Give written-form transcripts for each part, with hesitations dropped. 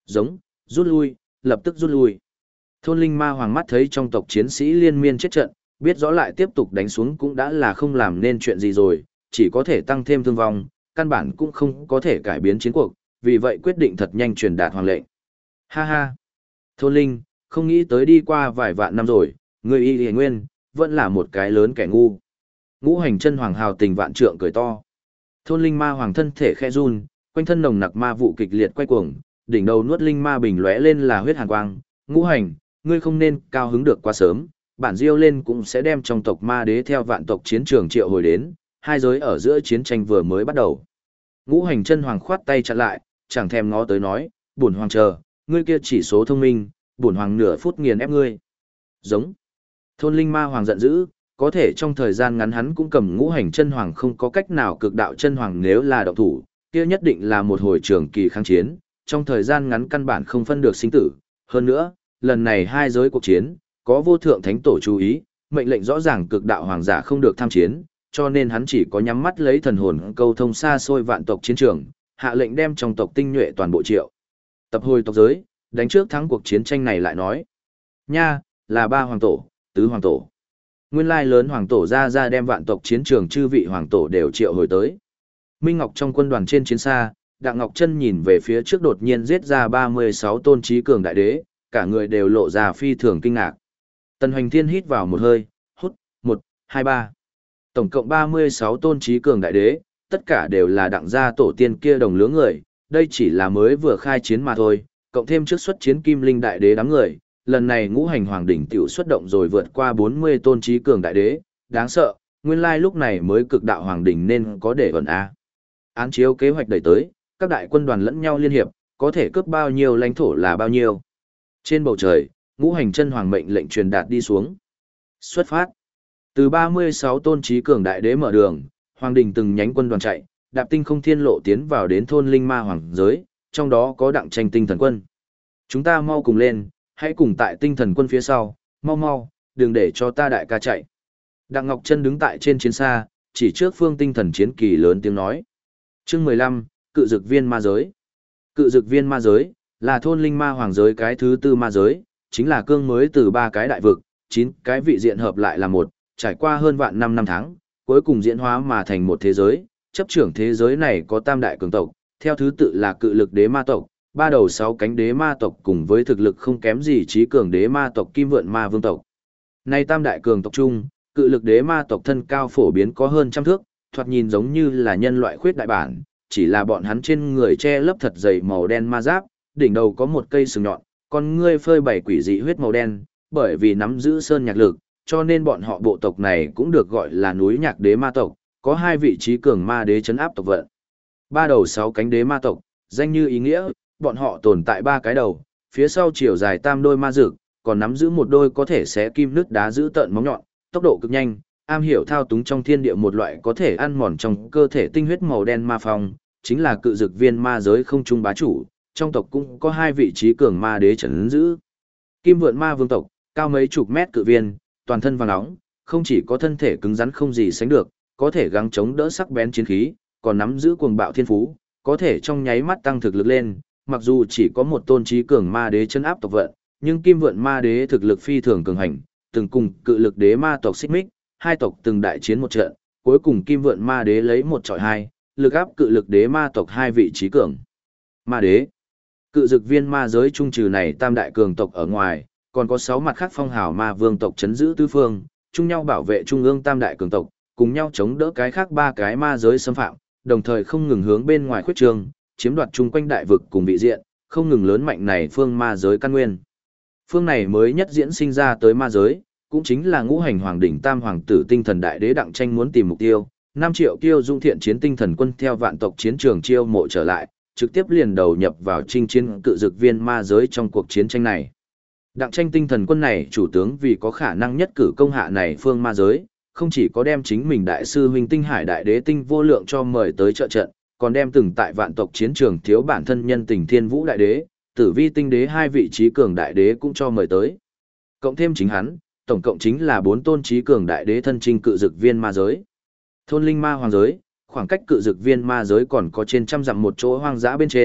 Giống, rút lui, lập tức rút lui. Thôn linh ma hoàng mắt thấy trong tộc chiến sĩ liên miên chết trận, biết rõ lại tiếp tục đánh xuống cũng đã là không làm nên chuyện gì rồi, chỉ có thể tăng thêm thương vong, căn bản cũng không có thể cải biến chiến cuộc, vì vậy quyết định thật nhanh truyền đạt hoàng lệnh. Ha ha! Thôn linh, không nghĩ tới đi qua vài vạn năm rồi, người y hề nguyên, vẫn là một cái lớn kẻ ngu. Ngũ hành chân hoàng hào tình vạn trượng cười to. Thôn linh ma hoàng thân thể khe run, quanh thân nồng nặc ma vụ kịch liệt quay cuồng, đỉnh đầu nuốt linh ma bình lóe lên là huyết hàn quang. Ngũ hành, ngươi không nên cao hứng được quá sớm, bản diêu lên cũng sẽ đem trong tộc ma đế theo vạn tộc chiến trường triệu hồi đến, hai giới ở giữa chiến tranh vừa mới bắt đầu. Ngũ hành chân hoàng khoát tay chặn lại, chẳng thèm ngó tới nói, bổn hoàng chờ, ngươi kia chỉ số thông minh, bổn hoàng nửa phút nghiền ép ngươi. Giống. Thôn linh ma hoàng giận dữ, có thể trong thời gian ngắn hắn cũng cầm ngũ hành chân hoàng không có cách nào cực đạo chân hoàng nếu là động thủ, kia nhất định là một hồi trường kỳ kháng chiến, trong thời gian ngắn căn bản không phân được sinh tử. Hơn nữa, lần này hai giới cuộc chiến, có vô thượng thánh tổ chú ý, mệnh lệnh rõ ràng cực đạo hoàng giả không được tham chiến, cho nên hắn chỉ có nhắm mắt lấy thần hồn câu thông xa xôi vạn tộc chiến trường, hạ lệnh đem trong tộc tinh nhuệ toàn bộ triệu. Tập hồi tộc giới, đánh trước thắng cuộc chiến tranh này lại nói. Nha, là ba hoàng tổ, tứ hoàng tổ. Nguyên lai lớn hoàng tổ ra đem vạn tộc chiến trường chư vị hoàng tổ đều triệu hồi tới. Minh Ngọc trong quân đoàn trên chiến xa, Đặng Ngọc Chân nhìn về phía trước đột nhiên giết ra 36 tôn trí cường đại đế, cả người đều lộ ra phi thường kinh ngạc. Tần Hoành Thiên hít vào một hơi, hút, 1, 2, 3. Tổng cộng 36 tôn trí cường đại đế, tất cả đều là đặng gia tổ tiên kia đồng lứa người, đây chỉ là mới vừa khai chiến mà thôi, cộng thêm trước xuất chiến Kim Linh đại đế đám người, lần này ngũ hành hoàng đỉnh tiểu xuất động rồi vượt qua 40 tôn trí cường đại đế, đáng sợ, nguyên lai lúc này mới cực đạo hoàng đỉnh nên có để ẩn a. Án chiếu kế hoạch đẩy tới, các đại quân đoàn lẫn nhau liên hiệp, có thể cướp bao nhiêu lãnh thổ là bao nhiêu. Trên bầu trời, ngũ hành chân hoàng mệnh lệnh truyền đạt đi xuống. Xuất phát. Từ 36 tôn trí cường đại đế mở đường, hoàng đình từng nhánh quân đoàn chạy, đạp tinh không thiên lộ tiến vào đến thôn linh ma hoàng giới, trong đó có đặng tranh tinh thần quân. Chúng ta mau cùng lên, hãy cùng tại tinh thần quân phía sau, mau mau, đừng để cho ta đại ca chạy. Đặng Ngọc Chân đứng tại trên chiến xa, chỉ trước phương tinh thần chiến kỳ lớn tiếng nói. Chương 15, Cự Dực Viên Ma Giới. Cự Dực Viên Ma Giới là thôn linh ma hoàng giới cái thứ tư ma giới, chính là cương mới từ 3 cái đại vực, 9 cái vị diện hợp lại là một, trải qua hơn vạn năm tháng, cuối cùng diễn hóa mà thành một thế giới. Chấp trưởng thế giới này có tam đại cường tộc, theo thứ tự là Cự Lực Đế Ma tộc, 3 đầu 6 cánh đế ma tộc cùng với thực lực không kém gì trí cường đế ma tộc Kim Vượn Ma Vương tộc. Nay tam đại cường tộc chung, Cự Lực Đế Ma tộc thân cao phổ biến có hơn trăm thước, thoạt nhìn giống như là nhân loại khuyết đại bản, chỉ là bọn hắn trên người che lấp thật dày màu đen ma giáp, đỉnh đầu có một cây sừng nhọn, con ngươi phơi bày quỷ dị huyết màu đen, bởi vì nắm giữ sơn nhạc lực, cho nên bọn họ bộ tộc này cũng được gọi là núi nhạc đế ma tộc, có 2 vị trí cường ma đế chấn áp tộc vận. 3 đầu 6 cánh đế ma tộc, danh như ý nghĩa, bọn họ tồn tại 3 cái đầu, phía sau chiều dài tam đôi ma dược, còn nắm giữ một đôi có thể xé kim nước đá giữ tợn móng nhọn, tốc độ cực nhanh, am hiểu thao túng trong thiên địa một loại có thể ăn mòn trong cơ thể tinh huyết màu đen ma phong, chính là Cự Dực Viên ma giới không trung bá chủ, trong tộc cũng có 2 vị trí cường ma đế trấn giữ. Kim Vượn Ma Vương tộc, cao mấy chục mét cự viên, toàn thân vàng nóng, không chỉ có thân thể cứng rắn không gì sánh được, có thể gắng chống đỡ sắc bén chiến khí, còn nắm giữ cuồng bạo thiên phú, có thể trong nháy mắt tăng thực lực lên, mặc dù chỉ có một tôn trí cường ma đế chân áp tộc vận, nhưng Kim Vượn Ma đế thực lực phi thường cường hành, từng cùng Cự Lực Đế ma tộc xích mích, hai tộc từng đại chiến một trận, cuối cùng Kim Vượn Ma đế lấy 1 chọi 2, lực áp Cự Lực Đế ma tộc 2 vị trí cường ma đế. Cự Dực Viên ma giới trung trừ này tam đại cường tộc ở ngoài, còn có 6 mặt khác phong hào ma vương tộc chấn giữ tứ phương, chung nhau bảo vệ trung ương tam đại cường tộc, cùng nhau chống đỡ cái khác 3 cái ma giới xâm phạm, đồng thời không ngừng hướng bên ngoài khuyết trương, chiếm đoạt chung quanh đại vực cùng vị diện, không ngừng lớn mạnh này phương ma giới căn nguyên. Phương này mới nhất diễn sinh ra tới ma giới, cũng chính là ngũ hành hoàng đỉnh tam hoàng tử tinh thần đại đế đặng tranh muốn tìm mục tiêu, 5 triệu kiêu dung thiện chiến tinh thần quân theo vạn tộc chiến trường chiêu mộ trở lại, trực tiếp liền đầu nhập vào chinh chiến Cự Dực Viên ma giới trong cuộc chiến tranh này. Đặng tranh tinh thần quân này chủ tướng vì có khả năng nhất cử công hạ này phương ma giới, không chỉ có đem chính mình đại sư huynh tinh hải đại đế tinh vô lượng cho mời tới trợ trận, còn đem từng tại vạn tộc chiến trường thiếu bản thân nhân tình thiên vũ đại đế, tử vi tinh đế 2 vị trí cường đại đế cũng cho mời tới. Cộng thêm chính hắn, tổng cộng chính là 4 tôn trí cường đại đế thân chinh Cự Dực Viên ma giới. Thôn linh ma hoàng giới, khoảng cách Cự Dực Viên ma giới còn có trên trăm dặm một chỗ hoang dã bên trên,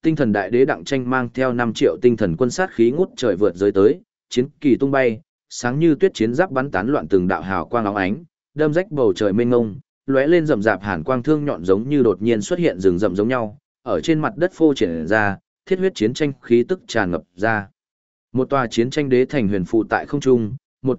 tinh thần đại đế Đặng Tranh mang theo 5 triệu tinh thần quân sát khí ngút trời vượt giới tới, chiến kỳ tung bay, sáng như tuyết chiến giáp bắn tán loạn từng đạo hào quang óng ánh, đâm rách bầu trời mênh mông, lóe lên rậm rạp hàn quang thương nhọn giống như đột nhiên xuất hiện rừng rậm giống nhau, ở trên mặt đất phô triển ra, thiết huyết chiến tranh khí tức tràn ngập ra. Một tòa chiến tranh đế thành huyền phù tại không trung,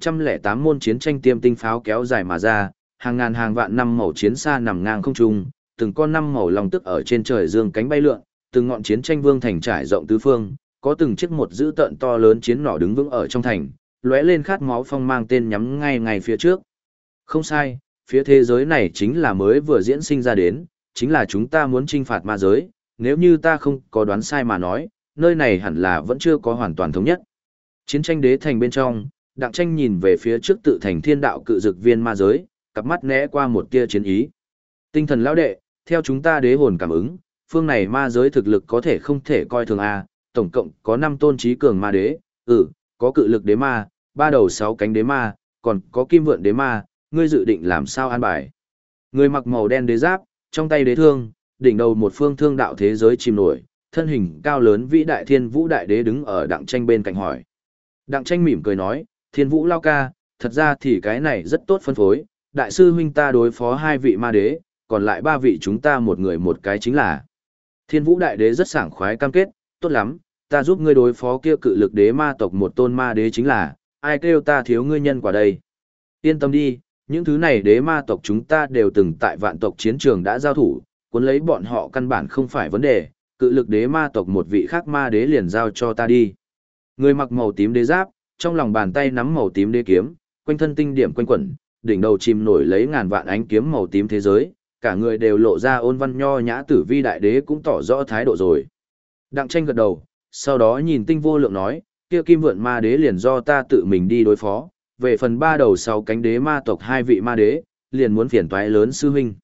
108 môn chiến tranh tiêm tinh pháo kéo dài mà ra, hàng ngàn hàng vạn năm màu chiến xa nằm ngang không trung, từng con năm màu long tức ở trên trời dương cánh bay lượn, từng ngọn chiến tranh vương thành trải rộng tứ phương, có từng chiếc một dữ tợn to lớn chiến nỏ đứng vững ở trong thành, lóe lên khát máu phong mang tên nhắm ngay ngay phía trước. Không sai, phía thế giới này chính là mới vừa diễn sinh ra đến, chính là chúng ta muốn chinh phạt ma giới, nếu như ta không có đoán sai mà nói, nơi này hẳn là vẫn chưa có hoàn toàn thống nhất. Chiến tranh đế thành bên trong, Đặng Tranh nhìn về phía trước tự thành thiên đạo cự dực viên ma giới, cặp mắt né qua một tia chiến ý. Tinh thần lão đệ, theo chúng ta đế hồn cảm ứng, phương này ma giới thực lực có thể không thể coi thường a, tổng cộng có 5 tôn trí cường ma đế, có cự lực đế ma, 3 đầu 6 cánh đế ma, còn có kim vượn đế ma, ngươi dự định làm sao an bài? Người mặc màu đen đế giáp, trong tay đế thương, đỉnh đầu một phương thương đạo thế giới chìm nổi, thân hình cao lớn vĩ đại Thiên Vũ đại đế đứng ở Đặng Tranh bên cạnh hỏi. Đặng Tranh mỉm cười nói, Thiên Vũ lao ca, thật ra thì cái này rất tốt phân phối, đại sư huynh ta đối phó 2 vị ma đế, còn lại 3 vị chúng ta một người một cái chính là. Thiên Vũ đại đế rất sảng khoái cam kết, tốt lắm, ta giúp ngươi đối phó kia cự lực đế ma tộc một tôn ma đế chính là, ai kêu ta thiếu ngươi nhân quả đây. Yên tâm đi, những thứ này đế ma tộc chúng ta đều từng tại vạn tộc chiến trường đã giao thủ, cuốn lấy bọn họ căn bản không phải vấn đề, cự lực đế ma tộc một vị khác ma đế liền giao cho ta đi. Người mặc màu tím đế giáp, trong lòng bàn tay nắm màu tím đế kiếm, quanh thân tinh điểm quanh quẩn, đỉnh đầu chìm nổi lấy ngàn vạn ánh kiếm màu tím thế giới, cả người đều lộ ra ôn văn nho nhã. Tử Vi đại đế cũng tỏ rõ thái độ rồi. Đặng Tranh gật đầu, sau đó nhìn Tinh Vô Lượng nói, kia kim vượn ma đế liền do ta tự mình đi đối phó, về phần 3 đầu 6 cánh đế ma tộc 2 vị ma đế, liền muốn phiền toái lớn sư huynh.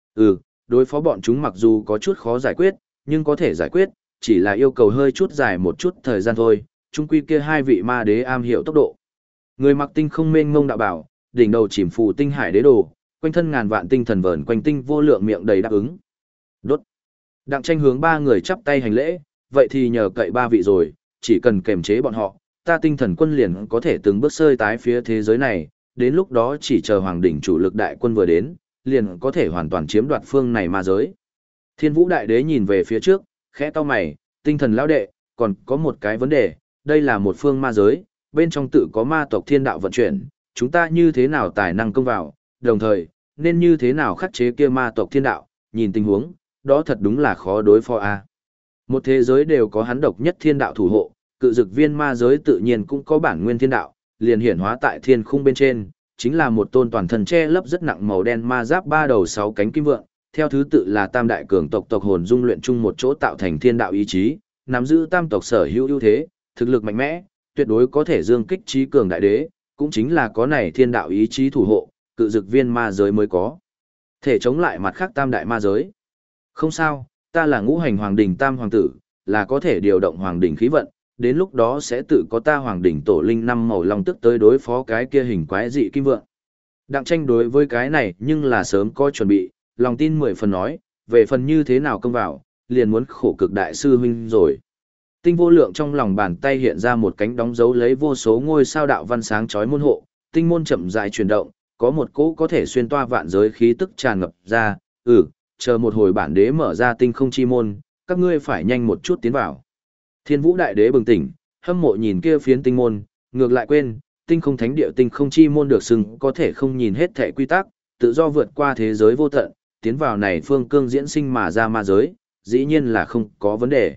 Đối phó bọn chúng mặc dù có chút khó giải quyết, nhưng có thể giải quyết, chỉ là yêu cầu hơi chút dài một chút thời gian thôi, chung quy kia 2 vị ma đế am hiểu tốc độ. Người mặc tinh không mênh mông đạo bảo, đỉnh đầu chìm phù tinh hải đế đồ, quanh thân ngàn vạn tinh thần vờn quanh Tinh Vô Lượng miệng đầy đáp ứng. Đốt. Đặng Tranh hướng 3 người chắp tay hành lễ, vậy thì nhờ cậy 3 vị rồi, chỉ cần kềm chế bọn họ, ta tinh thần quân liền có thể từng bước xơi tái phía thế giới này, đến lúc đó chỉ chờ hoàng đỉnh chủ lực đại quân vừa đến, liền có thể hoàn toàn chiếm đoạt phương này ma giới. Thiên Vũ đại đế nhìn về phía trước, khẽ cau mày, tinh thần lão đệ, còn có một cái vấn đề, đây là một phương ma giới, bên trong tự có ma tộc thiên đạo vận chuyển, chúng ta như thế nào tài năng công vào, đồng thời, nên như thế nào khắc chế kia ma tộc thiên đạo, nhìn tình huống, đó thật đúng là khó đối phó a. Một thế giới đều có hắn độc nhất thiên đạo thủ hộ, cự dực viên ma giới tự nhiên cũng có bản nguyên thiên đạo, liền hiển hóa tại thiên khung bên trên, chính là một tôn toàn thân che lấp rất nặng màu đen ma giáp 3 đầu 6 cánh kim vượng, theo thứ tự là tam đại cường tộc tộc hồn dung luyện chung một chỗ tạo thành thiên đạo ý chí, nắm giữ tam tộc sở hữu ưu thế, thực lực mạnh mẽ, tuyệt đối có thể dương kích trí cường đại đế, cũng chính là có này thiên đạo ý chí thủ hộ, cự dực viên ma giới mới có thể chống lại mặt khác tam đại ma giới. Không sao, ta là ngũ hành hoàng đỉnh tam hoàng tử, là có thể điều động hoàng đỉnh khí vận, đến lúc đó sẽ tự có ta hoàng đỉnh tổ linh 5 màu long tức tới đối phó cái kia hình quái dị kim vượng. Đặng Tranh đối với cái này nhưng là sớm có chuẩn bị, lòng tin 10 phần nói, về phần như thế nào công vào, liền muốn khổ cực đại sư huynh rồi. Tinh Vô Lượng trong lòng bàn tay hiện ra một cánh đóng dấu lấy vô số ngôi sao đạo văn sáng chói môn hộ, tinh môn chậm rãi chuyển động, có một cỗ có thể xuyên toa vạn giới khí tức tràn ngập ra, chờ một hồi bản đế mở ra tinh không chi môn, các ngươi phải nhanh một chút tiến vào. Thiên Vũ đại đế bừng tỉnh, hâm mộ nhìn kia phiến tinh môn, ngược lại quên, tinh không thánh địa tinh không chi môn được xưng có thể không nhìn hết thể quy tắc, tự do vượt qua thế giới vô tận, tiến vào này phương cương diễn sinh mà ra ma giới, dĩ nhiên là không có vấn đề.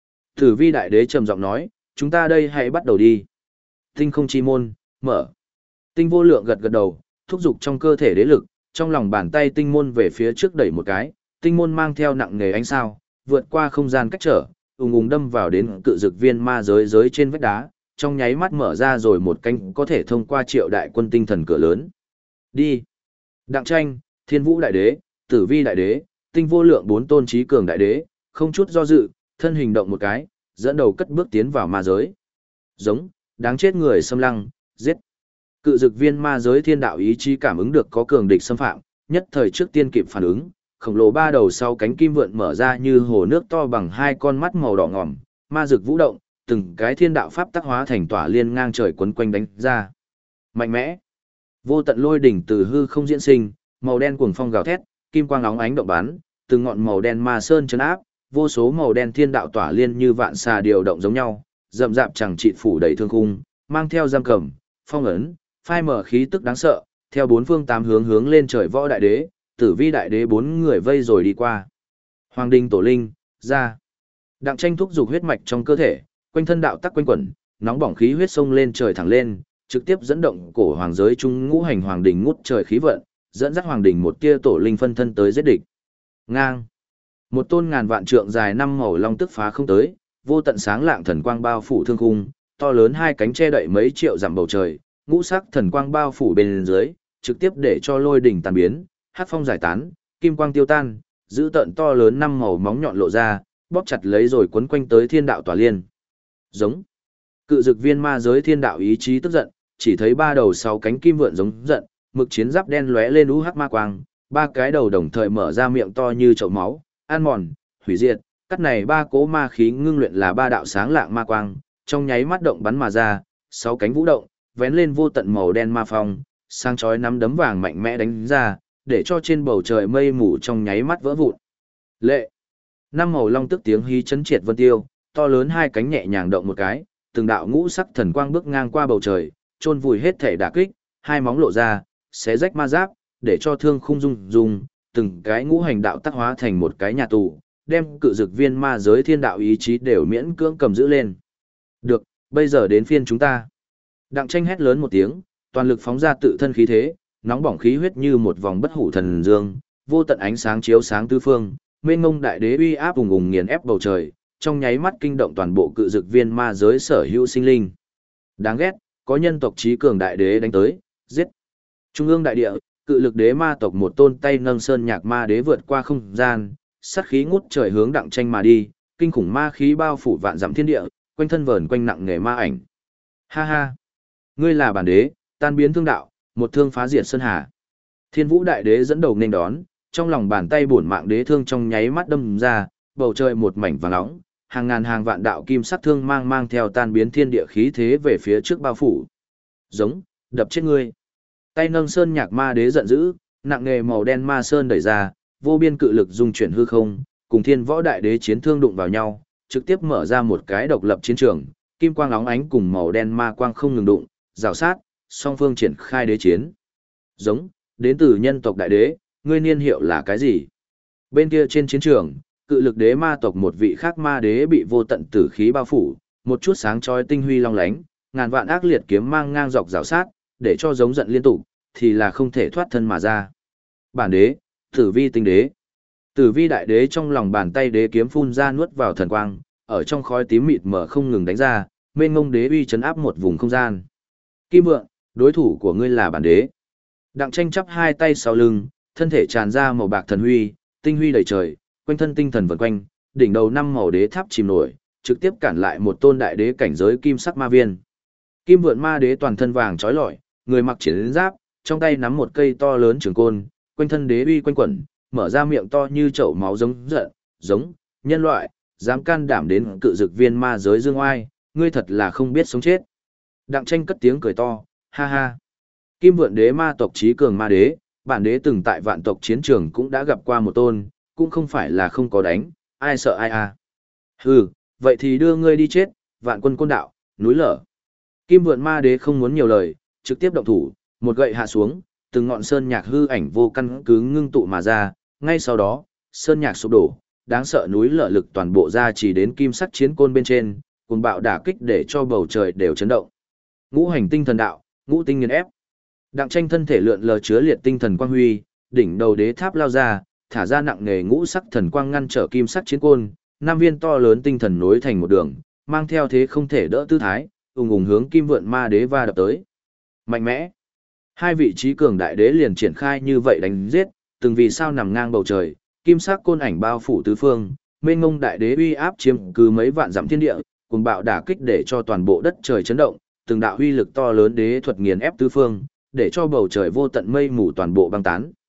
Tử Vi đại đế trầm giọng nói, chúng ta đây hãy bắt đầu đi. Tinh không chi môn, mở. Tinh Vô Lượng gật gật đầu, thúc giục trong cơ thể đế lực, trong lòng bàn tay tinh môn về phía trước đẩy một cái, tinh môn mang theo nặng nghề ánh sao, vượt qua không gian cách trở, ùng đâm vào đến cự dực viên ma giới trên vách đá, trong nháy mắt mở ra rồi một cánh có thể thông qua triệu đại quân tinh thần cửa lớn. Đi. Đặng Tranh, Thiên Vũ đại đế, Tử Vi đại đế, Tinh Vô Lượng 4 tôn trí cường đại đế, không chút do dự, thân hình động một cái, dẫn đầu cất bước tiến vào ma giới. Giống, đáng chết người xâm lăng, giết. Cự dực viên ma giới thiên đạo ý chí cảm ứng được có cường địch xâm phạm, nhất thời trước tiên kịp phản ứng, khổng lồ ba đầu sau cánh kim vượn mở ra như hồ nước to bằng hai con mắt màu đỏ ngòm, ma rực vũ động, từng cái thiên đạo pháp tác hóa thành tỏa liên ngang trời quấn quanh đánh ra. Mạnh mẽ, vô tận lôi đỉnh từ hư không diễn sinh, màu đen cuồng phong gào thét, kim quang óng ánh động bắn, từng ngọn màu đen ma sơn chấn áp, vô số màu đen thiên đạo tỏa liên như vạn xà điều động giống nhau, rậm rạp chẳng trị phủ đầy thương khung, mang theo giam cầm, phong ấn, phai mở khí tức đáng sợ, theo bốn phương tám hướng hướng lên trời võ đại đế, tử vi đại đế bốn người vây rồi đi qua. Hoàng đình tổ linh, ra. Đặng tranh thúc dục huyết mạch trong cơ thể, quanh thân đạo tắc quanh quẩn, nóng bỏng khí huyết sông lên trời thẳng lên, trực tiếp dẫn động cổ hoàng giới trung ngũ hành hoàng đình ngút trời khí vận, dẫn dắt hoàng đình một tia tổ linh phân thân tới giết địch. Ngang. Một tôn ngàn vạn trượng dài năm màu long tức phá không tới, vô tận sáng lạng thần quang bao phủ thương khung, to lớn hai cánh che đậy mấy triệu dặm bầu trời, ngũ sắc thần quang bao phủ bên dưới, trực tiếp để cho lôi đỉnh tàn biến, hắc phong giải tán, kim quang tiêu tan, giữ tận to lớn năm màu móng nhọn lộ ra, bóp chặt lấy rồi quấn quanh tới thiên đạo tỏa liên. Giống. Cự dực viên ma giới thiên đạo ý chí tức giận, chỉ thấy ba đầu sáu cánh kim vượn giống giận, mực chiến giáp đen lóe lên u hắc ma quang, ba cái đầu đồng thời mở ra miệng to như chậu máu, ăn mòn, hủy diệt, cắt này ba cỗ ma khí ngưng luyện là ba đạo sáng lạng ma quang, trong nháy mắt động bắn mà ra, sáu cánh vũ động, vén lên vô tận màu đen ma phong, sáng chói nắm đấm vàng mạnh mẽ đánh ra, để cho trên bầu trời mây mù trong nháy mắt vỡ vụn. Lệ. Năm màu long tức tiếng hí chấn triệt vân tiêu, to lớn hai cánh nhẹ nhàng động một cái, từng đạo ngũ sắc thần quang bước ngang qua bầu trời, chôn vùi hết thể đả kích, hai móng lộ ra, xé rách ma giáp, để cho thương khung rung rung, từng cái ngũ hành đạo tác hóa thành một cái nhà tù, đem cự dực viên ma giới thiên đạo ý chí đều miễn cưỡng cầm giữ lên. Được, bây giờ đến phiên chúng ta. Đặng tranh hét lớn một tiếng, toàn lực phóng ra tự thân khí thế, nóng bỏng khí huyết như một vòng bất hủ thần dương, vô tận ánh sáng chiếu sáng tứ phương, mênh mông đại đế uy áp ùng ùng nghiền ép bầu trời, trong nháy mắt kinh động toàn bộ cự dực viên ma giới sở hữu sinh linh. Đáng ghét, có nhân tộc trí cường đại đế đánh tới, giết. Trung ương đại địa, cự lực đế ma tộc một tôn tay nâng sơn nhạc ma đế vượt qua không gian, sát khí ngút trời hướng đặng tranh mà đi, kinh khủng ma khí bao phủ vạn dặm thiên địa, quanh thân vờn quanh nặng nghề ma ảnh. Ha ha, ngươi là bản đế, tan biến thương đạo, một thương phá diệt sơn hà. Thiên Vũ đại đế dẫn đầu nên đón, trong lòng bàn tay bổn mạng đế thương trong nháy mắt đâm ra, bầu trời một mảnh vàng nóng, hàng ngàn hàng vạn đạo kim sắc thương mang theo tan biến thiên địa khí thế về phía trước bao phủ. Giống, đập chết ngươi. Tay nâng sơn nhạc ma đế giận dữ, nặng nghề màu đen ma sơn đẩy ra, vô biên cự lực dung chuyển hư không, cùng Thiên Võ đại đế chiến thương đụng vào nhau, trực tiếp mở ra một cái độc lập chiến trường, kim quang óng ánh cùng màu đen ma quang không ngừng đụng, rào sát, song phương triển khai đế chiến. Giống, đến từ nhân tộc đại đế, ngươi niên hiệu là cái gì? Bên kia trên chiến trường, cự lực đế ma tộc một vị khác ma đế bị vô tận tử khí bao phủ, một chút sáng chói tinh huy long lánh, ngàn vạn ác liệt kiếm mang ngang dọc rào sát, để cho giống giận liên tục, thì là không thể thoát thân mà ra. Bản đế, Tử Vi tinh đế. Tử Vi đại đế trong lòng bàn tay đế kiếm phun ra nuốt vào thần quang, ở trong khói tím mịt mờ không ngừng đánh ra, mênh ngông đế uy chấn áp một vùng không gian. Kim Vượng, đối thủ của ngươi là bản đế. Đặng tranh chắp hai tay sau lưng, thân thể tràn ra màu bạc thần huy, tinh huy đầy trời, quanh thân tinh thần vần quanh, đỉnh đầu năm màu đế tháp chìm nổi, trực tiếp cản lại một tôn đại đế cảnh giới kim sắc ma viên. Kim Vượn ma đế toàn thân vàng trói lọi, người mặc chiến giáp, trong tay nắm một cây to lớn trường côn, quanh thân đế uy quanh quẩn, mở ra miệng to như chậu máu giống giận, giống nhân loại, dám can đảm đến cự dực viên ma giới dương oai, ngươi thật là không biết sống chết. Đặng tranh cất tiếng cười to, ha ha. Kim Vượn đế ma tộc trí cường ma đế, bản đế từng tại vạn tộc chiến trường cũng đã gặp qua một tôn, cũng không phải là không có đánh, ai sợ ai à. Hừ, vậy thì đưa ngươi đi chết, vạn quân côn đạo, núi lở. Kim Vượn ma đế không muốn nhiều lời, trực tiếp động thủ, một gậy hạ xuống, từng ngọn sơn nhạc hư ảnh vô căn cứ ngưng tụ mà ra, ngay sau đó, sơn nhạc sụp đổ, đáng sợ núi lở lực toàn bộ ra chỉ đến kim sắc chiến côn bên trên, cùng bạo đả kích để cho bầu trời đều chấn động. Ngũ hành tinh thần đạo, ngũ tinh nghiền ép. Đặng tranh thân thể lượn lờ chứa liệt tinh thần quang huy, đỉnh đầu đế tháp lao ra, thả ra nặng nghề ngũ sắc thần quang ngăn trở kim sắc chiến côn, năm viên to lớn tinh thần nối thành một đường, mang theo thế không thể đỡ tư thái, ùng ùng hướng Kim Vượn ma đế va đập tới. Mạnh mẽ. Hai vị trí cường đại đế liền triển khai như vậy đánh giết, từng vì sao nằm ngang bầu trời, kim sắc côn ảnh bao phủ tứ phương, mênh mông đại đế uy áp chiếm cứ mấy vạn dặm thiên địa, cùng bạo đả kích để cho toàn bộ đất trời chấn động, từng đạo uy lực to lớn đế thuật nghiền ép tứ phương, để cho bầu trời vô tận mây mù toàn bộ băng tán.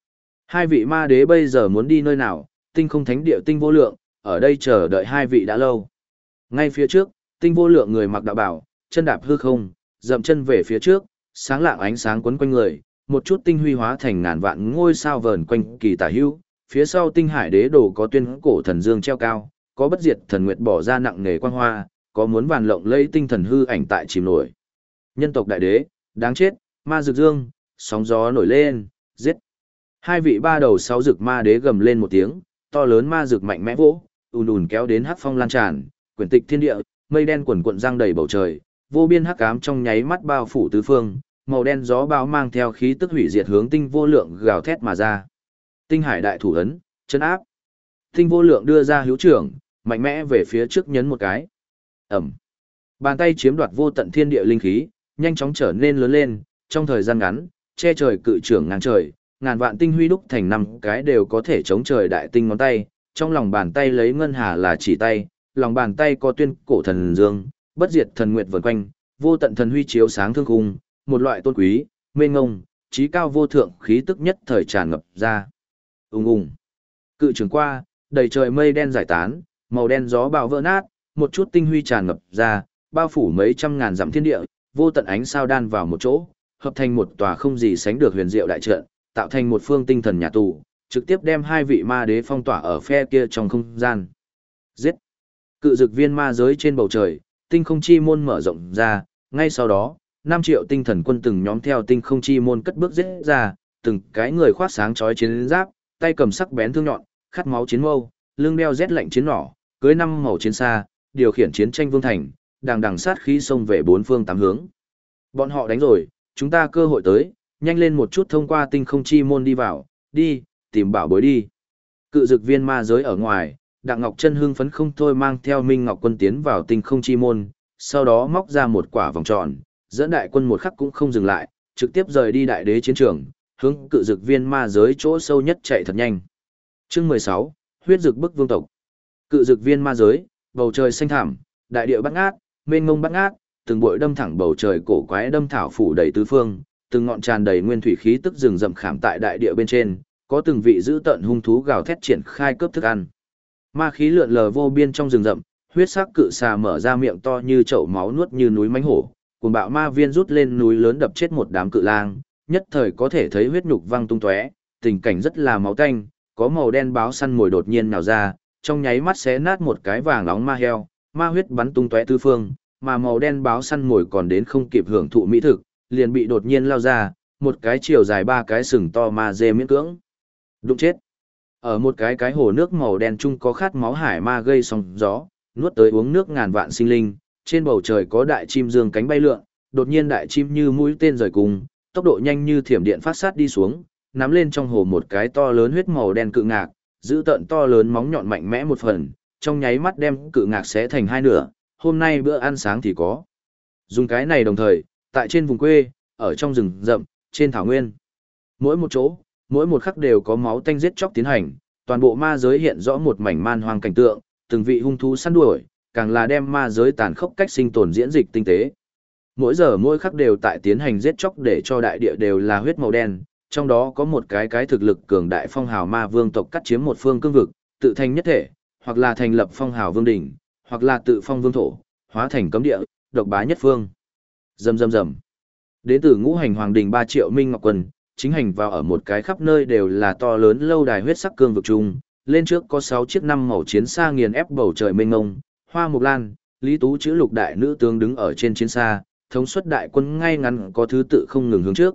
Hai vị ma đế bây giờ muốn đi nơi nào, tinh không thánh địa tinh vô lượng, ở đây chờ đợi hai vị đã lâu. Ngay phía trước, tinh vô lượng người mặc đạo bào, chân đạp hư không, dậm chân về phía trước, sáng lạng ánh sáng quấn quanh người, một chút tinh huy hóa thành ngàn vạn ngôi sao vờn quanh kỳ tả hữu, phía sau tinh hải đế đồ có tuyên cổ thần dương treo cao, có bất diệt thần nguyệt bỏ ra nặng nề quang hoa, có muốn vàn lộng lẫy tinh thần hư ảnh tại chìm nổi. Nhân tộc đại đế, đáng chết, ma rực dương, sóng gió nổi lên, giết. Hai vị ba đầu sáu rực ma đế gầm lên một tiếng, to lớn ma rực mạnh mẽ vỗ, ùn ùn kéo đến hắc phong lan tràn, quyển tịch thiên địa, mây đen quần quận giăng đầy bầu trời, vô biên hắc ám trong nháy mắt bao phủ tứ phương, màu đen gió bão mang theo khí tức hủy diệt hướng tinh vô lượng gào thét mà ra. Tinh hải đại thủ ấn, chân áp. Tinh vô lượng đưa ra hữu trưởng, mạnh mẽ về phía trước nhấn một cái. Ẩm. Bàn tay chiếm đoạt vô tận thiên địa linh khí, nhanh chóng trở nên lớn lên, trong thời gian ngắn, che trời cự trưởng ngang trời, ngàn vạn tinh huy đúc thành năm cái đều có thể chống trời đại tinh ngón tay, trong lòng bàn tay lấy ngân hà là chỉ tay, lòng bàn tay có tuyên cổ thần dương, bất diệt thần nguyệt vần quanh, vô tận thần huy chiếu sáng thương khung, một loại tôn quý, mênh ngông, trí cao vô thượng khí tức nhất thời tràn ngập ra. Ùng ùng. Cự trường qua, đầy trời mây đen giải tán, màu đen gió bão vỡ nát, một chút tinh huy tràn ngập ra, bao phủ mấy trăm ngàn dặm thiên địa, vô tận ánh sao đan vào một chỗ, hợp thành một tòa không gì sánh được huyền diệu đại trận, tạo thành một phương tinh thần nhà tù, trực tiếp đem hai vị ma đế phong tỏa ở phe kia trong không gian. Giết! Cự dực viên ma giới trên bầu trời, tinh không chi môn mở rộng ra, ngay sau đó, 5 triệu tinh thần quân từng nhóm theo tinh không chi môn cất bước giết ra, từng cái người khoác sáng chói chiến giáp, tay cầm sắc bén thương nhọn, khát máu chiến mâu, lưng đeo rét lạnh chiến nỏ, cưới 5 màu chiến xa, điều khiển chiến tranh vương thành, đằng đằng sát khí xông về bốn phương tám hướng. Bọn họ đánh rồi, chúng ta cơ hội tới, nhanh lên một chút thông qua tinh không chi môn đi vào, đi, tìm bảo bối đi. Cự dực viên ma giới ở ngoài, Đặng Ngọc Chân hưng phấn không thôi mang theo Minh Ngọc Quân tiến vào tinh không chi môn, sau đó móc ra một quả vòng tròn, dẫn đại quân một khắc cũng không dừng lại, trực tiếp rời đi đại đế chiến trường, hướng cự dực viên ma giới chỗ sâu nhất chạy thật nhanh. Chương 16, huyết dực bức vương tộc. Cự dực viên ma giới, bầu trời xanh thẳm, đại địa bát ngát, mênh mông bát ngát, từng bụi đâm thẳng bầu trời cổ quái đâm thảo phủ đầy tứ phương, từng ngọn tràn đầy nguyên thủy khí tức rừng rậm khảm tại đại địa bên trên, có từng vị dữ tợn hung thú gào thét triển khai cướp thức ăn. Ma khí lượn lờ vô biên trong rừng rậm, huyết sắc cự xà mở ra miệng to như chậu máu nuốt như núi mãnh hổ, cuồng bạo ma viên rút lên núi lớn đập chết một đám cự lang, nhất thời có thể thấy huyết nhục văng tung tóe, tình cảnh rất là máu tanh, có màu đen báo săn mồi đột nhiên nào ra, trong nháy mắt xé nát một cái vàng nóng ma heo, ma huyết bắn tung tóe tứ phương, mà màu đen báo săn mồi còn đến không kịp hưởng thụ mỹ thực, liền bị đột nhiên lao ra, một cái chiều dài 3 cái sừng to ma dê miễn cưỡng đụng chết. Ở một cái hồ nước màu đen chung có khát máu hải ma gây sóng gió, nuốt tới uống nước ngàn vạn sinh linh, trên bầu trời có đại chim dương cánh bay lượn, đột nhiên đại chim như mũi tên rời cùng, tốc độ nhanh như thiểm điện phát sát đi xuống, nắm lên trong hồ một cái to lớn huyết màu đen cự ngạc, giữ tận to lớn móng nhọn mạnh mẽ một phần, trong nháy mắt đem cự ngạc xé thành hai nửa, hôm nay bữa ăn sáng thì có. Dùng cái này đồng thời, tại trên vùng quê, ở trong rừng rậm, trên thảo nguyên, mỗi một chỗ, mỗi một khắc đều có máu tanh giết chóc tiến hành, toàn bộ ma giới hiện rõ một mảnh man hoang cảnh tượng, từng vị hung thú săn đuổi, càng là đem ma giới tàn khốc cách sinh tồn diễn dịch tinh tế. Mỗi giờ mỗi khắc đều tại tiến hành giết chóc để cho đại địa đều là huyết màu đen, trong đó có một cái thực lực cường đại phong hào ma vương tộc cắt chiếm một phương cương vực, tự thành nhất thể, hoặc là thành lập phong hào vương đỉnh, hoặc là tự phong vương thổ, hóa thành cấm địa, độc bá nhất phương. Rầm rầm rầm. Đến từ ngũ hành hoàng đình 3 triệu Minh Ngọc Quân, chính hành vào ở một cái khắp nơi đều là to lớn lâu đài huyết sắc cương vực chung, lên trước có 6 chiếc 5 màu chiến xa nghiền ép bầu trời mênh mông, Hoa Mộc Lan, Lý Tú chữ lục đại nữ tướng đứng ở trên chiến xa, thống suất đại quân ngay ngắn có thứ tự không ngừng hướng trước.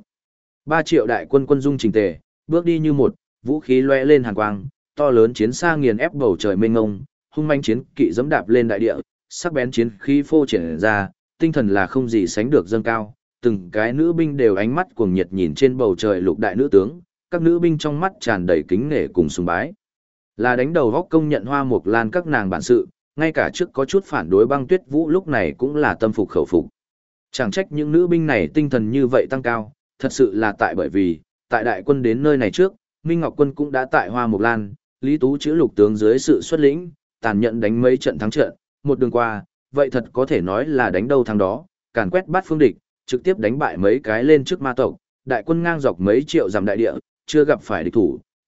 3 triệu đại quân quân dung chỉnh tề, bước đi như một, vũ khí lóe lên hàn quang, to lớn chiến xa nghiền ép bầu trời mênh mông, hung manh chiến kỵ dẫm đạp lên đại địa, sắc bén chiến khí phô triển ra, tinh thần là không gì sánh được dâng cao. Từng cái nữ binh đều ánh mắt cuồng nhiệt nhìn trên bầu trời lục đại nữ tướng, các nữ binh trong mắt tràn đầy kính nể cùng sùng bái. Là đánh đầu góc công nhận Hoa Mộc Lan các nàng bản sự, ngay cả trước có chút phản đối Băng Tuyết Vũ lúc này cũng là tâm phục khẩu phục. Chẳng trách những nữ binh này tinh thần như vậy tăng cao, thật sự là tại bởi vì, tại đại quân đến nơi này trước, Minh Ngọc Quân cũng đã tại Hoa Mộc Lan, Lý Tú chữ lục tướng dưới sự xuất lĩnh, tàn nhẫn đánh mấy trận thắng trận, một đường qua, vậy thật có thể nói là đánh đâu thắng đó, càn quét bát phương địch, trực tiếp đánh bại mấy cái lên trước ma tộc, đại quân ngang dọc mấy triệu dặm đại địa, chưa gặp phải địch thủ,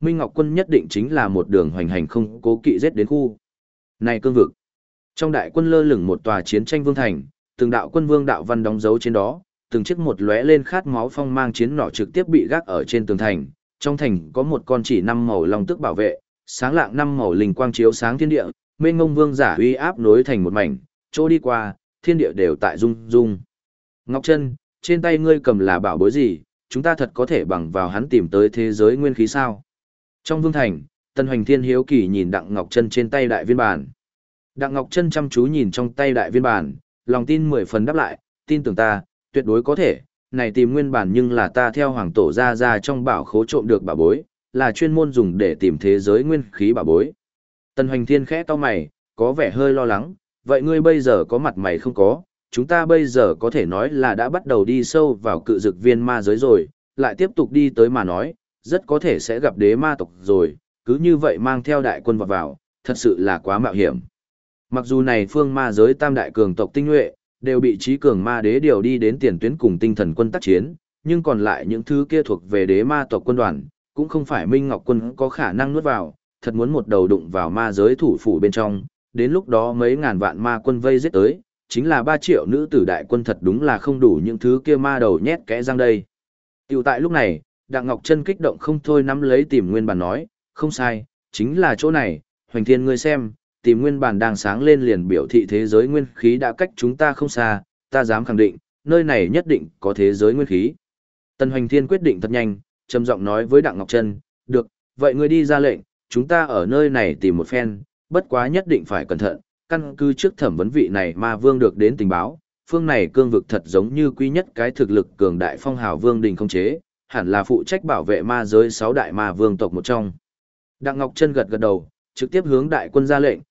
Minh Ngọc Quân nhất định chính là một đường hoành hành không cố kỵ giết đến khu. Này cương vực. Trong đại quân lơ lửng một tòa chiến tranh vương thành, từng đạo quân vương đạo văn đóng dấu trên đó, từng chiếc một lóe lên khát máu phong mang chiến nỏ trực tiếp bị gác ở trên tường thành. Trong thành có một con chỉ 5 màu long tước bảo vệ, sáng lạng 5 màu linh quang chiếu sáng thiên địa, mênh mông vương giả uy áp nối thành một mảnh, chỗ đi qua, thiên địa đều tại rung rung. Ngọc Chân, trên tay ngươi cầm là bảo bối gì, chúng ta thật có thể bằng vào hắn tìm tới thế giới nguyên khí sao? Trong vương thành, Tần Hoành Thiên hiếu kỳ nhìn Đặng Ngọc Chân trên tay đại viên bản. Đặng Ngọc Chân chăm chú nhìn trong tay đại viên bản, lòng tin 10 phần đáp lại, tin tưởng ta, tuyệt đối có thể, này tìm nguyên bản nhưng là ta theo hoàng tổ ra trong bảo khố trộm được bảo bối, là chuyên môn dùng để tìm thế giới nguyên khí bảo bối. Tần Hoành Thiên khẽ cau mày, có vẻ hơi lo lắng, vậy ngươi bây giờ có mặt mày không có, chúng ta bây giờ có thể nói là đã bắt đầu đi sâu vào cự dực viên ma giới rồi, lại tiếp tục đi tới mà nói, rất có thể sẽ gặp đế ma tộc rồi, cứ như vậy mang theo đại quân vào, thật sự là quá mạo hiểm. Mặc dù này phương ma giới tam đại cường tộc tinh nhuệ, đều bị trí cường ma đế điều đi đến tiền tuyến cùng tinh thần quân tác chiến, nhưng còn lại những thứ kia thuộc về đế ma tộc quân đoàn, cũng không phải Minh Ngọc Quân có khả năng nuốt vào, thật muốn một đầu đụng vào ma giới thủ phủ bên trong, đến lúc đó mấy ngàn vạn ma quân vây giết tới, chính là 3 triệu nữ tử đại quân thật đúng là không đủ những thứ kia ma đầu nhét kẽ răng đây. Tiểu tại lúc này, Đặng Ngọc Chân kích động không thôi nắm lấy tìm nguyên bản nói, không sai, chính là chỗ này, Hoành Thiên ngươi xem, tìm nguyên bản đang sáng lên liền biểu thị thế giới nguyên khí đã cách chúng ta không xa, ta dám khẳng định, nơi này nhất định có thế giới nguyên khí. Tần Hoành Thiên quyết định thật nhanh, trầm giọng nói với Đặng Ngọc Chân, được, vậy ngươi đi ra lệnh, chúng ta ở nơi này tìm một phen, bất quá nhất định phải cẩn thận, căn cứ trước thẩm vấn vị này ma vương được đến tình báo, phương này cương vực thật giống như quý nhất cái thực lực cường đại phong hào vương đình không chế, hẳn là phụ trách bảo vệ ma giới 6 đại ma vương tộc một trong. Đặng Ngọc Chân gật gật đầu, trực tiếp hướng đại quân ra lệnh,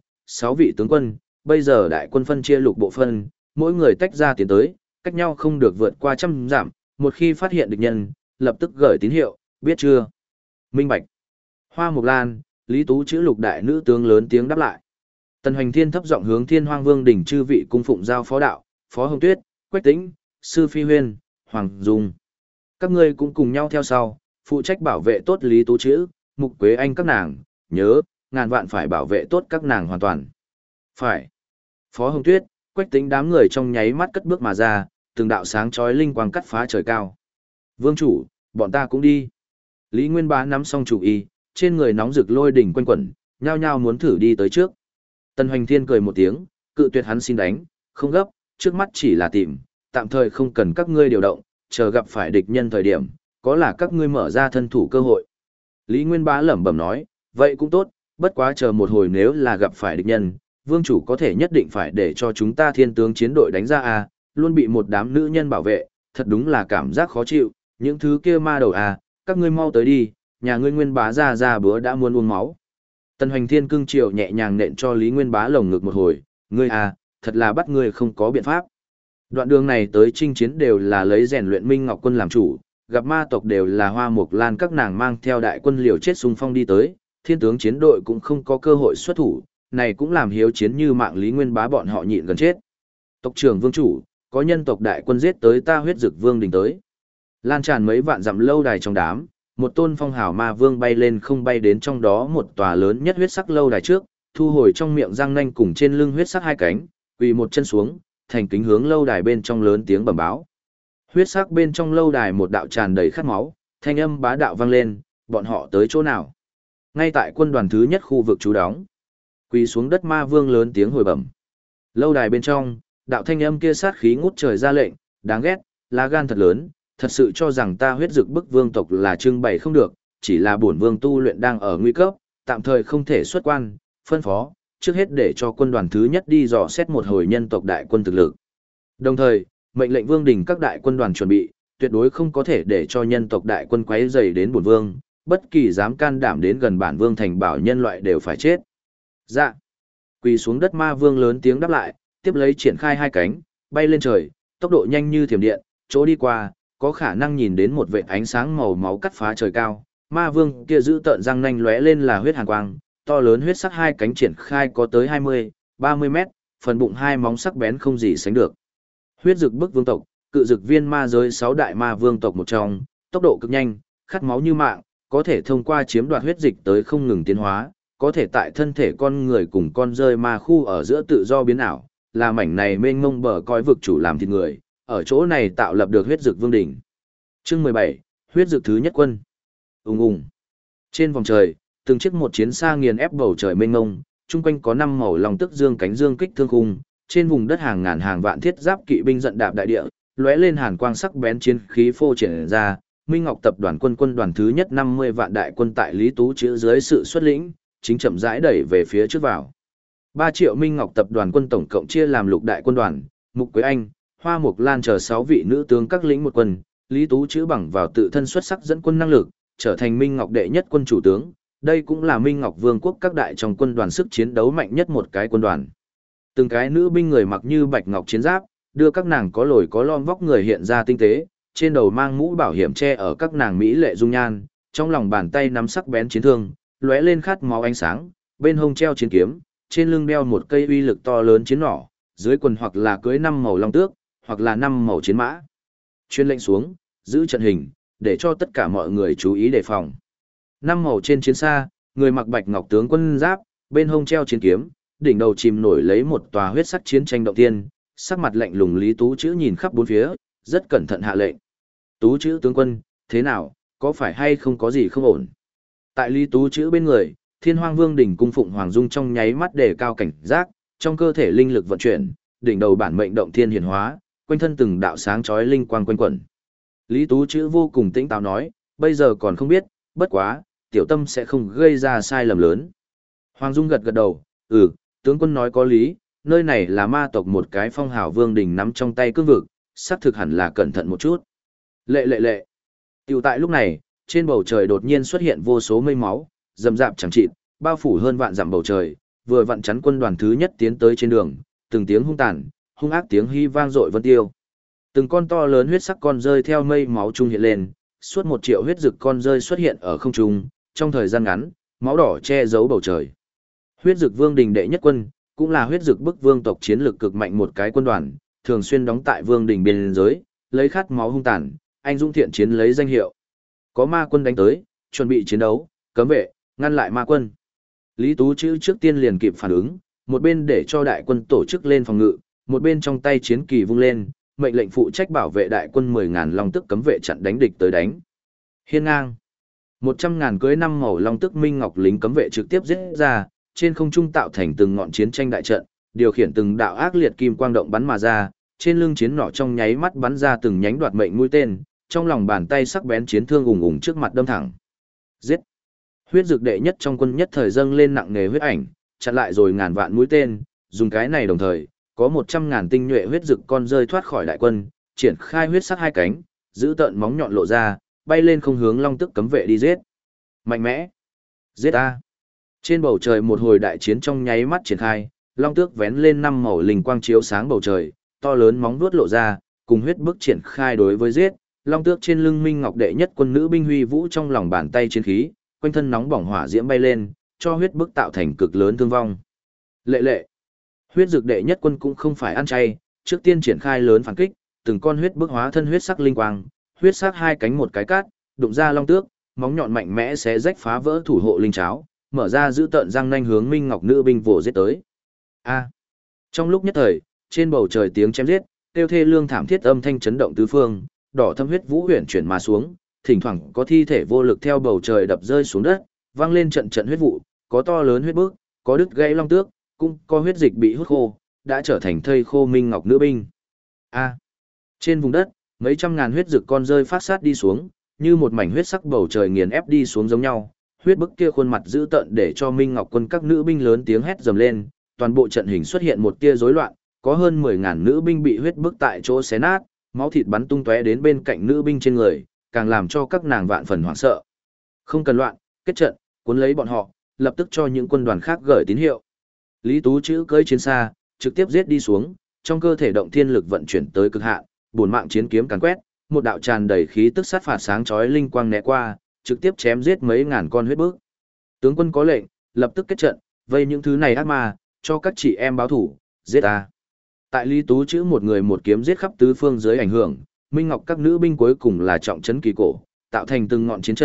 6 vị tướng quân, bây giờ đại quân phân chia lục bộ phân, mỗi người tách ra tiến tới, cách nhau không được vượt qua 100 dặm, một khi phát hiện địch nhân, lập tức gửi tín hiệu, biết chưa? Minh bạch. Hoa Mộc Lan, Lý Tú chữ lục đại nữ tướng lớn tiếng đáp lại. Tần Hoành Thiên thấp giọng hướng Thiên Hoang Vương đỉnh chư vị cung phụng giao phó đạo, Phó Hồng Tuyết, Quách Tĩnh, Sư Phi Huyên, Hoàng Dung. Các ngươi cũng cùng nhau theo sau, phụ trách bảo vệ tốt Lý Tú chữ, Mục Quế Anh các nàng, nhớ, ngàn vạn phải bảo vệ tốt các nàng hoàn toàn. Phải. Phó Hồng Tuyết, Quách Tĩnh đám người trong nháy mắt cất bước mà ra, từng đạo sáng chói linh quang cắt phá trời cao. Vương chủ, bọn ta cũng đi. Lý Nguyên Bá nắm xong chủ ý, trên người nóng rực lôi đỉnh quanh quẩn, nhao nhao muốn thử đi tới trước. Tần Hoành Thiên cười một tiếng, cự tuyệt hắn xin đánh, không gấp, trước mắt chỉ là tìm, tạm thời không cần các ngươi điều động, chờ gặp phải địch nhân thời điểm, có là các ngươi mở ra thân thủ cơ hội. Lý Nguyên Bá lẩm bẩm nói, vậy cũng tốt, bất quá chờ một hồi nếu là gặp phải địch nhân, vương chủ có thể nhất định phải để cho chúng ta thiên tướng chiến đội đánh ra à, luôn bị một đám nữ nhân bảo vệ, thật đúng là cảm giác khó chịu, những thứ kia ma đầu à, các ngươi mau tới đi, nhà ngươi Nguyên Bá ra bữa đã muốn uống máu. Tần Hoành Thiên cưng chiều nhẹ nhàng nện cho Lý Nguyên Bá lồng ngực một hồi, ngươi à, thật là bắt ngươi không có biện pháp. Đoạn đường này tới chinh chiến đều là lấy rèn luyện Minh Ngọc Quân làm chủ, gặp ma tộc đều là Hoa Mộc Lan các nàng mang theo đại quân liều chết xung phong đi tới, thiên tướng chiến đội cũng không có cơ hội xuất thủ, này cũng làm hiếu chiến như mạng Lý Nguyên Bá bọn họ nhịn gần chết. Tộc trưởng vương chủ, có nhân tộc đại quân giết tới ta huyết dực vương đình tới. Lan tràn mấy vạn dặm lâu đài trong đám, một tôn phong hào ma vương bay lên không bay đến trong đó một tòa lớn nhất huyết sắc lâu đài trước, thu hồi trong miệng răng nanh cùng trên lưng huyết sắc 2 cánh, quỳ một chân xuống, thành kính hướng lâu đài bên trong lớn tiếng bẩm báo. Huyết sắc bên trong lâu đài một đạo tràn đầy khát máu, thanh âm bá đạo vang lên, bọn họ tới chỗ nào? Ngay tại quân đoàn thứ nhất khu vực trú đóng. Quỳ xuống đất ma vương lớn tiếng hồi bẩm. Lâu đài bên trong, đạo thanh âm kia sát khí ngút trời ra lệnh, đáng ghét, lá gan thật lớn, thật sự cho rằng ta huyết dực bức vương tộc là trưng bày không được, chỉ là bổn vương tu luyện đang ở nguy cấp, tạm thời không thể xuất quan, phân phó, trước hết để cho quân đoàn thứ nhất đi dò xét một hồi nhân tộc đại quân thực lực. Đồng thời, mệnh lệnh vương đình các đại quân đoàn chuẩn bị, tuyệt đối không có thể để cho nhân tộc đại quân quấy rầy đến bổn vương, bất kỳ dám can đảm đến gần bản vương thành bảo nhân loại đều phải chết. Dạ. Quỳ xuống đất ma vương lớn tiếng đáp lại, tiếp lấy triển khai 2 cánh, bay lên trời, tốc độ nhanh như thiểm điện, chỗ đi qua, có khả năng nhìn đến một vệt ánh sáng màu máu cắt phá trời cao. Ma vương kia giữ tợn răng nanh lóe lên là huyết hàn quang, to lớn huyết sắc 2 cánh triển khai có tới 20, 30 mét, phần bụng 2 móng sắc bén không gì sánh được. Huyết dực bức vương tộc, cự dực viên ma giới 6 đại ma vương tộc một trong, tốc độ cực nhanh, khát máu như mạng, có thể thông qua chiếm đoạt huyết dịch tới không ngừng tiến hóa, có thể tại thân thể con người cùng con rơi ma khu ở giữa tự do biến ảo, là mảnh này mênh mông bờ cõi vực chủ làm thịt người, ở chỗ này tạo lập được huyết dực vương đỉnh. Chương 17, huyết dực thứ nhất quân. Ùng ùng. Trên vòng trời, từng chiếc một chiến xa nghiền ép bầu trời mênh mông, chung quanh có 5 màu long tức dương cánh dương kích thương khung, trên vùng đất hàng ngàn hàng vạn thiết giáp kỵ binh giận đạp đại địa, lóe lên hàn quang sắc bén chiến khí phô triển ra. Minh Ngọc tập đoàn quân đoàn thứ nhất 50 vạn đại quân tại Lý Tú Chữ dưới sự xuất lĩnh, chính chậm rãi đẩy về phía trước vào. 3 triệu Minh Ngọc tập đoàn quân tổng cộng chia làm lục đại quân đoàn, Mục Quế Anh, Hoa Mục Lan chờ 6 vị nữ tướng các lĩnh một quân, Lý Tú Chữ bằng vào tự thân xuất sắc dẫn quân năng lực, trở thành Minh Ngọc đệ nhất quân chủ tướng, đây cũng là Minh Ngọc Vương quốc các đại trong quân đoàn sức chiến đấu mạnh nhất một cái quân đoàn. Từng cái nữ binh người mặc như bạch ngọc chiến giáp, đưa các nàng có lồi có lõm vóc người hiện ra tinh tế, trên đầu mang mũ bảo hiểm che ở các nàng mỹ lệ dung nhan, trong lòng bàn tay nắm sắc bén chiến thương, lóe lên khát máu ánh sáng, bên hông treo chiến kiếm, trên lưng đeo một cây uy lực to lớn chiến nỏ, dưới quần hoặc là cưới 5 màu long tước, hoặc là 5 màu chiến mã. Chuyên lệnh xuống, giữ trận hình, để cho tất cả mọi người chú ý đề phòng. 5 màu trên chiến xa, người mặc bạch ngọc tướng quân giáp, bên hông treo chiến kiếm, đỉnh đầu chìm nổi lấy một tòa huyết sắc chiến tranh động tiên, sắc mặt lạnh lùng Lý Tú Chữ nhìn khắp bốn phía, rất cẩn thận hạ lệnh. Tú Chữ tướng quân, thế nào, có phải hay không có gì không ổn? Tại Lý Tú Chữ bên người, Thiên Hoang Vương đỉnh cung phụng Hoàng Dung trong nháy mắt đề cao cảnh giác, trong cơ thể linh lực vận chuyển, đỉnh đầu bản mệnh động thiên hiển hóa, quanh thân từng đạo sáng chói linh quang quanh quẩn. Lý Tú Chữ vô cùng tĩnh táo nói, bây giờ còn không biết, bất quá, tiểu tâm sẽ không gây ra sai lầm lớn. Hoàng Dung gật gật đầu, tướng quân nói có lý, nơi này là ma tộc một cái phong hào vương đình nắm trong tay cương vực, xác thực hẳn là cẩn thận một chút. Lệ. Tiểu tại lúc này, trên bầu trời đột nhiên xuất hiện vô số mây máu, rầm rạp chẳng chịt, bao phủ hơn vạn dặm bầu trời, vừa vặn chắn quân đoàn thứ nhất tiến tới trên đường, từng tiếng hung tàn, hung ác tiếng hy vang dội vân tiêu. Từng con to lớn huyết sắc con rơi theo mây máu trung hiện lên, suốt 1 triệu huyết dực con rơi xuất hiện ở không trung, trong thời gian ngắn, máu đỏ che giấu bầu trời. Huyết dực vương đình đệ nhất quân, cũng là huyết dực bức vương tộc chiến lược cực mạnh một cái quân đoàn, thường xuyên đóng tại vương đình biên giới, lấy khát máu hung tàn, anh dũng thiện chiến lấy danh hiệu. Có ma quân đánh tới, chuẩn bị chiến đấu, cấm vệ, ngăn lại ma quân. Lý Tú Chữ trước tiên liền kịp phản ứng, một bên để cho đại quân tổ chức lên phòng ngự, một bên trong tay chiến kỳ vung lên, mệnh lệnh phụ trách bảo vệ đại quân 10.000 long tức cấm vệ chặn đánh địch tới đánh. Hiên ngang, 100.000 cưới 5 màu long tức minh ngọc lính cấm vệ trực tiếp giết ra, trên không trung tạo thành từng ngọn chiến tranh đại trận, điều khiển từng đạo ác liệt kim quang động bắn mà ra, trên lưng chiến nỏ trong nháy mắt bắn ra từng nhánh đoạt mệnh mũi tên, trong lòng bàn tay sắc bén chiến thương ùng ùng trước mặt đâm thẳng. Giết! Huyết dực đệ nhất trong quân nhất thời dâng lên nặng nề huyết ảnh, chặn lại rồi ngàn vạn mũi tên, dùng cái này đồng thời, có 100.000 tinh nhuệ huyết dực con rơi thoát khỏi đại quân, triển khai huyết sắc hai cánh, giữ tợn móng nhọn lộ ra, bay lên không hướng long tức cấm vệ đi giết. Mạnh mẽ! Giết a! Trên bầu trời một hồi đại chiến trong nháy mắt triển khai, long tước vén lên 5 màu linh quang chiếu sáng bầu trời, to lớn móng vuốt lộ ra, cùng huyết bức triển khai đối với giết, long tước trên lưng minh ngọc đệ nhất quân nữ binh huy vũ trong lòng bàn tay chiến khí, quanh thân nóng bỏng hỏa diễm bay lên, cho huyết bức tạo thành cực lớn thương vong. Lệ. Huyết dực đệ nhất quân cũng không phải ăn chay, trước tiên triển khai lớn phản kích, từng con huyết bức hóa thân huyết sắc linh quang, huyết sắc hai cánh một cái cát, đụng ra long tước, móng nhọn mạnh mẽ xé rách phá vỡ thủ hộ linh cháo, mở ra giữ tợn răng nanh hướng minh ngọc nữ binh vồ giết tới. Trong lúc nhất thời, trên bầu trời tiếng chém giết, tiêu thê lương thảm thiết âm thanh chấn động tứ phương, đỏ thâm huyết vũ huyền chuyển mà xuống, thỉnh thoảng có thi thể vô lực theo bầu trời đập rơi xuống đất, vang lên trận trận huyết vụ, có to lớn huyết bức, có đứt gãy long tước, cũng có huyết dịch bị hút khô, đã trở thành thây khô minh ngọc nữ binh. Trên vùng đất, mấy trăm ngàn huyết dực con rơi phát sát đi xuống, như một mảnh huyết sắc bầu trời nghiền ép đi xuống giống nhau. Huyết bức kia khuôn mặt dữ tợn để cho Minh Ngọc quân các nữ binh lớn tiếng hét dầm lên, toàn bộ trận hình xuất hiện một tia rối loạn, có hơn 10.000 nữ binh bị huyết bức tại chỗ xé nát, máu thịt bắn tung tóe đến bên cạnh nữ binh trên người, càng làm cho các nàng vạn phần hoảng sợ. Không cần loạn, kết trận, cuốn lấy bọn họ, lập tức cho những quân đoàn khác gửi tín hiệu. Lý Tú Chữ cưỡi chiến xa, trực tiếp giết đi xuống, trong cơ thể động thiên lực vận chuyển tới cực hạn, bổn mạng chiến kiếm càn quét, một đạo tràn đầy khí tức sát phạt sáng chói linh quang né qua, trực tiếp chém giết mấy ngàn con huyết bức. Tướng quân có lệnh, lập tức kết trận, vây những thứ này ác ma, cho các chị em báo thủ, giết ta. Tại Lý Tú Chữ một người một kiếm giết khắp tứ phương dưới ảnh hưởng, Minh Ngọc các nữ binh cuối cùng là trọng trấn kỳ cổ, tạo thành từng ngọn chiến trận,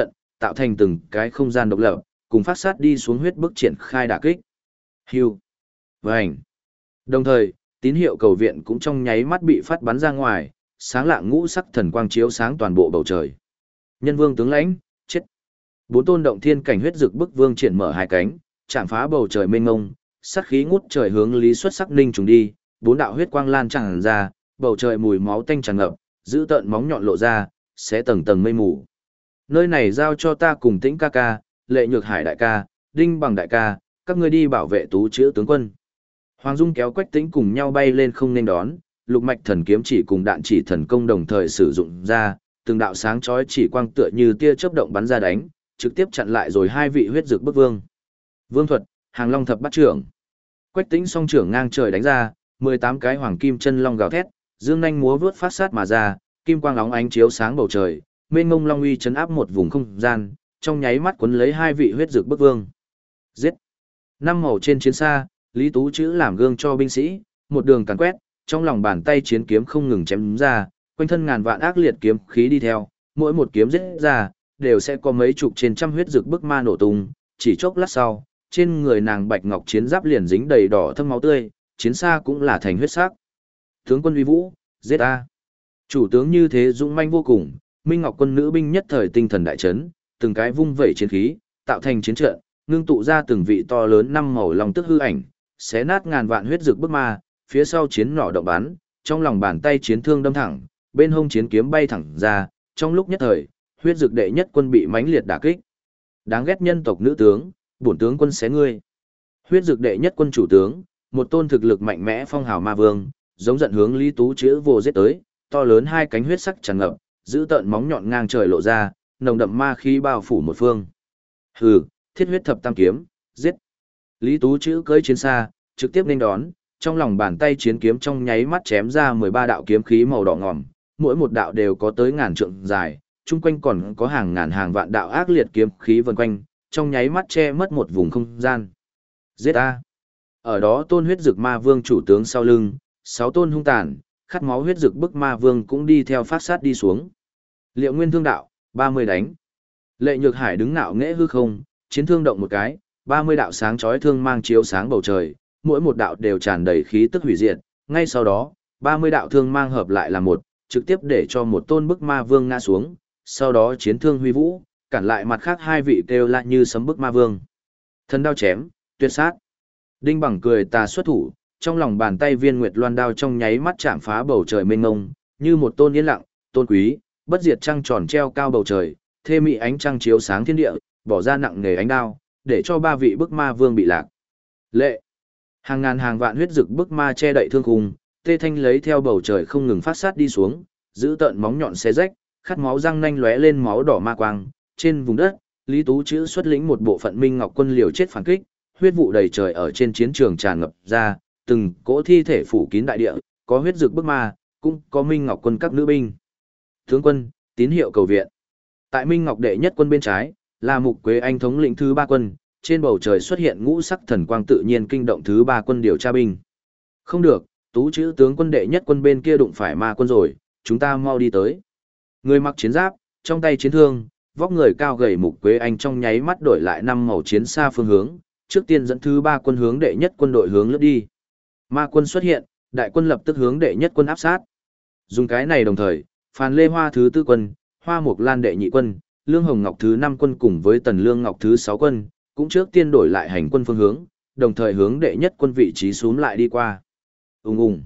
tạo thành từng cái không gian độc lập, cùng phát sát đi xuống huyết bức triển khai đả kích. Hưu. Vành. Đồng thời, tín hiệu cầu viện cũng trong nháy mắt bị phát bắn ra ngoài, sáng lạng ngũ sắc thần quang chiếu sáng toàn bộ bầu trời. Nhân vương tướng lãnh, chết. Bốn tôn động thiên cảnh huyết dực bức vương triển mở hai cánh, chạm phá bầu trời mênh mông, sát khí ngút trời hướng Lý Xuất Sắc ninh trùng đi, bốn đạo huyết quang lan tràn ra, bầu trời mùi máu tanh tràn ngập, giữ tợn móng nhọn lộ ra, xé tầng tầng mây mù. Nơi này giao cho ta cùng Tĩnh ca ca, Lệ Nhược Hải đại ca, Đinh Bằng đại ca, các ngươi đi bảo vệ Tú Chữ tướng quân. Hoàng Dung kéo Quách Tĩnh cùng nhau bay lên không nên đón, lục mạch thần kiếm chỉ cùng đạn chỉ thần công đồng thời sử dụng ra, từng đạo sáng chói chỉ quang tựa như tia chớp động bắn ra đánh, trực tiếp chặn lại rồi hai vị huyết dược bức vương. Vương thuật, Hàng Long thập bát trưởng. Quách Tĩnh song trưởng ngang trời đánh ra, 18 cái hoàng kim chân long gào thét, dương nhanh múa vướt phát sát mà ra, kim quang óng ánh chiếu sáng bầu trời, mênh mông long uy chấn áp một vùng không gian, trong nháy mắt cuốn lấy hai vị huyết dược bức vương. Giết. Năm màu trên chiến xa, Lý Tú Chữ làm gương cho binh sĩ, một đường càn quét, trong lòng bàn tay chiến kiếm không ngừng chém ra, quanh thân ngàn vạn ác liệt kiếm khí đi theo, mỗi một kiếm giết ra, đều sẽ có mấy chục trên trăm huyết dược bức ma nổ tung, chỉ chốc lát sau, trên người nàng bạch ngọc chiến giáp liền dính đầy đỏ thâm máu tươi, chiến xa cũng là thành huyết sắc. Tướng quân uy vũ, giết a. Chủ tướng như thế dũng manh vô cùng, Minh Ngọc quân nữ binh nhất thời tinh thần đại chấn, từng cái vung vẩy chiến khí, tạo thành chiến trận, ngưng tụ ra từng vị to lớn năm màu long tức hư ảnh, xé nát ngàn vạn huyết dược bức ma, phía sau chiến nỏ động bắn, trong lòng bàn tay chiến thương đâm thẳng, bên hông chiến kiếm bay thẳng ra, trong lúc nhất thời, huyết dược đệ nhất quân bị mãnh liệt đả kích. Đáng ghét nhân tộc nữ tướng, bổn tướng quân xé ngươi. Huyết dược đệ nhất quân chủ tướng, một tôn thực lực mạnh mẽ phong hào ma vương, giống giận hướng Lý Tú Chữ vô giết tới, to lớn hai cánh huyết sắc tràn ngập, giữ tợn móng nhọn ngang trời lộ ra, nồng đậm ma khí bao phủ một phương. Hừ, thiết huyết thập tam kiếm, giết. Lý Tú Chữ cưỡi chiến xa, trực tiếp nên đón, trong lòng bàn tay chiến kiếm trong nháy mắt chém ra 13 đạo kiếm khí màu đỏ ngòm, mỗi một đạo đều có tới ngàn trượng dài, chung quanh còn có hàng ngàn hàng vạn đạo ác liệt kiếm khí vần quanh, trong nháy mắt che mất một vùng không gian. Giết a! Ở đó tôn huyết dực ma vương chủ tướng sau lưng, 6 tôn hung tàn, khát máu huyết dực bức ma vương cũng đi theo phát sát đi xuống. Liệu nguyên thương đạo, 30 đánh. Lệ Nhược Hải đứng nạo nghễ hư không, chiến thương động một cái, 30 đạo sáng chói thương mang chiếu sáng bầu trời, mỗi một đạo đều tràn đầy khí tức hủy diệt, ngay sau đó, 30 đạo thương mang hợp lại là một, trực tiếp để cho một tôn bức ma vương ngã xuống, sau đó chiến thương huy vũ, cản lại mặt khác hai vị kêu lại như sấm bức ma vương. Thần đao chém, tuyệt sát. Đinh Bằng cười tà xuất thủ, trong lòng bàn tay viên nguyệt loan đao trong nháy mắt chạm phá bầu trời mênh mông, như một tôn yên lặng, tôn quý, bất diệt trăng tròn treo cao bầu trời, thê mị ánh trăng chiếu sáng thiên địa, bỏ ra nặng nề ánh đao, để cho ba vị bức ma vương bị lạc. Lệ. Hàng ngàn hàng vạn huyết dực bức ma che đậy thương khung, tê thanh lấy theo bầu trời không ngừng phát sát đi xuống, giữ tợn móng nhọn xé rách, khát máu răng nanh lóe lên máu đỏ ma quang, trên vùng đất, Lý Tú Chữ xuất lĩnh một bộ phận Minh Ngọc quân liều chết phản kích, huyết vụ đầy trời ở trên chiến trường tràn ngập ra, từng cỗ thi thể phủ kín đại địa, có huyết dực bức ma, cũng có Minh Ngọc quân các nữ binh. Tướng quân, tín hiệu cầu viện. Tại Minh Ngọc đệ nhất quân bên trái, là Mục Quế Anh thống lĩnh thứ 3 quân, trên bầu trời xuất hiện ngũ sắc thần quang tự nhiên kinh động thứ 3 quân điều tra binh. Không được, Tú Chữ tướng quân đệ nhất quân bên kia đụng phải ma quân rồi, chúng ta mau đi tới. Người mặc chiến giáp, trong tay chiến thương, vóc người cao gầy Mục Quế Anh trong nháy mắt đổi lại 5 màu chiến xa phương hướng, trước tiên dẫn thứ 3 quân hướng đệ nhất quân đội hướng lướt đi. Ma quân xuất hiện, đại quân lập tức hướng đệ nhất quân áp sát. Dùng cái này đồng thời, Phan Lê Hoa thứ 4 quân, Hoa Mục Lan đệ nhị quân, Lương Hồng Ngọc thứ 5 quân cùng với Tần Lương Ngọc thứ 6 quân, cũng trước tiên đổi lại hành quân phương hướng, đồng thời hướng đệ nhất quân vị trí xuống lại đi qua. Ùng ùng.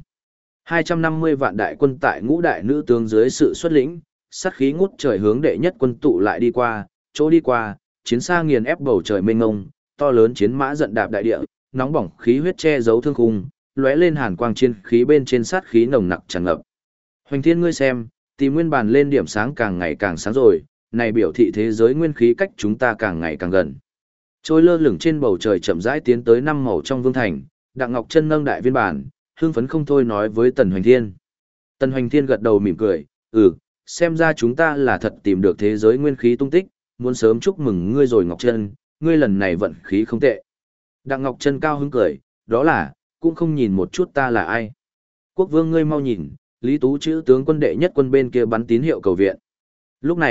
250 vạn đại quân tại ngũ đại nữ tướng dưới sự xuất lĩnh, sát khí ngút trời hướng đệ nhất quân tụ lại đi qua, chỗ đi qua, chiến xa nghiền ép bầu trời mênh mông, to lớn chiến mã giận đạp đại địa, nóng bỏng khí huyết che giấu thương khung, lóe lên hàn quang chiến khí bên trên sát khí nồng nặc tràn ngập. Hoành Thiên ngươi xem, tìm nguyên bản lên điểm sáng càng ngày càng sáng rồi, này biểu thị thế giới nguyên khí cách chúng ta càng ngày càng gần. Trôi lơ lửng trên bầu trời chậm rãi tiến tới 5 màu trong vương thành, Đặng Ngọc Chân nâng đại viên bản, hưng phấn không thôi nói với Tần Hoành Thiên. Tần Hoành Thiên gật đầu mỉm cười, xem ra chúng ta là thật tìm được thế giới nguyên khí tung tích, muốn sớm chúc mừng ngươi rồi Ngọc Chân, ngươi lần này vận khí không tệ. Đặng Ngọc Chân cao hứng cười, đó là, cũng không nhìn một chút ta là ai. Quốc vương ngươi mau nhìn, Lý Tú Chữ tướng quân đệ nhất quân bên kia bắn tín hiệu cầu viện. Lúc này,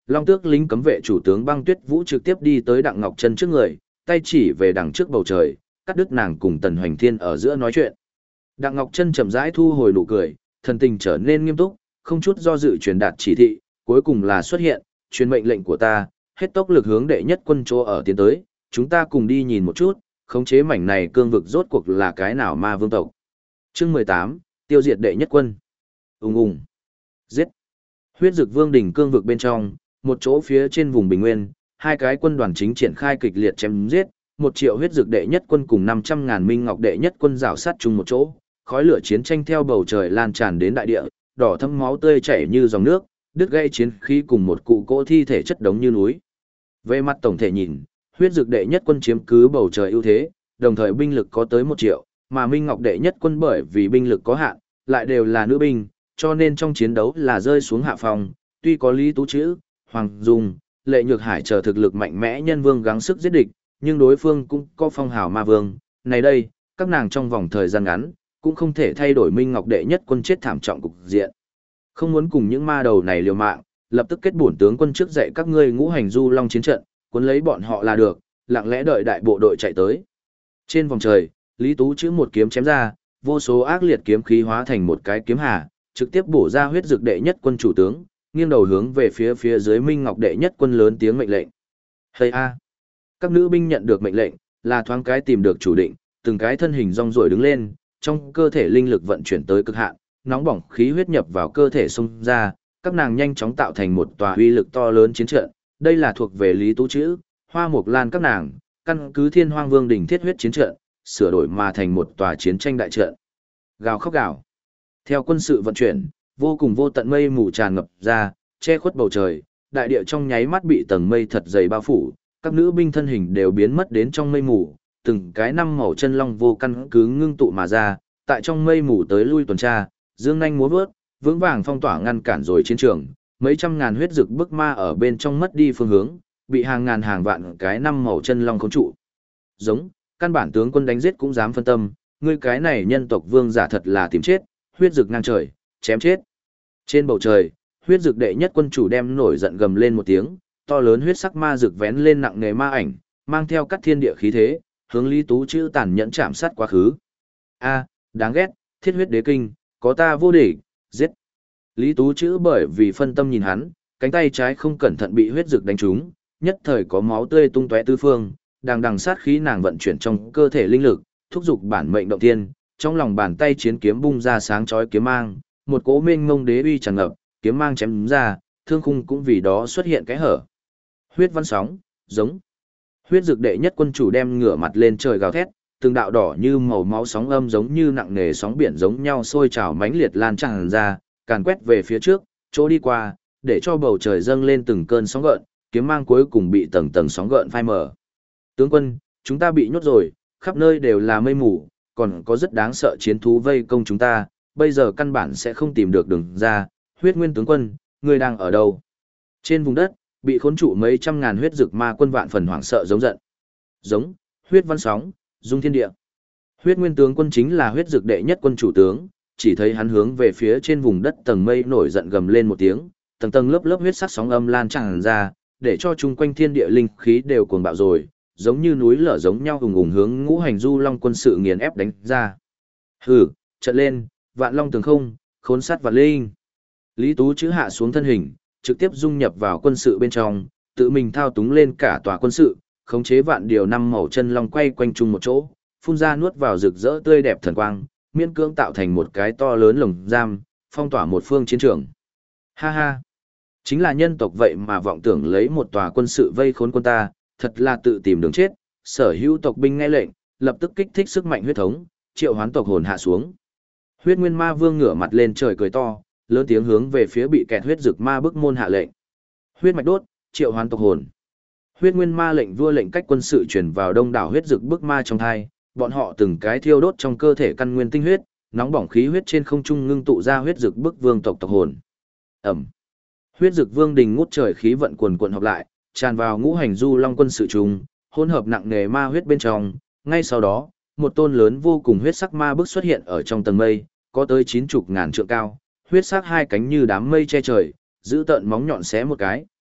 Long tước lính cấm vệ chủ tướng Băng Tuyết Vũ trực tiếp đi tới Đặng Ngọc Chân trước người, tay chỉ về đằng trước bầu trời, cắt đứt nàng cùng Tần Hoành Thiên ở giữa nói chuyện. Đặng Ngọc Chân chậm rãi thu hồi nụ cười, thần tình trở nên nghiêm túc, không chút do dự truyền đạt chỉ thị, cuối cùng là xuất hiện, truyền mệnh lệnh của ta, hết tốc lực hướng đệ nhất quân chỗ ở tiến tới, chúng ta cùng đi nhìn một chút, khống chế mảnh này cương vực rốt cuộc là cái nào ma vương tộc. Chương 18, tiêu diệt đệ nhất quân. Ùng ùng. Giết. Huyết Dực Vương đỉnh cương vực bên trong, một chỗ phía trên vùng bình nguyên, hai cái quân đoàn chính triển khai kịch liệt chém giết, 1 triệu huyết dực đệ nhất quân cùng 500.000 minh ngọc đệ nhất quân rào sát chung một chỗ, khói lửa chiến tranh theo bầu trời lan tràn đến đại địa, đỏ thẫm máu tươi chảy như dòng nước, đứt gãy chiến khí cùng một cụ cỗ thi thể chất đống như núi. Về mặt tổng thể nhìn, huyết dực đệ nhất quân chiếm cứ bầu trời ưu thế, đồng thời binh lực có tới 1 triệu, mà minh ngọc đệ nhất quân bởi vì binh lực có hạn, lại đều là nữ binh, cho nên trong chiến đấu là rơi xuống hạ phòng, tuy có Lý Tú Chữ, Hoàng Dung, Lệ Nhược Hải chờ thực lực mạnh mẽ nhân vương gắng sức giết địch, nhưng đối phương cũng có phong hào ma vương. Này đây, các nàng trong vòng thời gian ngắn, cũng không thể thay đổi Minh Ngọc đệ nhất quân chết thảm trọng cục diện. Không muốn cùng những ma đầu này liều mạng, lập tức kết bổn tướng quân trước dạy các ngươi ngũ hành du long chiến trận, cuốn lấy bọn họ là được, lặng lẽ đợi đại bộ đội chạy tới. Trên vòng trời, Lý Tú Chữ một kiếm chém ra, vô số ác liệt kiếm khí hóa thành một cái kiếm hà, trực tiếp bổ ra huyết dực đệ nhất quân chủ tướng, nghiêng đầu hướng về phía dưới Minh Ngọc đệ nhất quân lớn tiếng mệnh lệnh. Hây a! Các nữ binh nhận được mệnh lệnh, là thoáng cái tìm được chủ định, từng cái thân hình rong ruổi đứng lên, trong cơ thể linh lực vận chuyển tới cực hạn, nóng bỏng khí huyết nhập vào cơ thể xông ra, các nàng nhanh chóng tạo thành một tòa uy lực to lớn chiến trận. Đây là thuộc về Lý Tú Chữ, Hoa Mộc Lan các nàng, căn cứ Thiên Hoang Vương đỉnh thiết huyết chiến trận, sửa đổi mà thành một tòa chiến tranh đại trận. Gào khóc gào. Theo quân sự vận chuyển, vô cùng vô tận mây mù tràn ngập ra, che khuất bầu trời, đại địa trong nháy mắt bị tầng mây thật dày bao phủ, các nữ binh thân hình đều biến mất đến trong mây mù, từng cái năm màu chân long vô căn cứ ngưng tụ mà ra, tại trong mây mù tới lui tuần tra, dương nhanh múa vớt, vững vàng phong tỏa ngăn cản rồi chiến trường, mấy trăm ngàn huyết dực bức ma ở bên trong mất đi phương hướng, bị hàng ngàn hàng vạn cái năm màu chân long khống trụ. Giống, căn bản tướng quân đánh giết cũng dám phân tâm, ngươi cái này nhân tộc vương giả thật là tìm chết, huyết dực ngang trời, chém chết. Trên bầu trời, huyết dực đệ nhất quân chủ đem nổi giận gầm lên một tiếng, to lớn huyết sắc ma dực vén lên nặng nề ma ảnh, mang theo cắt thiên địa khí thế, hướng Lý Tú Chữ tàn nhẫn chạm sát quá khứ. A, đáng ghét, thiết huyết đế kinh, có ta vô địch, giết. Lý Tú Chữ bởi vì phân tâm nhìn hắn, cánh tay trái không cẩn thận bị huyết dực đánh trúng, nhất thời có máu tươi tung tóe tứ phương, đằng sát khí nàng vận chuyển trong cơ thể linh lực, thúc giục bản mệnh động thiên, trong lòng bàn tay chiến kiếm bung ra sáng chói kiếm mang, một cỗ mênh mông đế uy tràn ngập, kiếm mang chém ra, thương khung cũng vì đó xuất hiện cái hở. Huyết văn sóng, giống. Huyết dực đệ nhất quân chủ đem ngửa mặt lên trời gào thét, từng đạo đỏ như màu máu sóng âm giống như nặng nề sóng biển giống nhau sôi trào mãnh liệt lan tràn ra, càn quét về phía trước, chỗ đi qua, để cho bầu trời dâng lên từng cơn sóng gợn, kiếm mang cuối cùng bị tầng tầng sóng gợn phai mờ. Tướng quân, chúng ta bị nhốt rồi, khắp nơi đều là mây mù, còn có rất đáng sợ chiến thú vây công chúng ta, bây giờ căn bản sẽ không tìm được đường ra. Huyết Nguyên tướng quân, ngươi đang ở đâu? Trên vùng đất, bị khốn trụ mấy trăm ngàn huyết dực ma quân vạn phần hoảng sợ giống giận. Giống, huyết văn sóng, dung thiên địa. Huyết Nguyên tướng quân chính là huyết dực đệ nhất quân chủ tướng, chỉ thấy hắn hướng về phía trên vùng đất tầng mây nổi giận gầm lên một tiếng, tầng tầng lớp lớp huyết sắc sóng âm lan tràn ra, để cho chung quanh thiên địa linh khí đều cuồng bạo rồi, giống như núi lở giống nhau ùng ùng hướng ngũ hành du long quân sự nghiền ép đánh ra. Hừ, trận lên, vạn long tường không, khốn sát vạn linh. Lý Tú Chữ hạ xuống thân hình, trực tiếp dung nhập vào quân sự bên trong, tự mình thao túng lên cả tòa quân sự, khống chế vạn điều năm màu chân long quay quanh chung một chỗ, phun ra nuốt vào rực rỡ tươi đẹp thần quang, miễn cưỡng tạo thành một cái to lớn lồng giam, phong tỏa một phương chiến trường. Ha ha, chính là nhân tộc vậy mà vọng tưởng lấy một tòa quân sự vây khốn quân ta, thật là tự tìm đường chết. Sở hữu tộc binh nghe lệnh, lập tức kích thích sức mạnh huyết thống, triệu hoán tộc hồn hạ xuống. Huyết Nguyên Ma Vương ngửa mặt lên trời cười to, lớn tiếng hướng về phía bị kẹt huyết dực ma bức môn hạ lệnh. Huyết mạch đốt, triệu hoán tộc hồn. Huyết Nguyên Ma lệnh vua lệnh cách quân sự chuyển vào đông đảo huyết dực bức ma trong thai, bọn họ từng cái thiêu đốt trong cơ thể căn nguyên tinh huyết, nóng bỏng khí huyết trên không trung ngưng tụ ra huyết dực bức vương tộc tộc hồn. Ẩm. Huyết dực vương đình ngút trời khí vận cuồn cuộn hợp lại, tràn vào ngũ hành du long quân sự trùng, hỗn hợp nặng nề ma huyết bên trong. Ngay sau đó, một tôn lớn vô cùng huyết sắc ma bức xuất hiện ở trong tầng mây, có tới 90.000 trượng cao, huyết sắc hai cánh như đám mây che trời, giữ tợn móng nhọn xé một cái,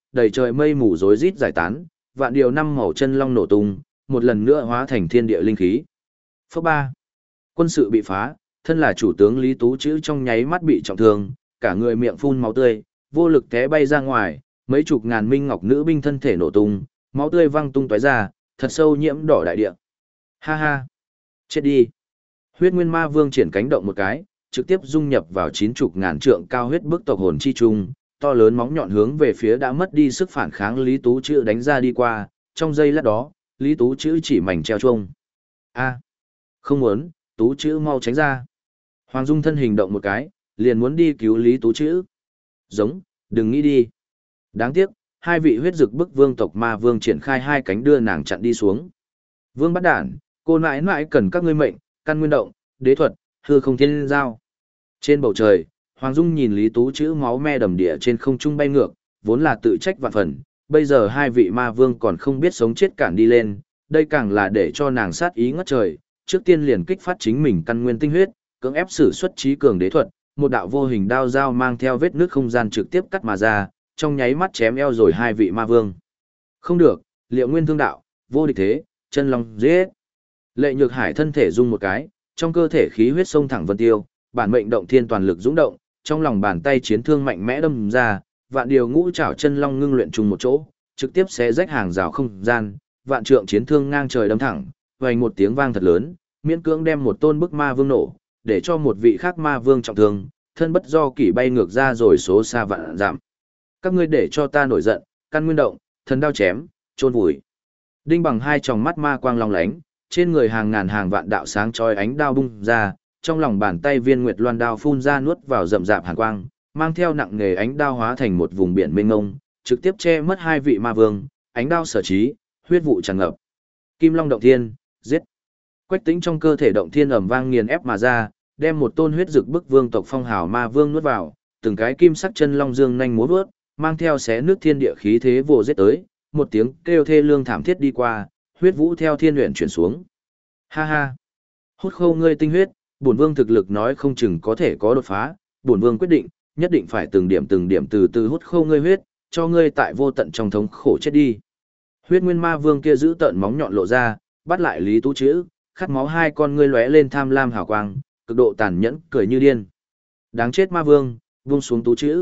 đầy trời mây mù rối rít giải tán, vạn điều năm màu chân long nổ tung, một lần nữa hóa thành thiên địa linh khí. Phước 3. Quân sự bị phá, thân là chủ tướng Lý Tú Chữ trong nháy mắt bị trọng thương, cả người miệng phun máu tươi, vô lực té bay ra ngoài, mấy chục ngàn minh ngọc nữ binh thân thể nổ tung, máu tươi văng tung tóe ra, thật sâu nhiễm đỏ đại địa. Ha ha! Chết đi! Huyết Nguyên Ma Vương triển cánh động một cái, trực tiếp dung nhập vào 90 ngàn trượng cao huyết bức tộc hồn chi trung, to lớn móng nhọn hướng về phía đã mất đi sức phản kháng Lý Tú Chữ đánh ra đi qua, trong giây lát đó, Lý Tú Chữ chỉ mảnh treo chuông. A! Không muốn, Tú Chữ mau tránh ra. Hoàng Dung thân hình động một cái, liền muốn đi cứu Lý Tú Chữ. Giống, đừng nghĩ đi. Đáng tiếc, hai vị huyết dực bức vương tộc ma vương triển khai hai cánh đưa nàng chặn đi xuống. Vương bắt đản, cô nãi nãi cần các ngươi mệnh, căn nguyên động, đế thuật, hư không thiên giao. Trên bầu trời, Hoàng Dung nhìn Lý Tú Chữ máu me đầm địa trên không trung bay ngược, vốn là tự trách vạn phần, bây giờ hai vị ma vương còn không biết sống chết cản đi lên, đây càng là để cho nàng sát ý ngất trời, trước tiên liền kích phát chính mình căn nguyên tinh huyết, cưỡng ép sử xuất trí cường đế thuật, một đạo vô hình đao dao mang theo vết nước không gian trực tiếp cắt mà ra, trong nháy mắt chém eo rồi hai vị ma vương. Không được, Liệu Nguyên Thương Đạo, vô địch thế, chân long giết. Lệ Nhược Hải thân thể rung một cái, trong cơ thể khí huyết sông thẳng vân tiêu, bản mệnh động thiên toàn lực dũng động, trong lòng bàn tay chiến thương mạnh mẽ đâm ra, vạn điều ngũ trảo chân long ngưng luyện chung một chỗ, trực tiếp xé rách hàng rào không gian, vạn trượng chiến thương ngang trời đâm thẳng, vang một tiếng vang thật lớn, miễn cưỡng đem một tôn bức ma vương nổ, để cho một vị khác ma vương trọng thương, thân bất do kỷ bay ngược ra rồi số xa vạn giảm. Các ngươi để cho ta nổi giận, căn nguyên động, thần đao chém, chôn vùi. Đinh Bằng hai tròng mắt ma quang long lánh, trên người hàng ngàn hàng vạn đạo sáng chói ánh đao bung ra, trong lòng bàn tay viên nguyệt loan đao phun ra nuốt vào rậm rạp hàn quang, mang theo nặng nghề ánh đao hóa thành một vùng biển mênh mông, trực tiếp che mất hai vị ma vương, ánh đao sở trí, huyết vụ tràn ngập. Kim Long động thiên, giết. Quách Tĩnh trong cơ thể động thiên ầm vang nghiền ép mà ra, đem một tôn huyết dực bức vương tộc phong hào ma vương nuốt vào, từng cái kim sắc chân long dương nhanh múa vớt, mang theo xé nước thiên địa khí thế vồ giết tới, một tiếng kêu thê lương thảm thiết đi qua, huyết vũ theo thiên luyện chuyển xuống. Ha ha! Hút khô ngươi tinh huyết, bổn vương thực lực nói không chừng có thể có đột phá, bổn vương quyết định, nhất định phải từng điểm từ từ hút khô ngươi huyết, cho ngươi tại vô tận trong thống khổ chết đi. Huyết Nguyên Ma Vương kia giữ tận móng nhọn lộ ra, bắt lại Lý Tú Chữ, khát máu hai con ngươi lóe lên tham lam hào quang, cực độ tàn nhẫn, cười như điên. Đáng chết Ma Vương, buông xuống Tú Chữ.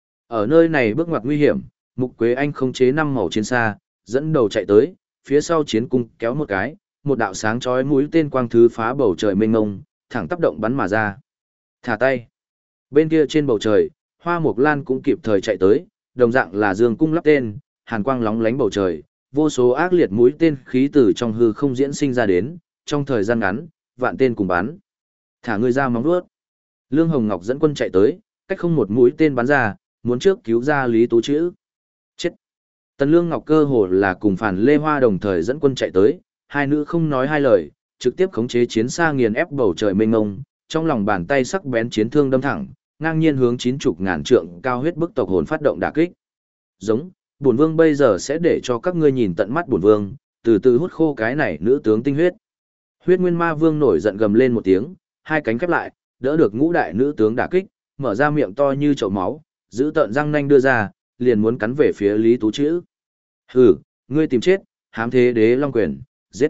Ở nơi này bước ngoặt nguy hiểm, Mục Quế Anh khống chế năm màu chiến xa, dẫn đầu chạy tới, phía sau chiến cung kéo một cái, một đạo sáng chói mũi tên quang thứ phá bầu trời mênh mông, thẳng tác động bắn mà ra. Thả tay. Bên kia trên bầu trời, Hoa Mộc Lan cũng kịp thời chạy tới, đồng dạng là dương cung lắp tên, hàn quang lóng lánh bầu trời, vô số ác liệt mũi tên khí từ trong hư không diễn sinh ra đến, trong thời gian ngắn, vạn tên cùng bắn. Thả người ra móng vuốt. Lương Hồng Ngọc dẫn quân chạy tới, cách không một mũi tên bắn ra, muốn trước cứu ra Lý Tú Chữ. Chết. Tần Lương Ngọc cơ hồ là cùng Phản Lê Hoa đồng thời dẫn quân chạy tới, hai nữ không nói hai lời, trực tiếp khống chế chiến xa nghiền ép bầu trời mênh mông, trong lòng bàn tay sắc bén chiến thương đâm thẳng, ngang nhiên hướng 90 ngàn trượng cao huyết bức tộc hồn phát động đả kích. Giống, bổn vương bây giờ sẽ để cho các ngươi nhìn tận mắt bổn vương, từ từ hút khô cái này nữ tướng tinh huyết. Huyết Nguyên Ma Vương nổi giận gầm lên một tiếng, hai cánh khép lại, đỡ được ngũ đại nữ tướng đả kích, mở ra miệng to như chậu máu, giữ tợn răng nanh đưa ra, liền muốn cắn về phía Lý Tú Chữ. Hừ, ngươi tìm chết, hám thế đế long quyền, giết.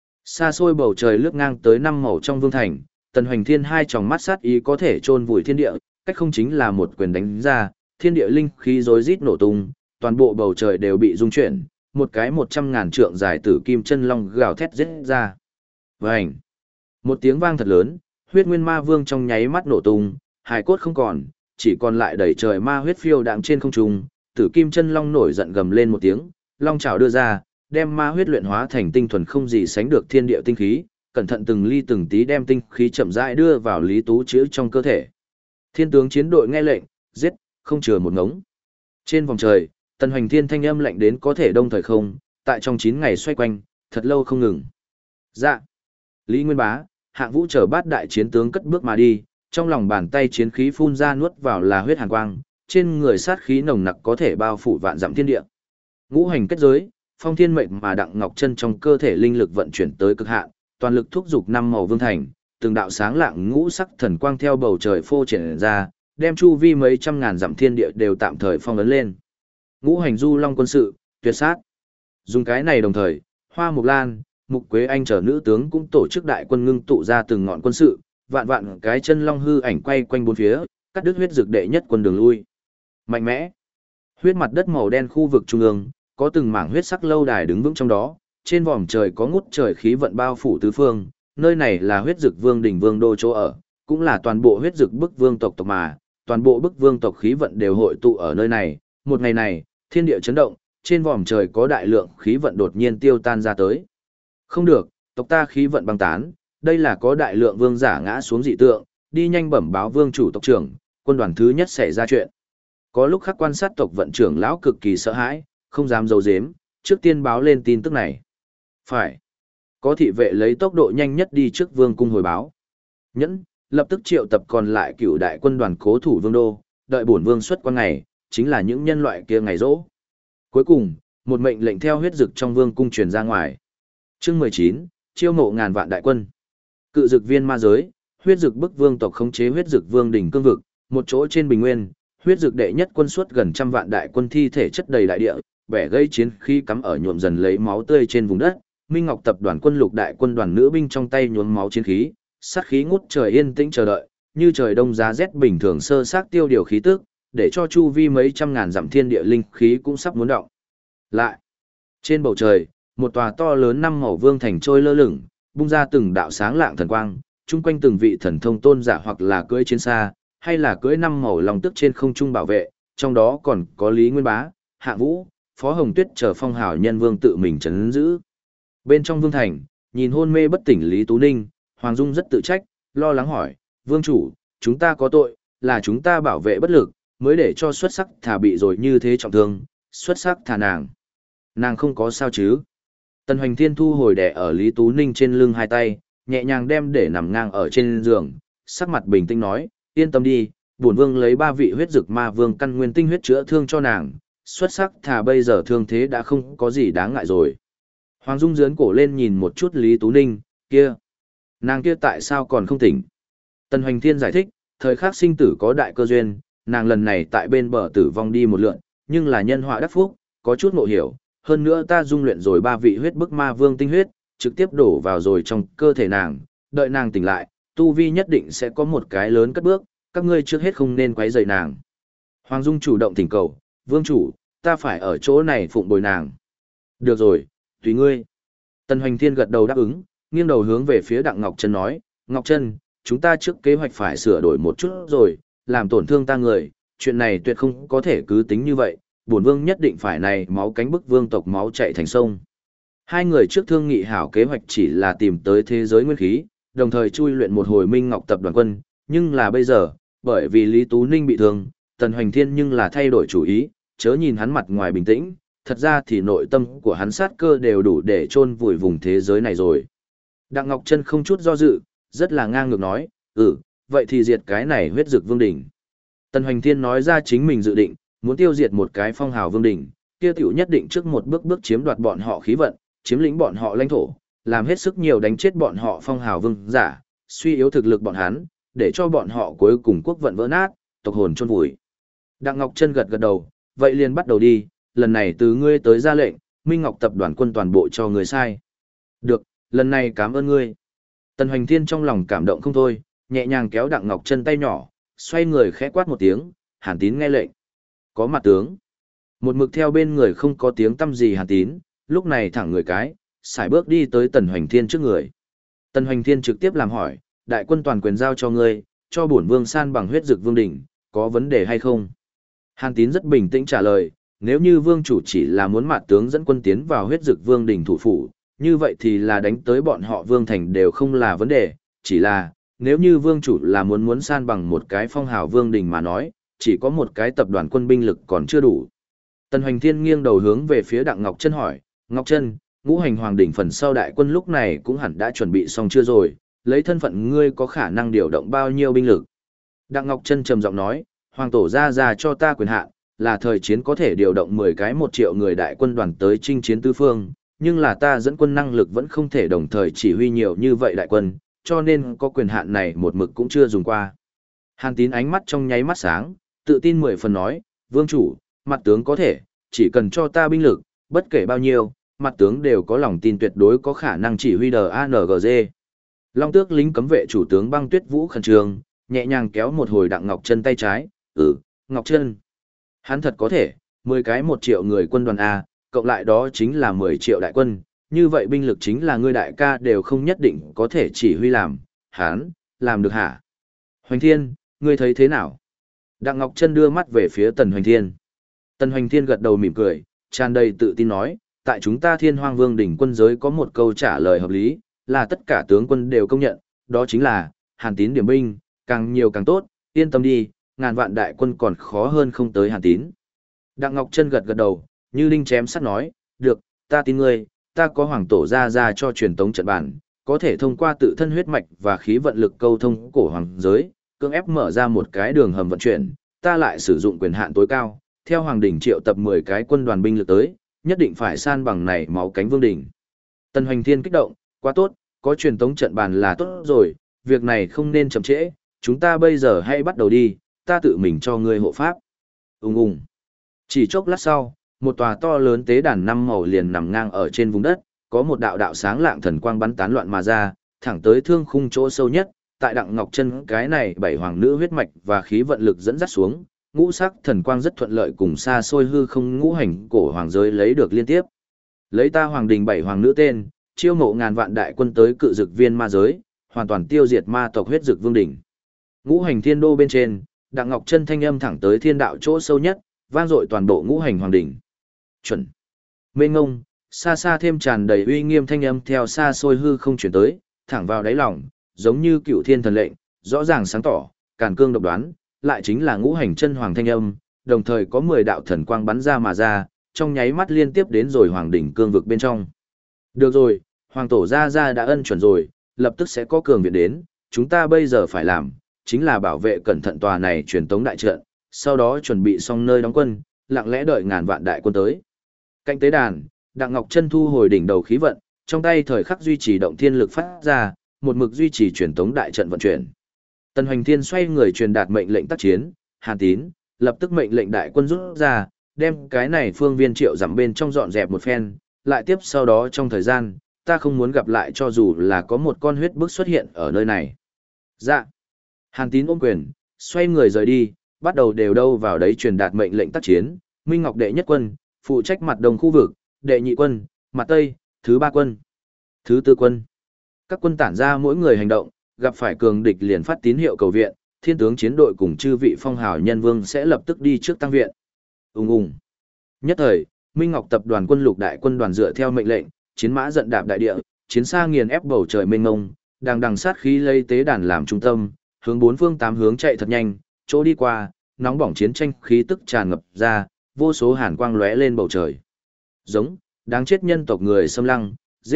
Xa xôi bầu trời lướt ngang tới năm màu trong vương thành, Tần Hoành Thiên hai tròng mắt sát ý có thể chôn vùi thiên địa, cách không chính là một quyền đánh ra, thiên địa linh khí rối rít nổ tung, toàn bộ bầu trời đều bị rung chuyển, một cái 100 ngàn trượng dài tử kim chân long gào thét giết ra. Vành. Một tiếng vang thật lớn, Huyết Nguyên Ma Vương trong nháy mắt nổ tung, hài cốt không còn, chỉ còn lại đầy trời ma huyết phiêu đạm trên không trung, tử kim chân long nổi giận gầm lên một tiếng, long chảo đưa ra, đem ma huyết luyện hóa thành tinh thuần không gì sánh được thiên địa tinh khí, cẩn thận từng ly từng tí đem tinh khí chậm rãi đưa vào Lý Tú Chữ trong cơ thể. Thiên tướng chiến đội nghe lệnh, giết, không chừa một ngống. Trên vòng trời, Tần Hoành Thiên thanh âm lạnh đến có thể đông thời không, tại trong 9 ngày xoay quanh, thật lâu không ngừng. Dạ. Lý Nguyên Bá, Hạng Vũ chờ bát đại chiến tướng cất bước mà đi, trong lòng bàn tay chiến khí phun ra nuốt vào là huyết hàn quang, trên người sát khí nồng nặc có thể bao phủ vạn dặm thiên địa. Ngũ hành kết giới, Phong Thiên Mệnh mà Đặng Ngọc Chân trong cơ thể linh lực vận chuyển tới cực hạn, toàn lực thúc giục năm màu vương thành, từng đạo sáng lạng ngũ sắc thần quang theo bầu trời phô triển ra, đem chu vi mấy trăm ngàn dặm thiên địa đều tạm thời phong ấn lên. Ngũ hành du long quân sự, tuyệt sát. Dùng cái này đồng thời, Hoa Mục Lan, Mục Quế Anh chờ nữ tướng cũng tổ chức đại quân ngưng tụ ra từng ngọn quân sự, vạn vạn cái chân long hư ảnh quay quanh bốn phía, cắt đứt huyết dược đệ nhất quân đường lui. Mạnh mẽ. Huyết mặt đất màu đen khu vực trung ương, có từng mảng huyết sắc lâu đài đứng vững trong đó, trên vòm trời có ngút trời khí vận bao phủ tứ phương, nơi này là huyết dược vương đỉnh vương đô chỗ ở, cũng là toàn bộ huyết dược bức vương tộc mà, toàn bộ bức vương tộc khí vận đều hội tụ ở nơi này. Một ngày này, thiên địa chấn động, trên vòm trời có đại lượng khí vận đột nhiên tiêu tan ra tới. Không được, tộc ta khí vận băng tán, đây là có đại lượng vương giả ngã xuống dị tượng, đi nhanh bẩm báo vương chủ tộc trưởng, quân đoàn thứ nhất xảy ra chuyện. Có lúc khắc quan sát tộc vận trưởng lão cực kỳ sợ hãi, không dám giấu giếm, trước tiên báo lên tin tức này. Phải. Có thị vệ lấy tốc độ nhanh nhất đi trước vương cung hồi báo. Nhẫn, lập tức triệu tập còn lại cựu đại quân đoàn cố thủ vương đô, đợi bổn vương xuất quan ngày, chính là những nhân loại kia ngày rỗ. Cuối cùng, một mệnh lệnh theo huyết dực trong vương cung truyền ra ngoài. Chương 19, chiêu mộ ngàn vạn đại quân. Cự dực viên ma giới, huyết dực bức vương tộc khống chế huyết dực vương đỉnh cương vực, một chỗ trên bình nguyên, huyết dực đệ nhất quân suất gần trăm vạn đại quân thi thể chất đầy đại địa, bẻ gây chiến khí cắm ở nhuộm dần lấy máu tươi trên vùng đất. Minh Ngọc tập đoàn quân lục đại quân đoàn nữ binh trong tay nhuốm máu chiến khí, sát khí ngút trời yên tĩnh chờ đợi, như trời đông giá rét bình thường sơ xác tiêu điều khí tức, để cho chu vi mấy trăm ngàn dặm thiên địa linh khí cũng sắp muốn động. Lại, trên bầu trời, một tòa to lớn năm màu vương thành trôi lơ lửng, bung ra từng đạo sáng lạng thần quang, chung quanh từng vị thần thông tôn giả hoặc là cưỡi chiến xa, hay là cưỡi năm màu long tức trên không trung bảo vệ, trong đó còn có Lý Nguyên Bá, Hạ Vũ, Phó Hồng Tuyết chờ phong hào nhân vương tự mình trấn giữ. Bên trong vương thành, nhìn hôn mê bất tỉnh Lý Tú Ninh, Hoàng Dung rất tự trách, lo lắng hỏi, vương chủ, chúng ta có tội, là chúng ta bảo vệ bất lực, mới để cho xuất sắc thả bị rồi như thế trọng thương, xuất sắc thả nàng. Nàng không có sao chứ. Tần Hoành Thiên thu hồi đẻ ở Lý Tú Ninh trên lưng hai tay, nhẹ nhàng đem để nằm ngang ở trên giường, sắc mặt bình tĩnh nói, yên tâm đi, bổn vương lấy 3 vị huyết dực ma vương căn nguyên tinh huyết chữa thương cho nàng, xuất sắc thả bây giờ thương thế đã không có gì đáng ngại rồi. Hoàng Dung giớn cổ lên nhìn một chút Lý Tú Ninh, kia. Nàng kia tại sao còn không tỉnh? Tần Hoành Thiên giải thích, thời khắc sinh tử có đại cơ duyên, nàng lần này tại bên bờ tử vong đi một lượn, nhưng là nhân họa đắc phúc, có chút ngộ hiểu. Hơn nữa ta dung luyện rồi 3 vị huyết bức ma vương tinh huyết, trực tiếp đổ vào rồi trong cơ thể nàng, đợi nàng tỉnh lại, tu vi nhất định sẽ có một cái lớn cất bước, các ngươi trước hết không nên quấy rầy nàng. Hoàng Dung chủ động thỉnh cầu, vương chủ, ta phải ở chỗ này phụng bồi nàng. Được rồi, tùy ngươi. Tần Hoành Thiên gật đầu đáp ứng, nghiêng đầu hướng về phía Đặng Ngọc Trân nói, Ngọc Trân, chúng ta trước kế hoạch phải sửa đổi một chút rồi, làm tổn thương ta người, chuyện này tuyệt không có thể cứ tính như vậy, bổn vương nhất định phải này máu cánh bức vương tộc máu chạy thành sông. Hai người trước thương nghị hảo kế hoạch chỉ là tìm tới thế giới nguyên khí, đồng thời chui luyện một hồi Minh Ngọc tập đoàn quân, nhưng là bây giờ, bởi vì Lý Tú Ninh bị thương, Tần Hoành Thiên nhưng là thay đổi chủ ý, chớ nhìn hắn mặt ngoài bình tĩnh, thật ra thì nội tâm của hắn sát cơ đều đủ để chôn vùi vùng thế giới này rồi. Đặng Ngọc Trân không chút do dự, rất là ngang ngược nói, vậy thì diệt cái này huyết dực vương đỉnh. Tần Hoành Thiên nói ra chính mình dự định, muốn tiêu diệt một cái phong hào vương đỉnh, kia tiểu nhất định trước một bước chiếm đoạt bọn họ khí vận, chiếm lĩnh bọn họ lãnh thổ, làm hết sức nhiều đánh chết bọn họ phong hào vương giả, suy yếu thực lực bọn hắn, để cho bọn họ cuối cùng quốc vận vỡ nát, tộc hồn chôn vùi. Đặng Ngọc Trân gật gật đầu, vậy liền bắt đầu đi, lần này từ ngươi tới ra lệnh, Minh Ngọc tập đoàn quân toàn bộ cho người sai. Được, lần này cảm ơn ngươi. Tần Hoành Thiên trong lòng cảm động không thôi, nhẹ nhàng kéo Đặng Ngọc Trân tay nhỏ, xoay người khẽ quát một tiếng, Hàn Tín nghe lệnh. Có mặt tướng. Một mực theo bên người không có tiếng tăm gì Hàn Tín, lúc này thẳng người cái, sải bước đi tới Tần Hoành Thiên trước người. Tần Hoành Thiên trực tiếp làm hỏi, đại quân toàn quyền giao cho ngươi, cho bổn vương san bằng huyết dực vương đỉnh, có vấn đề hay không? Hàn Tín rất bình tĩnh trả lời, nếu như vương chủ chỉ là muốn mạt tướng dẫn quân tiến vào huyết dực vương đỉnh thủ phủ, như vậy thì là đánh tới bọn họ vương thành đều không là vấn đề, chỉ là, nếu như vương chủ là muốn san bằng một cái phong hào vương đỉnh mà nói, chỉ có một cái tập đoàn quân binh lực còn chưa đủ. Tần Hoành Thiên nghiêng đầu hướng về phía Đặng Ngọc Trân hỏi, Ngọc Trân, ngũ hành hoàng đỉnh phần sau đại quân lúc này cũng hẳn đã chuẩn bị xong chưa rồi, lấy thân phận ngươi có khả năng điều động bao nhiêu binh lực? Đặng Ngọc Trân trầm giọng nói, hoàng tổ ra cho ta quyền hạn, là thời chiến có thể điều động 10 cái 1 triệu người đại quân đoàn tới chinh chiến tứ phương, nhưng là ta dẫn quân năng lực vẫn không thể đồng thời chỉ huy nhiều như vậy đại quân, cho nên có quyền hạn này một mực cũng chưa dùng qua. Hàn Tín ánh mắt trong nháy mắt sáng, tự tin 10 phần nói, vương chủ, mặt tướng có thể, chỉ cần cho ta binh lực, bất kể bao nhiêu, mặt tướng đều có lòng tin tuyệt đối có khả năng chỉ huy DANGG. Long tước lính cấm vệ chủ tướng Băng Tuyết Vũ khẩn trương, nhẹ nhàng kéo một hồi Đặng Ngọc Chân tay trái, Ngọc Chân. Hắn thật có thể, 10 cái 1 triệu người quân đoàn A, cộng lại đó chính là 10 triệu đại quân, như vậy binh lực chính là ngươi đại ca đều không nhất định có thể chỉ huy làm, hắn, làm được hả? Hoành Thiên, ngươi thấy thế nào? Đặng Ngọc Chân đưa mắt về phía Tần Hoành Thiên. Tần Hoành Thiên gật đầu mỉm cười, tràn đầy tự tin nói, tại chúng ta Thiên Hoang Vương đỉnh quân giới có một câu trả lời hợp lý, là tất cả tướng quân đều công nhận, đó chính là, Hàn Tín điểm binh, càng nhiều càng tốt, yên tâm đi, ngàn vạn đại quân còn khó hơn không tới Hàn Tín. Đặng Ngọc Chân gật gật đầu, như đinh chém sắt nói, được, ta tin ngươi, ta có hoàng tổ ra cho truyền tống trận bản, có thể thông qua tự thân huyết mạch và khí vận lực câu thông cổ hoàng giới, cưỡng ép mở ra một cái đường hầm vận chuyển, ta lại sử dụng quyền hạn tối cao, theo hoàng đỉnh triệu tập 10 cái quân đoàn binh lực tới, nhất định phải san bằng này máu cánh vương đỉnh. Tần Hoành Thiên kích động, quá tốt, có truyền tống trận bàn là tốt rồi, việc này không nên chậm trễ, chúng ta bây giờ hãy bắt đầu đi, ta tự mình cho ngươi hộ pháp. Ùng. Chỉ chốc lát sau, một tòa to lớn tế đàn 5 màu liền nằm ngang ở trên vùng đất, có một đạo đạo sáng lạng thần quang bắn tán loạn mà ra, thẳng tới thương khung chỗ sâu nhất, tại Đặng Ngọc Chân cái này 7 hoàng nữ huyết mạch và khí vận lực dẫn dắt xuống, ngũ sắc thần quang rất thuận lợi cùng xa xôi hư không ngũ hành cổ hoàng giới lấy được liên tiếp. Lấy ta hoàng đình 7 hoàng nữ tên, chiêu mộ ngàn vạn đại quân tới cự dực viên ma giới, hoàn toàn tiêu diệt ma tộc huyết dực vương đỉnh. Ngũ hành thiên đô bên trên, Đặng Ngọc Chân thanh âm thẳng tới thiên đạo chỗ sâu nhất, vang dội toàn bộ ngũ hành hoàng đỉnh. Chuẩn. Mênh ngông, xa xa thêm tràn đầy uy nghiêm thanh âm theo xa xôi hư không chuyển tới, thẳng vào đáy lòng, giống như cựu thiên thần lệnh, rõ ràng sáng tỏ, càn cương độc đoán, lại chính là ngũ hành chân hoàng thanh âm, đồng thời có 10 đạo thần quang bắn ra mà ra, trong nháy mắt liên tiếp đến rồi hoàng đỉnh cương vực bên trong. Được rồi, hoàng tổ ra đã ân chuẩn rồi, lập tức sẽ có cường viện đến, chúng ta bây giờ phải làm, chính là bảo vệ cẩn thận tòa này truyền tống đại trận, sau đó chuẩn bị xong nơi đóng quân, lặng lẽ đợi ngàn vạn đại quân tới. Cạnh tế đàn, Đặng Ngọc Chân thu hồi đỉnh đầu khí vận, trong tay thời khắc duy trì động thiên lực phát ra, một mực duy trì truyền tống đại trận vận chuyển. Tần Hoành Thiên xoay người truyền đạt mệnh lệnh tác chiến, Hàn Tín lập tức mệnh lệnh đại quân rút ra, đem cái này phương viên triệu dặm bên trong dọn dẹp một phen, lại tiếp sau đó trong thời gian, ta không muốn gặp lại cho dù là có một con huyết bức xuất hiện ở nơi này. Dạ. Hàn Tín ôm quyền, xoay người rời đi, bắt đầu đều đâu vào đấy truyền đạt mệnh lệnh tác chiến, Minh Ngọc đệ nhất quân, phụ trách mặt đông khu vực, đệ nhị quân, mặt tây, thứ ba quân, thứ tư quân. Các quân tản ra mỗi người hành động, gặp phải cường địch liền phát tín hiệu cầu viện, thiên tướng chiến đội cùng chư vị phong hào nhân vương sẽ lập tức đi trước tăng viện. Ùng. Nhất thời, Minh Ngọc tập đoàn quân lục đại quân đoàn dựa theo mệnh lệnh, chiến mã giận đạp đại địa, chiến xa nghiền ép bầu trời mênh mông, đằng sát khí lấy tế đàn làm trung tâm, hướng bốn phương tám hướng chạy thật nhanh, chỗ đi qua, nóng bỏng chiến tranh khí tức tràn ngập ra, vô số hàn quang lóe lên bầu trời. Giống, đáng chết nhân tộc người xâm lăng,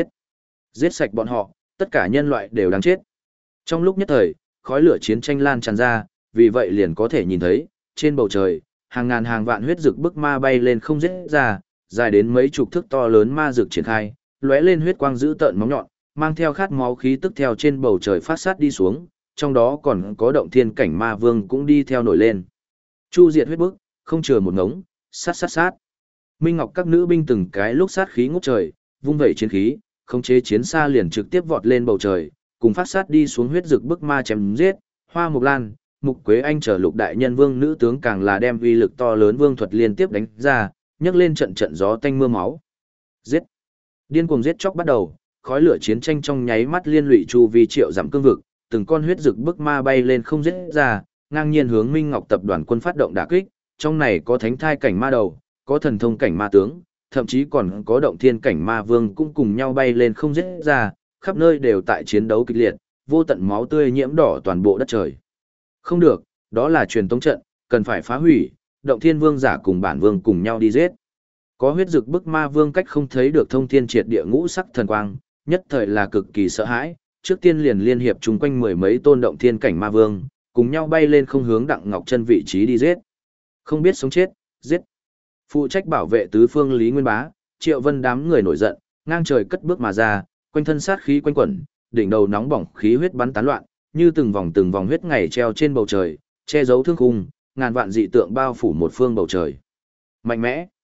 giết sạch bọn họ, tất cả nhân loại đều đáng chết. Trong lúc nhất thời, khói lửa chiến tranh lan tràn ra, vì vậy liền có thể nhìn thấy, trên bầu trời, hàng ngàn hàng vạn huyết dực bức ma bay lên không giết ra, dài đến mấy chục thước to lớn ma dực triển khai, lóe lên huyết quang dữ tợn móng nhọn, mang theo khát máu khí tức theo trên bầu trời phát sát đi xuống, trong đó còn có động thiên cảnh ma vương cũng đi theo nổi lên. Chu diệt huyết bức, không chừa một ngống, sát. Minh Ngọc các nữ binh từng cái lúc sát khí ngút trời, vung vẩy chiến khí, khống chế chiến xa liền trực tiếp vọt lên bầu trời, cùng phát sát đi xuống huyết dực bức ma chém giết, Hoa Mộc Lan, Mục Quế Anh chờ lục đại nhân vương nữ tướng càng là đem uy lực to lớn vương thuật liên tiếp đánh ra, nhấc lên trận trận gió tanh mưa máu. Giết! Điên cuồng giết chóc bắt đầu, khói lửa chiến tranh trong nháy mắt liên lụy chu vi triệu giảm cương vực, từng con huyết dực bức ma bay lên không giết ra, ngang nhiên hướng Minh Ngọc tập đoàn quân phát động đả kích, trong này có thánh thai cảnh ma đầu, có thần thông cảnh ma tướng, thậm chí còn có động thiên cảnh ma vương cũng cùng nhau bay lên không giết ra, khắp nơi đều tại chiến đấu kịch liệt, vô tận máu tươi nhiễm đỏ toàn bộ đất trời. Không được, đó là truyền tống trận, cần phải phá hủy, động thiên vương giả cùng bản vương cùng nhau đi giết. Có huyết dực bức ma vương cách không thấy được thông thiên triệt địa ngũ sắc thần quang, nhất thời là cực kỳ sợ hãi, trước tiên liền liên hiệp chung quanh mười mấy tôn động thiên cảnh ma vương, cùng nhau bay lên không hướng Đặng Ngọc Chân vị trí đi giết. Không biết sống chết, giết. Phụ trách bảo vệ tứ phương Lý Nguyên Bá, Triệu Vân đám người nổi giận, ngang trời cất bước mà ra, quanh thân sát khí quanh quẩn, đỉnh đầu nóng bỏng khí huyết bắn tán loạn, như từng vòng huyết ngày treo trên bầu trời, che giấu thương khung, ngàn vạn dị tượng bao phủ một phương bầu trời. Mạnh mẽ.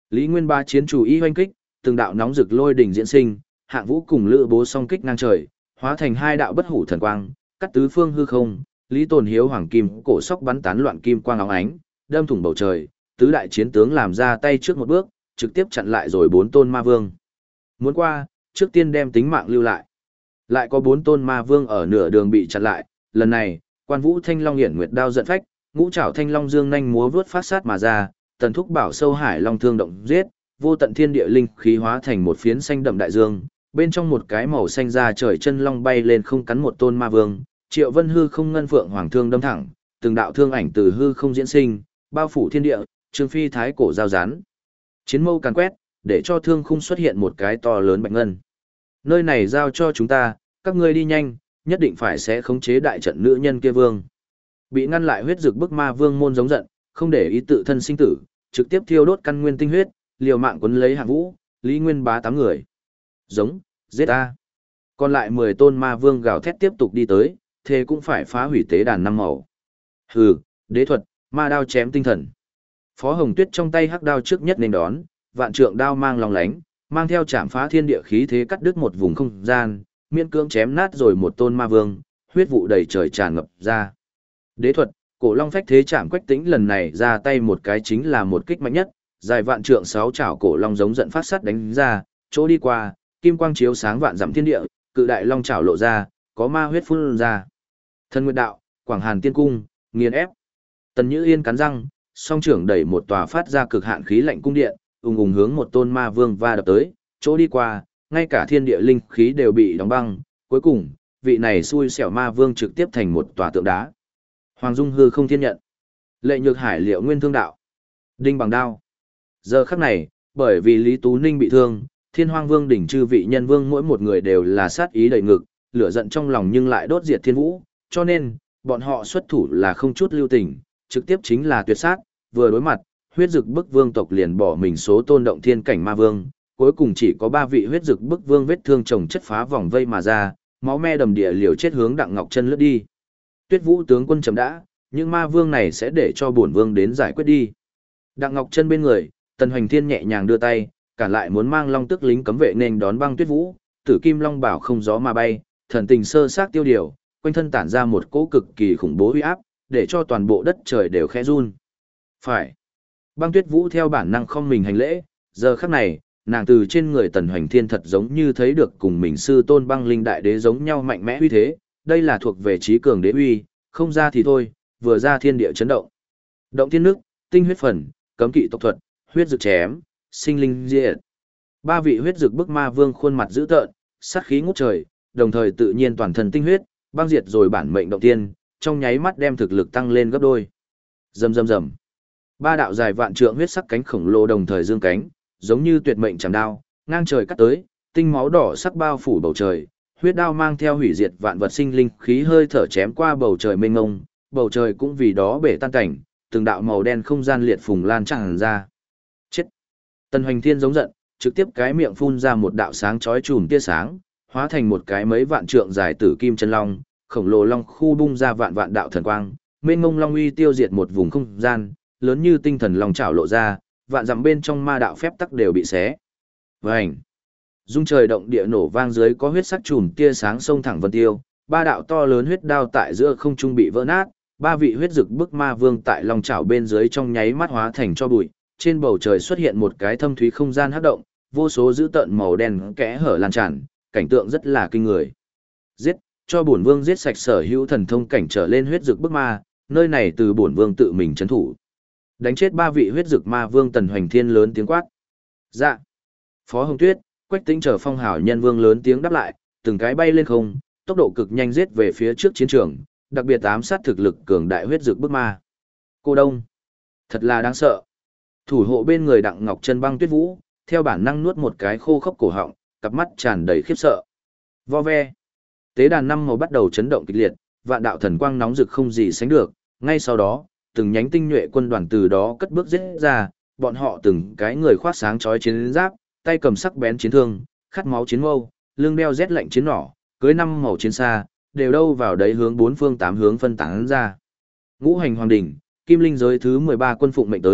Lý Nguyên Bá chiến chủ ý hoanh kích, từng đạo nóng rực lôi đỉnh diễn sinh, Hạng Vũ cùng Lữ Bố song kích ngang trời, hóa thành hai đạo bất hủ thần quang, cắt tứ phương hư không, Lý Tồn Hiếu hoàng kim cổ sóc bắn tán loạn kim quang óng ánh, đâm thủng bầu trời, tứ đại chiến tướng làm ra tay trước một bước, trực tiếp chặn lại rồi bốn tôn ma vương. Muốn qua, trước tiên đem tính mạng lưu lại. Lại có bốn tôn ma vương ở nửa đường bị chặn lại, lần này, Quan Vũ Thanh Long hiển nguyệt đao giận phách, ngũ trảo thanh long dương nhanh múa vướt phát sát mà ra, Tần Thúc Bảo sâu hải long thương động giết, vô tận thiên địa linh khí hóa thành một phiến xanh đậm đại dương, bên trong một cái màu xanh ra trời chân long bay lên không cắn một tôn ma vương, Triệu Vân hư không ngân phượng hoàng thương đâm thẳng, từng đạo thương ảnh từ hư không diễn sinh, bao phủ thiên địa, Trương Phi thái cổ giao rán. Chiến mâu càn quét, để cho thương khung xuất hiện một cái to lớn bạch ngân. Nơi này giao cho chúng ta, các ngươi đi nhanh, nhất định phải sẽ khống chế đại trận nữ nhân kia vương. Bị ngăn lại huyết dực bức ma vương môn giống giận, không để ý tự thân sinh tử, trực tiếp thiêu đốt căn nguyên tinh huyết, liều mạng quấn lấy Hạng Vũ, Lý Nguyên Bá 8 người. Giống, giết ta. Còn lại 10 tôn ma vương gào thét tiếp tục đi tới, thế cũng phải phá hủy tế đàn năm màu. Hừ, đế thuật, ma đao chém tinh thần. Phó Hồng Tuyết trong tay hắc đao trước nhất nên đón, vạn trượng đao mang lòng lánh, mang theo chạm phá thiên địa khí thế cắt đứt một vùng không gian, miễn cưỡng chém nát rồi một tôn ma vương, huyết vụ đầy trời tràn ngập ra. Đế thuật, cổ long phách thế chạm Quách Tĩnh lần này ra tay một cái chính là một kích mạnh nhất, dài vạn trượng 6 chảo cổ long giống giận phát sắt đánh ra, chỗ đi qua, kim quang chiếu sáng vạn dặm thiên địa, cự đại long chảo lộ ra, có ma huyết phun ra. Thân Nguyệt Đạo, Quảng Hàn Tiên Cung, nghiền ép. Tần Nhữ Yên cắn răng, song trưởng đẩy một tòa phát ra cực hạn khí lạnh cung điện, ùng ùng hướng một tôn ma vương va đập tới, chỗ đi qua, ngay cả thiên địa linh khí đều bị đóng băng, cuối cùng, vị này xui xẻo ma vương trực tiếp thành một tòa tượng đá. Hoàng Dung hư không thiên nhận. Lệ Nhược Hải liệu nguyên thương đạo. Đinh bằng đao. Giờ khắc này, bởi vì Lý Tú Ninh bị thương, Thiên Hoang Vương đỉnh chư vị nhân vương mỗi một người đều là sát ý đầy ngực, lửa giận trong lòng nhưng lại đốt diệt thiên vũ, cho nên, bọn họ xuất thủ là không chút lưu tình, trực tiếp chính là tuyệt sát, vừa đối mặt, huyết dực bức vương tộc liền bỏ mình số tôn động thiên cảnh ma vương, cuối cùng chỉ có 3 vị huyết dực bức vương vết thương chồng chất phá vòng vây mà ra, máu me đầm địa liều chết hướng Đặng Ngọc Chân lướt đi. Tuyết Vũ tướng quân chấm đã, những ma vương này sẽ để cho bổn vương đến giải quyết đi. Đặng Ngọc Chân bên người, Tần Hoành Thiên nhẹ nhàng đưa tay, cản lại muốn mang long tức lính cấm vệ nên đón băng Tuyết Vũ, Tử Kim Long bảo không gió mà bay, thần tình sơ xác tiêu điều, quanh thân tản ra một cỗ cực kỳ khủng bố uy áp, để cho toàn bộ đất trời đều khẽ run. Phải. Băng Tuyết Vũ theo bản năng không mình hành lễ, giờ khắc này, nàng từ trên người Tần Hoành Thiên thật giống như thấy được cùng mình sư tôn băng linh đại đế giống nhau mạnh mẽ uy thế, đây là thuộc về trí cường đế uy, không ra thì thôi, vừa ra thiên địa chấn động. Động thiên nước, tinh huyết phần, cấm kỵ tộc thuật, huyết dực chém, sinh linh diệt. 3 vị huyết dực bức ma vương khuôn mặt dữ tợn, sát khí ngút trời, đồng thời tự nhiên toàn thân tinh huyết, băng diệt rồi bản mệnh động tiên, trong nháy mắt đem thực lực tăng lên gấp đôi. Rầm rầm rầm. 3 đạo dài vạn trượng huyết sắc cánh khổng lồ đồng thời dương cánh, giống như tuyệt mệnh chảm đao, ngang trời cắt tới, tinh máu đỏ sắc bao phủ bầu trời, huyết đao mang theo hủy diệt vạn vật sinh linh khí hơi thở chém qua bầu trời mênh mông, bầu trời cũng vì đó bể tan cảnh, từng đạo màu đen không gian liệt phùng lan tràn ra. Chết! Tần Hoành Thiên giống giận, trực tiếp cái miệng phun ra một đạo sáng chói chùm tia sáng, hóa thành một cái mấy vạn trượng dài tử kim chân long, khổng lồ long khu bung ra vạn vạn đạo thần quang, mênh mông long uy tiêu diệt một vùng không gian, lớn như tinh thần long chảo lộ ra, vạn dặm bên trong ma đạo phép tắc đều bị xé. Vành! Dung trời động địa nổ vang dưới có huyết sắc chùm tia sáng xông thẳng vân tiêu, 3 đạo to lớn huyết đao tại giữa không trung bị vỡ nát, 3 vị huyết dực bức ma vương tại long chảo bên dưới trong nháy mắt hóa thành cho bụi, trên bầu trời xuất hiện một cái thâm thúy không gian hắc động, vô số dữ tợn màu đen kẽ hở lan tràn, cảnh tượng rất là kinh người. Giết, cho bổn vương giết sạch sở hữu thần thông cảnh trở lên huyết dực bức ma, nơi này từ bổn vương tự mình trấn thủ. Đánh chết 3 vị huyết dực ma vương. Tần Hoành Thiên lớn tiếng quát. Dạ. Phó Hồng Tuyết, Quách Tĩnh chờ phong hào nhân vương lớn tiếng đáp lại, từng cái bay lên không, tốc độ cực nhanh giết về phía trước chiến trường, đặc biệt ám sát thực lực cường đại huyết dực bức ma. Cô Đông, thật là đáng sợ. Thủ hộ bên người Đặng Ngọc Chân băng Tuyết Vũ, theo bản năng nuốt một cái khô khốc cổ họng, cặp mắt tràn đầy khiếp sợ. Vo ve. Tế đàn năm màu bắt đầu chấn động kịch liệt, vạn đạo thần quang nóng rực không gì sánh được, ngay sau đó, từng nhánh tinh nhuệ quân đoàn từ đó cất bước giết ra, bọn họ từng cái người khoác sáng chói chiến giáp, tay cầm sắc bén chiến thương, khát máu chiến mâu, lưng đeo rét lạnh chiến nỏ, cưới 5 màu chiến xa, đều đâu vào đấy hướng 4 phương 8 hướng phân tán ra. Ngũ hành hoàng đỉnh, Kim Linh giới thứ 13 quân phụng mệnh tới,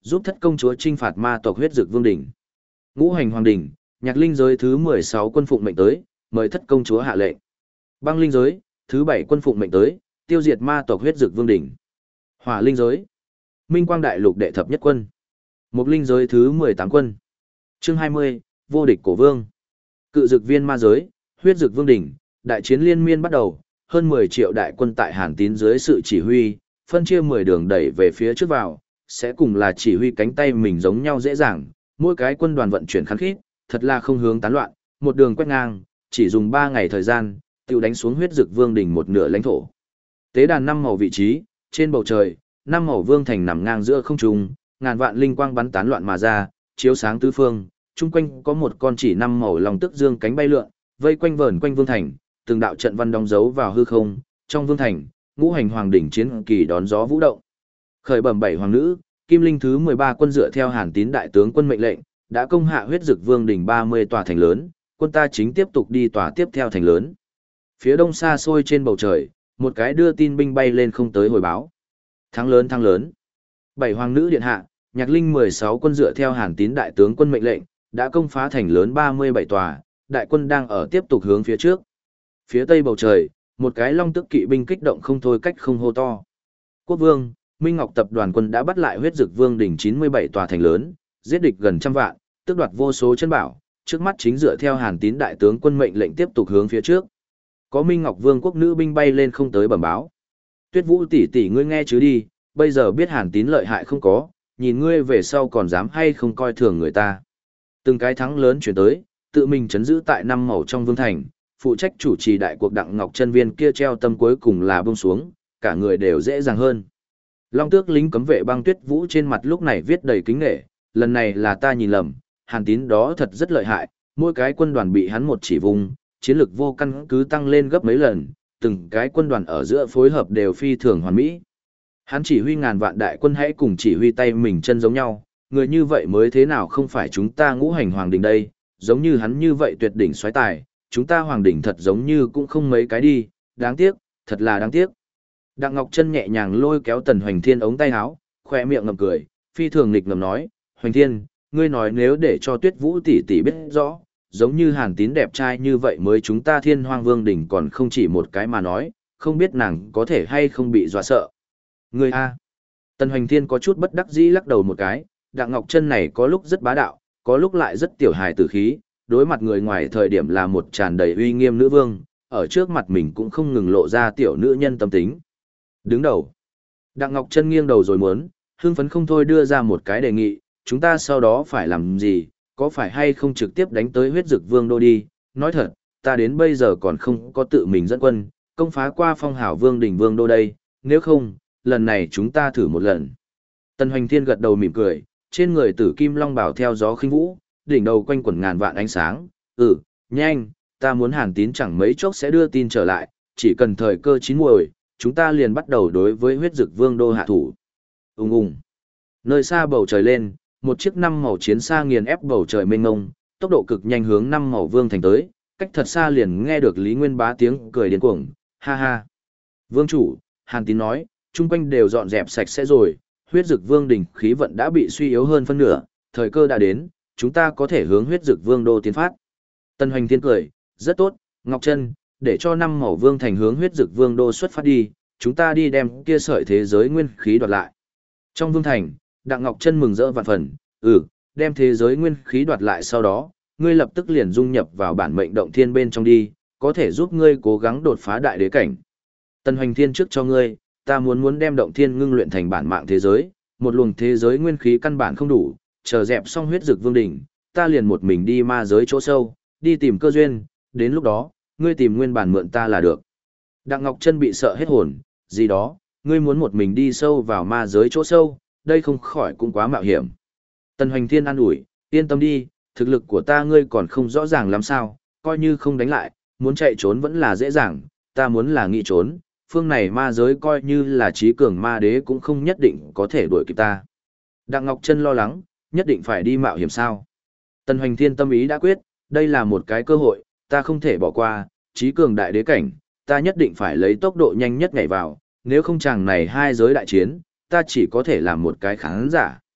giúp thất công chúa chinh phạt ma tộc huyết dực vương đỉnh. Ngũ hành hoàng đỉnh, nhạc linh giới thứ 16 quân phụng mệnh tới, mời thất công chúa hạ lệnh. Băng linh giới, thứ 7 quân phụng mệnh tới, tiêu diệt ma tộc huyết dực vương đỉnh. Hỏa linh giới, Minh Quang đại lục đệ thập nhất quân. Mục linh giới thứ 18 quân. Chương 20, vô địch cổ vương. Cự dực viên ma giới, huyết dực vương đỉnh, đại chiến liên miên bắt đầu, hơn 10 triệu đại quân tại Hàn Tín dưới sự chỉ huy, phân chia 10 đường đẩy về phía trước vào, sẽ cùng là chỉ huy cánh tay mình giống nhau dễ dàng, mỗi cái quân đoàn vận chuyển khăn khít, thật là không hướng tán loạn, một đường quét ngang, chỉ dùng 3 ngày thời gian, tiêu đánh xuống huyết dực vương đỉnh một nửa lãnh thổ. Tế đàn 5 màu vị trí, trên bầu trời, 5 màu vương thành nằm ngang giữa không trung, ngàn vạn linh quang bắn tán loạn mà ra, chiếu sáng tứ phương, chung quanh có một con chỉ 5 màu long tức dương cánh bay lượn, vây quanh vờn quanh vương thành, từng đạo trận văn đóng dấu vào hư không, trong vương thành, ngũ hành hoàng đỉnh chiến kỳ đón gió vũ động. Khởi bẩm 7 hoàng nữ, Kim Linh thứ 13 quân dựa theo Hàn Tín đại tướng quân mệnh lệnh, đã công hạ huyết dực vương đỉnh 30 tòa thành lớn, quân ta chính tiếp tục đi tòa tiếp theo thành lớn. Phía đông xa xôi trên bầu trời, một cái đưa tin binh bay lên không tới hồi báo. Thắng lớn thắng lớn. 7 hoàng nữ điện hạ, Nhạc Linh 16 quân dựa theo Hàn Tín đại tướng quân mệnh lệnh, đã công phá thành lớn 37 tòa, đại quân đang ở tiếp tục hướng phía trước. Phía tây bầu trời, một cái long tức kỵ binh kích động không thôi cách không hô to. Quốc vương, Minh Ngọc tập đoàn quân đã bắt lại huyết dực vương đỉnh 97 tòa thành lớn, giết địch gần trăm vạn, tước đoạt vô số chân bảo, trước mắt chính dựa theo Hàn Tín đại tướng quân mệnh lệnh tiếp tục hướng phía trước. Có Minh Ngọc vương quốc nữ binh bay lên không tới bẩm báo. Tuyết Vũ tỷ tỷ ngươi nghe chứ đi, bây giờ biết Hàn Tín lợi hại không có, nhìn ngươi về sau còn dám hay không coi thường người ta. Từng cái thắng lớn chuyển tới, tự mình chấn giữ tại 5 màu trong vương thành, phụ trách chủ trì đại cuộc Đặng Ngọc Chân Viên kia treo tâm cuối cùng là buông xuống, cả người đều dễ dàng hơn. Long tước lính cấm vệ Băng Tuyết Vũ trên mặt lúc này viết đầy kính nể, lần này là ta nhìn lầm, Hàn Tín đó thật rất lợi hại, mỗi cái quân đoàn bị hắn một chỉ vùng, chiến lực vô căn cứ tăng lên gấp mấy lần, từng cái quân đoàn ở giữa phối hợp đều phi thường hoàn mỹ. Hắn chỉ huy ngàn vạn đại quân hãy cùng chỉ huy tay mình chân giống nhau, người như vậy mới thế nào không phải chúng ta ngũ hành hoàng đình đây, giống như hắn như vậy tuyệt đỉnh xoáy tài, chúng ta hoàng đỉnh thật giống như cũng không mấy cái đi, đáng tiếc, thật là đáng tiếc. Đặng Ngọc Chân nhẹ nhàng lôi kéo Tần Hoành Thiên ống tay áo, khoe miệng ngậm cười, phi thường nghịch ngầm nói, Hoành Thiên, ngươi nói nếu để cho Tuyết Vũ tỷ tỷ biết rõ, giống như Hàn Tín đẹp trai như vậy mới chúng ta Thiên Hoang Vương đỉnh còn không chỉ một cái mà nói, không biết nàng có thể hay không bị dọa sợ. Ngươi a. Tần Hoành Thiên có chút bất đắc dĩ lắc đầu một cái, Đặng Ngọc Chân này có lúc rất bá đạo, có lúc lại rất tiểu hài tử khí, đối mặt người ngoài thời điểm là một tràn đầy uy nghiêm nữ vương, ở trước mặt mình cũng không ngừng lộ ra tiểu nữ nhân tâm tính. Đứng đầu. Đặng Ngọc Chân nghiêng đầu rồi muốn, hưng phấn không thôi đưa ra một cái đề nghị, chúng ta sau đó phải làm gì, có phải hay không trực tiếp đánh tới huyết dực vương đô đi, nói thật, ta đến bây giờ còn không có tự mình dẫn quân, công phá qua phong hào vương đỉnh vương đô đây, nếu không, lần này chúng ta thử một lần. Tần Hoành Thiên gật đầu mỉm cười, trên người tử kim long bảo theo gió khinh vũ, đỉnh đầu quanh quẩn ngàn vạn ánh sáng, nhanh, ta muốn Hàn Tín chẳng mấy chốc sẽ đưa tin trở lại, chỉ cần thời cơ chín muồi, chúng ta liền bắt đầu đối với huyết dực vương đô hạ thủ. Ung ung. Nơi xa bầu trời lên, một chiếc 5 màu chiến xa nghiền ép bầu trời mênh mông, tốc độ cực nhanh hướng 5 màu vương thành tới, cách thật xa liền nghe được Lý Nguyên Bá tiếng cười điên cuồng, ha ha. Vương chủ, Hàn Tín nói, chung quanh đều dọn dẹp sạch sẽ rồi, huyết dực vương đỉnh khí vận đã bị suy yếu hơn phân nửa, thời cơ đã đến, chúng ta có thể hướng huyết dực vương đô tiến phát. Tân Hoành Thiên cười, rất tốt, Ngọc Chân, để cho 5 màu vương thành hướng huyết dực vương đô xuất phát đi, chúng ta đi đem kia sợi thế giới nguyên khí đoạt lại. Trong vương thành, Đặng Ngọc Chân mừng rỡ vạn phần, đem thế giới nguyên khí đoạt lại sau đó, ngươi lập tức liền dung nhập vào bản mệnh động thiên bên trong đi, có thể giúp ngươi cố gắng đột phá đại đế cảnh. Tân Hoành Thiên trước cho ngươi, ta muốn đem động thiên ngưng luyện thành bản mạng thế giới, một luồng thế giới nguyên khí căn bản không đủ, chờ dẹp xong huyết dực vương đỉnh, ta liền một mình đi ma giới chỗ sâu, đi tìm cơ duyên, đến lúc đó, ngươi tìm nguyên bản mượn ta là được. Đặng Ngọc Chân bị sợ hết hồn, gì đó, ngươi muốn một mình đi sâu vào ma giới chỗ sâu, đây không khỏi cũng quá mạo hiểm. Tần Hoành Thiên an ủi, yên tâm đi, thực lực của ta ngươi còn không rõ ràng làm sao, coi như không đánh lại, muốn chạy trốn vẫn là dễ dàng, ta muốn là nghị trốn, phương này ma giới coi như là trí cường ma đế cũng không nhất định có thể đuổi kịp ta. Đặng Ngọc Chân lo lắng, nhất định phải đi mạo hiểm sao. Tần Hoành Thiên tâm ý đã quyết, đây là một cái cơ hội, ta không thể bỏ qua, trí cường đại đế cảnh, ta nhất định phải lấy tốc độ nhanh nhất nhảy vào, nếu không chàng này hai giới đại chiến, ta chỉ có thể làm một cái khán giả.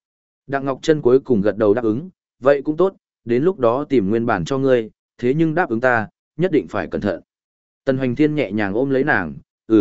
Đặng Ngọc Trân cuối cùng gật đầu đáp ứng, vậy cũng tốt, đến lúc đó tìm nguyên bản cho ngươi, thế nhưng đáp ứng ta, nhất định phải cẩn thận. Tần Hoành Thiên nhẹ nhàng ôm lấy nàng,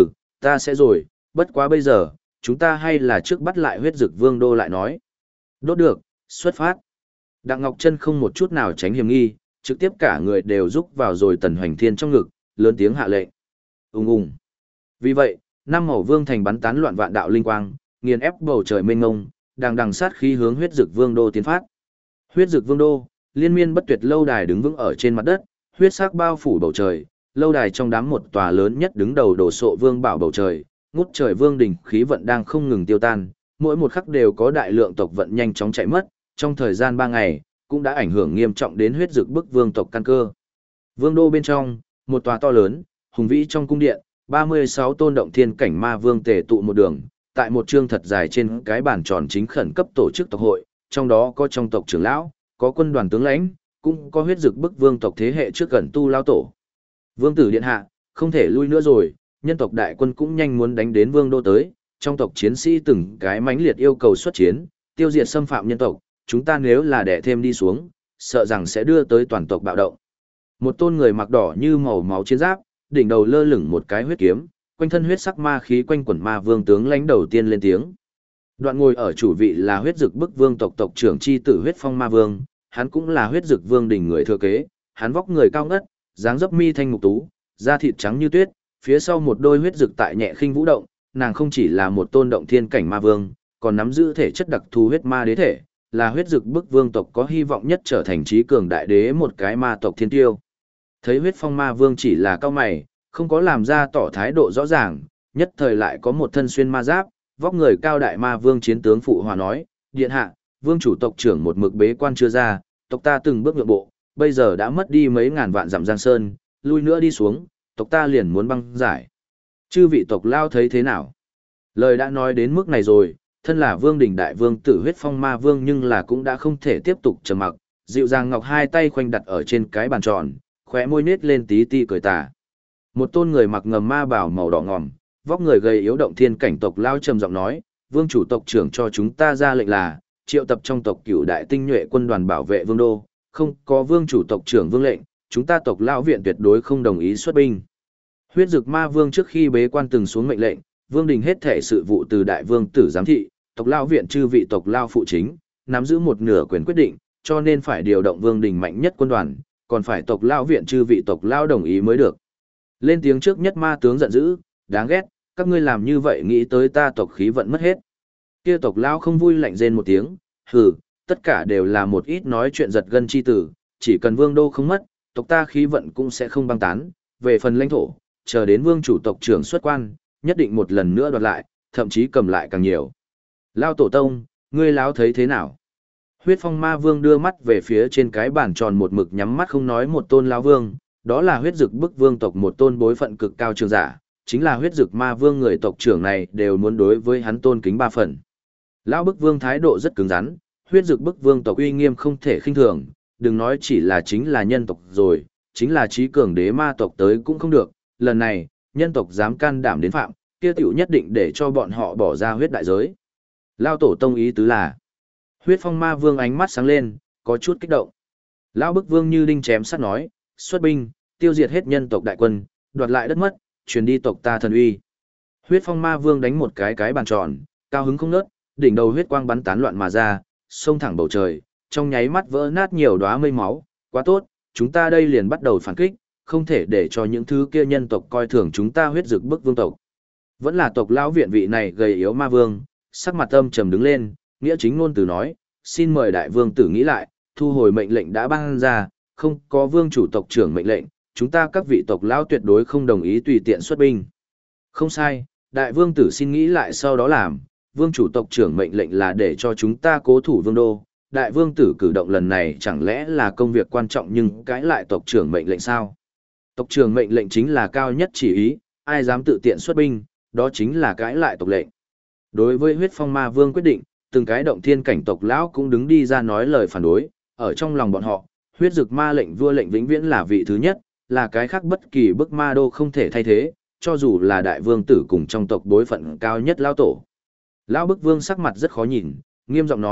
ta sẽ rồi, bất quá bây giờ, chúng ta hay là trước bắt lại huyết dực vương đô lại nói. Đốt được, xuất phát. Đặng Ngọc Trân không một chút nào tránh hiểm nghi, trực tiếp cả người đều rúc vào rồi Tần Hoành Thiên trong ngực, lớn tiếng hạ lệnh. Ùng ùng. Vì vậy, năm màu vương thành bắn tán loạn vạn đạo linh quang, nghiền ép bầu trời mênh mông, đang đằng sát khí hướng huyết dực vương đô tiến phát. Huyết dực vương đô, liên miên bất tuyệt lâu đài đứng vững ở trên mặt đất, huyết sắc bao phủ bầu trời, lâu đài trong đám một tòa lớn nhất đứng đầu đổ sộ vương bảo bầu trời, ngút trời vương đỉnh khí vận đang không ngừng tiêu tan, mỗi một khắc đều có đại lượng tộc vận nhanh chóng chạy mất, trong thời gian 3 ngày, cũng đã ảnh hưởng nghiêm trọng đến huyết dực bức vương tộc căn cơ. Vương đô bên trong, một tòa to lớn, hùng vĩ trong cung điện, 36 tôn động thiên cảnh ma vương tề tụ một đường, tại một chương thật dài trên cái bàn tròn chính khẩn cấp tổ chức tộc hội, trong đó có trong tộc trưởng lão, có quân đoàn tướng lãnh, cũng có huyết dực bức vương tộc thế hệ trước gần tu lao tổ. Vương tử điện hạ, không thể lui nữa rồi, nhân tộc đại quân cũng nhanh muốn đánh đến vương đô tới, trong tộc chiến sĩ từng cái mãnh liệt yêu cầu xuất chiến, tiêu diệt xâm phạm nhân tộc, chúng ta nếu là đè thêm đi xuống, sợ rằng sẽ đưa tới toàn tộc bạo động. Một tôn người mặc đỏ như màu máu chiến giáp, đỉnh đầu lơ lửng một cái huyết kiếm, quanh thân huyết sắc ma khí quanh quẩn ma vương tướng lãnh đầu tiên lên tiếng. Đoạn ngồi ở chủ vị là huyết dực bức vương tộc tộc trưởng chi tử huyết phong ma vương, hắn cũng là huyết dực vương đỉnh người thừa kế, hắn vóc người cao ngất, dáng dấp mi thanh mục tú, da thịt trắng như tuyết, phía sau một đôi huyết dực tại nhẹ khinh vũ động, nàng không chỉ là một tôn động thiên cảnh ma vương, còn nắm giữ thể chất đặc thù huyết ma đế thể, là huyết dực bức vương tộc có hy vọng nhất trở thành trí cường đại đế một cái ma tộc thiên tiêu. Thấy huyết phong ma vương chỉ là cao mày, không có làm ra tỏ thái độ rõ ràng, nhất thời lại có một thân xuyên ma giáp, vóc người cao đại ma vương chiến tướng phụ hòa nói, điện hạ, vương chủ tộc trưởng một mực bế quan chưa ra, tộc ta từng bước nhượng bộ, bây giờ đã mất đi mấy ngàn vạn dặm giang sơn, lui nữa đi xuống, tộc ta liền muốn băng giải. Chư vị tộc lao thấy thế nào? Lời đã nói đến mức này rồi, thân là vương đỉnh đại vương tử huyết phong ma vương nhưng là cũng đã không thể tiếp tục trầm mặc, dịu dàng ngọc hai tay khoanh đặt ở trên cái bàn tròn, khóe môi nết lên tí ti cười tà. Một tôn người mặc ngầm ma bảo màu đỏ ngòm, vóc người gầy yếu động thiên cảnh tộc lao trầm giọng nói, vương chủ tộc trưởng cho chúng ta ra lệnh là triệu tập trong tộc cửu đại tinh nhuệ quân đoàn bảo vệ vương đô, không có vương chủ tộc trưởng vương lệnh, chúng ta tộc lão viện tuyệt đối không đồng ý xuất binh. Huyết dực ma vương trước khi bế quan từng xuống mệnh lệnh, vương đình hết thể sự vụ từ đại vương tử giám thị, tộc lão viện chư vị tộc lão phụ chính, nắm giữ một nửa quyền quyết định, cho nên phải điều động vương đình mạnh nhất quân đoàn, còn phải tộc lão viện chư vị tộc lão đồng ý mới được. Lên tiếng trước nhất ma tướng giận dữ, đáng ghét, các ngươi làm như vậy nghĩ tới ta tộc khí vận mất hết. Kia tộc lão không vui lạnh rên một tiếng, hừ, tất cả đều là một ít nói chuyện giật gân chi tử, chỉ cần vương đô không mất, tộc ta khí vận cũng sẽ không băng tán, về phần lãnh thổ, chờ đến vương chủ tộc trưởng xuất quan, nhất định một lần nữa đoạt lại, thậm chí cầm lại càng nhiều. Lao tổ tông, ngươi lão thấy thế nào? Huyết phong ma vương đưa mắt về phía trên cái bàn tròn một mực nhắm mắt không nói một tôn lão vương, đó là huyết dực bức vương tộc một tôn bối phận cực cao trường giả, chính là huyết dực ma vương người tộc trưởng này đều muốn đối với hắn tôn kính 3 phần. Lão bức vương thái độ rất cứng rắn, huyết dực bức vương tộc uy nghiêm không thể khinh thường, đừng nói chỉ là chính là nhân tộc rồi, chính là trí cường đế ma tộc tới cũng không được, lần này, nhân tộc dám can đảm đến phạm, kia tiểu nhất định để cho bọn họ bỏ ra huyết đại giới. Lao tổ tông ý tứ là, huyết phong ma vương ánh mắt sáng lên, có chút kích động. Lão bức vương như đinh chém sắt nói, xuất binh, tiêu diệt hết nhân tộc đại quân, đoạt lại đất mất, truyền đi tộc ta thần uy. Huyết phong ma vương đánh một cái bàn tròn, cao hứng không nớt, đỉnh đầu huyết quang bắn tán loạn mà ra, xông thẳng bầu trời, trong nháy mắt vỡ nát nhiều đóa mây máu, quá tốt, chúng ta đây liền bắt đầu phản kích, không thể để cho những thứ kia nhân tộc coi thường chúng ta huyết dực bức vương tộc. Vẫn là tộc lão viện vị này gầy yếu ma vương, sắc mặt âm trầm đứng lên, nghĩa chính ngôn từ nói, xin mời đại vương tử nghĩ lại, thu hồi mệnh lệnh đã ban ra, không có vương chủ tộc trưởng mệnh lệnh, chúng ta các vị tộc lão tuyệt đối không đồng ý tùy tiện xuất binh. Không sai, đại vương tử xin nghĩ lại sau đó làm, vương chủ tộc trưởng mệnh lệnh là để cho chúng ta cố thủ vương đô. Đại vương tử cử động lần này chẳng lẽ là công việc quan trọng nhưng cãi lại tộc trưởng mệnh lệnh sao? Tộc trưởng mệnh lệnh chính là cao nhất chỉ ý, ai dám tự tiện xuất binh, đó chính là cãi lại tộc lệnh. Đối với huyết phong ma vương quyết định, từng cái động thiên cảnh tộc lão cũng đứng đi ra nói lời phản đối, ở trong lòng bọn họ, huyết dực ma lệnh vua lệnh vĩnh viễn là vị thứ nhất, là cái khác bất kỳ bức ma đô không thể thay thế, cho dù là đại vương tử cùng trong tộc bối phận cao nhất lão tổ. Lão bức vương sắc mặt rất khó nhìn, nghiêm giọng nói,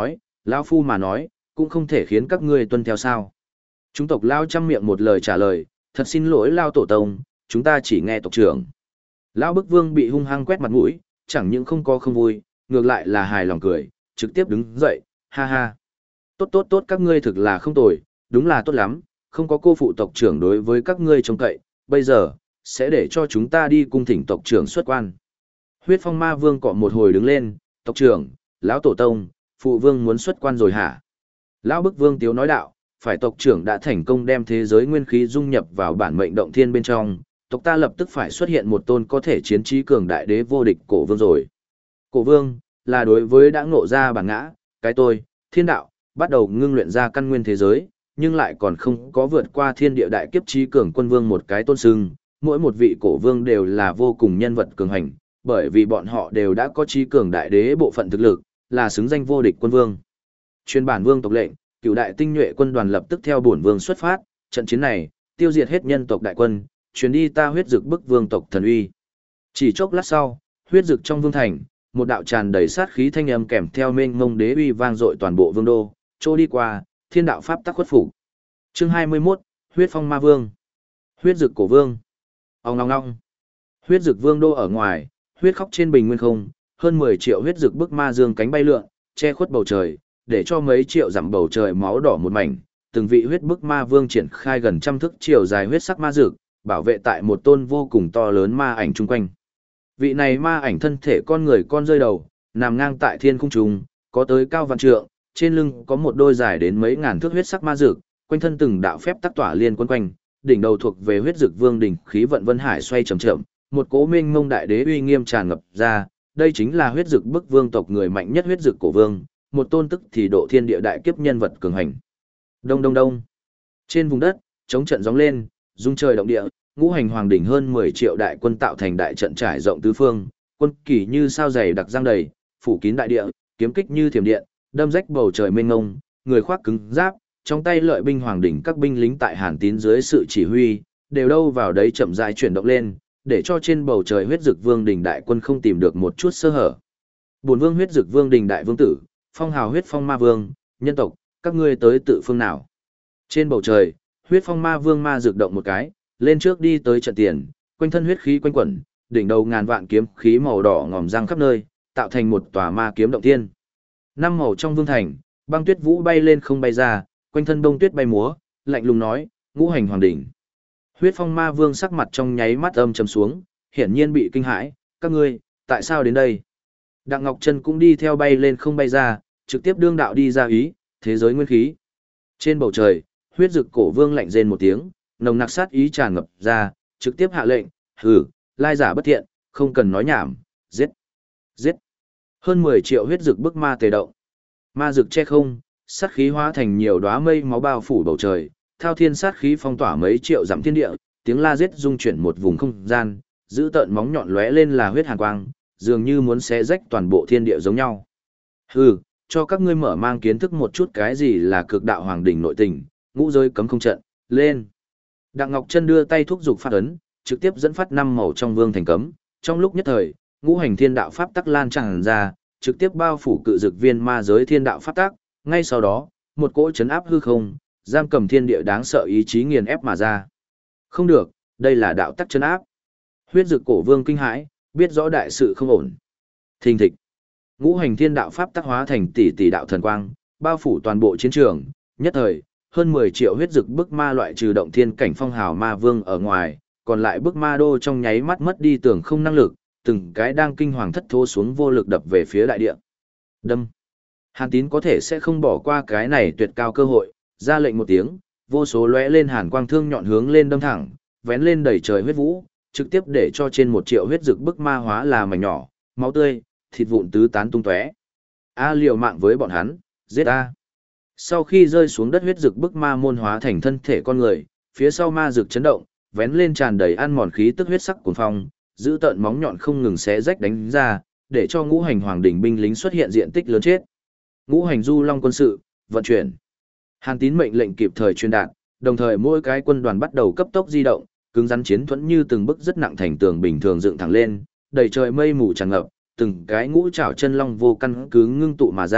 Lão phu mà nói, cũng không thể khiến các ngươi tuân theo sao. Chúng tộc Lao chăm miệng một lời trả lời, thật xin lỗi Lao tổ tông, chúng ta chỉ nghe tộc trưởng. Lão bức vương bị hung hăng quét mặt mũi, chẳng những không có không vui, ngược lại là hài lòng cười, trực tiếp đứng dậy, ha ha. Tốt tốt tốt, các ngươi thực là không tồi, đúng là tốt lắm, không có cô phụ tộc trưởng đối với các ngươi trông cậy, bây giờ, sẽ để cho chúng ta đi cung thỉnh tộc trưởng xuất quan. Huyết phong ma vương cọ một hồi đứng lên, tộc trưởng, lão tổ tông, phụ vương muốn xuất quan rồi hả? Lão bức vương tiếu nói đạo, phải tộc trưởng đã thành công đem thế giới nguyên khí dung nhập vào bản mệnh động thiên bên trong, tộc ta lập tức phải xuất hiện một tôn có thể chiến trí cường đại đế vô địch cổ vương rồi. Cổ vương, là đối với đã ngộ ra bản ngã, cái tôi, thiên đạo, bắt đầu ngưng luyện ra căn nguyên thế giới, nhưng lại còn không có vượt qua thiên địa đại kiếp trí cường quân vương một cái tôn sưng, mỗi một vị cổ vương đều là vô cùng nhân vật cường hành, bởi vì bọn họ đều đã có trí cường đại đế bộ phận thực lực, là xứng danh vô địch quân vương. Chuyên bản vương tộc lệnh, cựu đại tinh nhuệ quân đoàn lập tức theo bổn vương xuất phát, trận chiến này, tiêu diệt hết nhân tộc đại quân, chuyến đi ta huyết dực bức vương tộc thần uy. Chỉ chốc lát sau, huyết dực trong vương thành, một đạo tràn đầy sát khí thanh âm kèm theo mênh mông đế uy vang dội toàn bộ vương đô, trôi đi qua, thiên đạo pháp tắc khuất phục. Chương 21, huyết phong ma vương. Huyết dực cổ vương. Ong ong ong. Huyết dực vương đô ở ngoài, huyết khóc trên bình nguyên không, hơn 10 triệu huyết dực bức ma dương cánh bay lượn, che khuất bầu trời, để cho mấy triệu dặm bầu trời máu đỏ một mảnh, từng vị huyết bức ma vương triển khai gần trăm thước chiều dài huyết sắc ma dược, bảo vệ tại một tôn vô cùng to lớn ma ảnh chung quanh. Vị này ma ảnh thân thể con người con rơi đầu, nằm ngang tại thiên khung trung, có tới cao vạn trượng, trên lưng có một đôi dài đến mấy ngàn thước huyết sắc ma dược, quanh thân từng đạo phép tắc tỏa liên quân quanh, đỉnh đầu thuộc về huyết dược vương đỉnh, khí vận vân hải xoay chậm chậm, một cỗ mênh mông đại đế uy nghiêm tràn ngập ra, đây chính là huyết dược bức vương tộc người mạnh nhất huyết dược cổ vương, một tôn tức thì độ thiên địa đại kiếp nhân vật cường hành. Đông đông đông. Trên vùng đất, chống trận gióng lên, rung trời động địa, ngũ hành hoàng đỉnh hơn 10 triệu đại quân tạo thành đại trận trải rộng tứ phương, quân kỳ như sao dày đặc giăng đầy, phủ kín đại địa, kiếm kích như thiểm điện, đâm rách bầu trời mênh mông, người khoác cứng giáp, trong tay lợi binh hoàng đỉnh các binh lính tại Hàn Tín dưới sự chỉ huy, đều đâu vào đấy chậm rãi chuyển động lên, để cho trên bầu trời huyết dực vương đỉnh đại quân không tìm được một chút sơ hở. Bổn vương huyết dực vương đỉnh đại vương tử, phong hào huyết phong ma vương, nhân tộc, các ngươi tới tự phương nào? Trên bầu trời, huyết phong ma vương ma dược động một cái, lên trước đi tới trận tiền, quanh thân huyết khí quanh quẩn, đỉnh đầu ngàn vạn kiếm khí màu đỏ ngòm răng khắp nơi, tạo thành một tòa ma kiếm động thiên. Năm màu trong vương thành, băng tuyết vũ bay lên không bay ra, quanh thân bông tuyết bay múa, lạnh lùng nói, ngũ hành hoàng đỉnh. Huyết phong ma vương sắc mặt trong nháy mắt âm trầm xuống, hiển nhiên bị kinh hãi, các ngươi, tại sao đến đây? Đặng Ngọc Trân cũng đi theo bay lên không bay ra, trực tiếp đương đạo đi ra ý, thế giới nguyên khí. Trên bầu trời, huyết dực cổ vương lạnh rên một tiếng, nồng nặc sát ý tràn ngập ra, trực tiếp hạ lệnh, hừ, lai giả bất thiện, không cần nói nhảm, giết, giết. Hơn 10 triệu huyết dực bức ma tề động. Ma dực che không, sát khí hóa thành nhiều đóa mây máu bao phủ bầu trời, thao thiên sát khí phong tỏa mấy triệu dặm thiên địa, tiếng la giết dung chuyển một vùng không gian, giữ tợn móng nhọn lóe lên là huyết hàn quang, dường như muốn xé rách toàn bộ thiên địa giống nhau. Hừ, cho các ngươi mở mang kiến thức một chút cái gì là cực đạo hoàng đỉnh nội tình, ngũ giới cấm không trận, lên. Đặng Ngọc Trân đưa tay thúc giục phát ấn, trực tiếp dẫn phát năm màu trong vương thành cấm, trong lúc nhất thời, ngũ hành thiên đạo pháp tắc lan tràn ra, trực tiếp bao phủ cự dực viên ma giới thiên đạo pháp tắc, ngay sau đó, một cỗ chấn áp hư không, giam cầm thiên địa đáng sợ ý chí nghiền ép mà ra. Không được, đây là đạo tắc chấn áp. Huyết dực cổ vương kinh hãi, biết rõ đại sự không ổn. Thình thịch. Ngũ hành thiên đạo pháp tắc hóa thành tỷ tỷ đạo thần quang, bao phủ toàn bộ chiến trường, nhất thời, hơn 10 triệu huyết dực bức ma loại trừ động thiên cảnh phong hào ma vương ở ngoài, còn lại bức ma đô trong nháy mắt mất đi tưởng không năng lực, từng cái đang kinh hoàng thất thố xuống vô lực đập về phía đại địa. Đâm. Hàn Tín có thể sẽ không bỏ qua cái này tuyệt cao cơ hội, ra lệnh một tiếng, vô số lóe lên hàn quang thương nhọn hướng lên đâm thẳng, vén lên đầy trời huyết vũ, trực tiếp để cho trên 1 triệu huyết dực bức ma hóa là mảnh nhỏ, máu tươi, thịt vụn tứ tán tung tóe. A liều mạng với bọn hắn, giết a. Sau khi rơi xuống đất huyết dực bức ma môn hóa thành thân thể con người, phía sau ma dực chấn động, vén lên tràn đầy ăn mòn khí tức huyết sắc cuồng phong, giữ tợn móng nhọn không ngừng xé rách đánh ra, để cho ngũ hành hoàng đỉnh binh lính xuất hiện diện tích lớn chết. Ngũ hành du long quân sự, vận chuyển. Hàn Tín mệnh lệnh kịp thời truyền đạt, đồng thời mỗi cái quân đoàn bắt đầu cấp tốc di động, cứng rắn chiến thuẫn như từng bức rất nặng thành tường bình thường dựng thẳng lên, đầy trời mây mù tràn ngập, từng cái ngũ trảo chân long vô căn cứ ngưng tụ mà ra,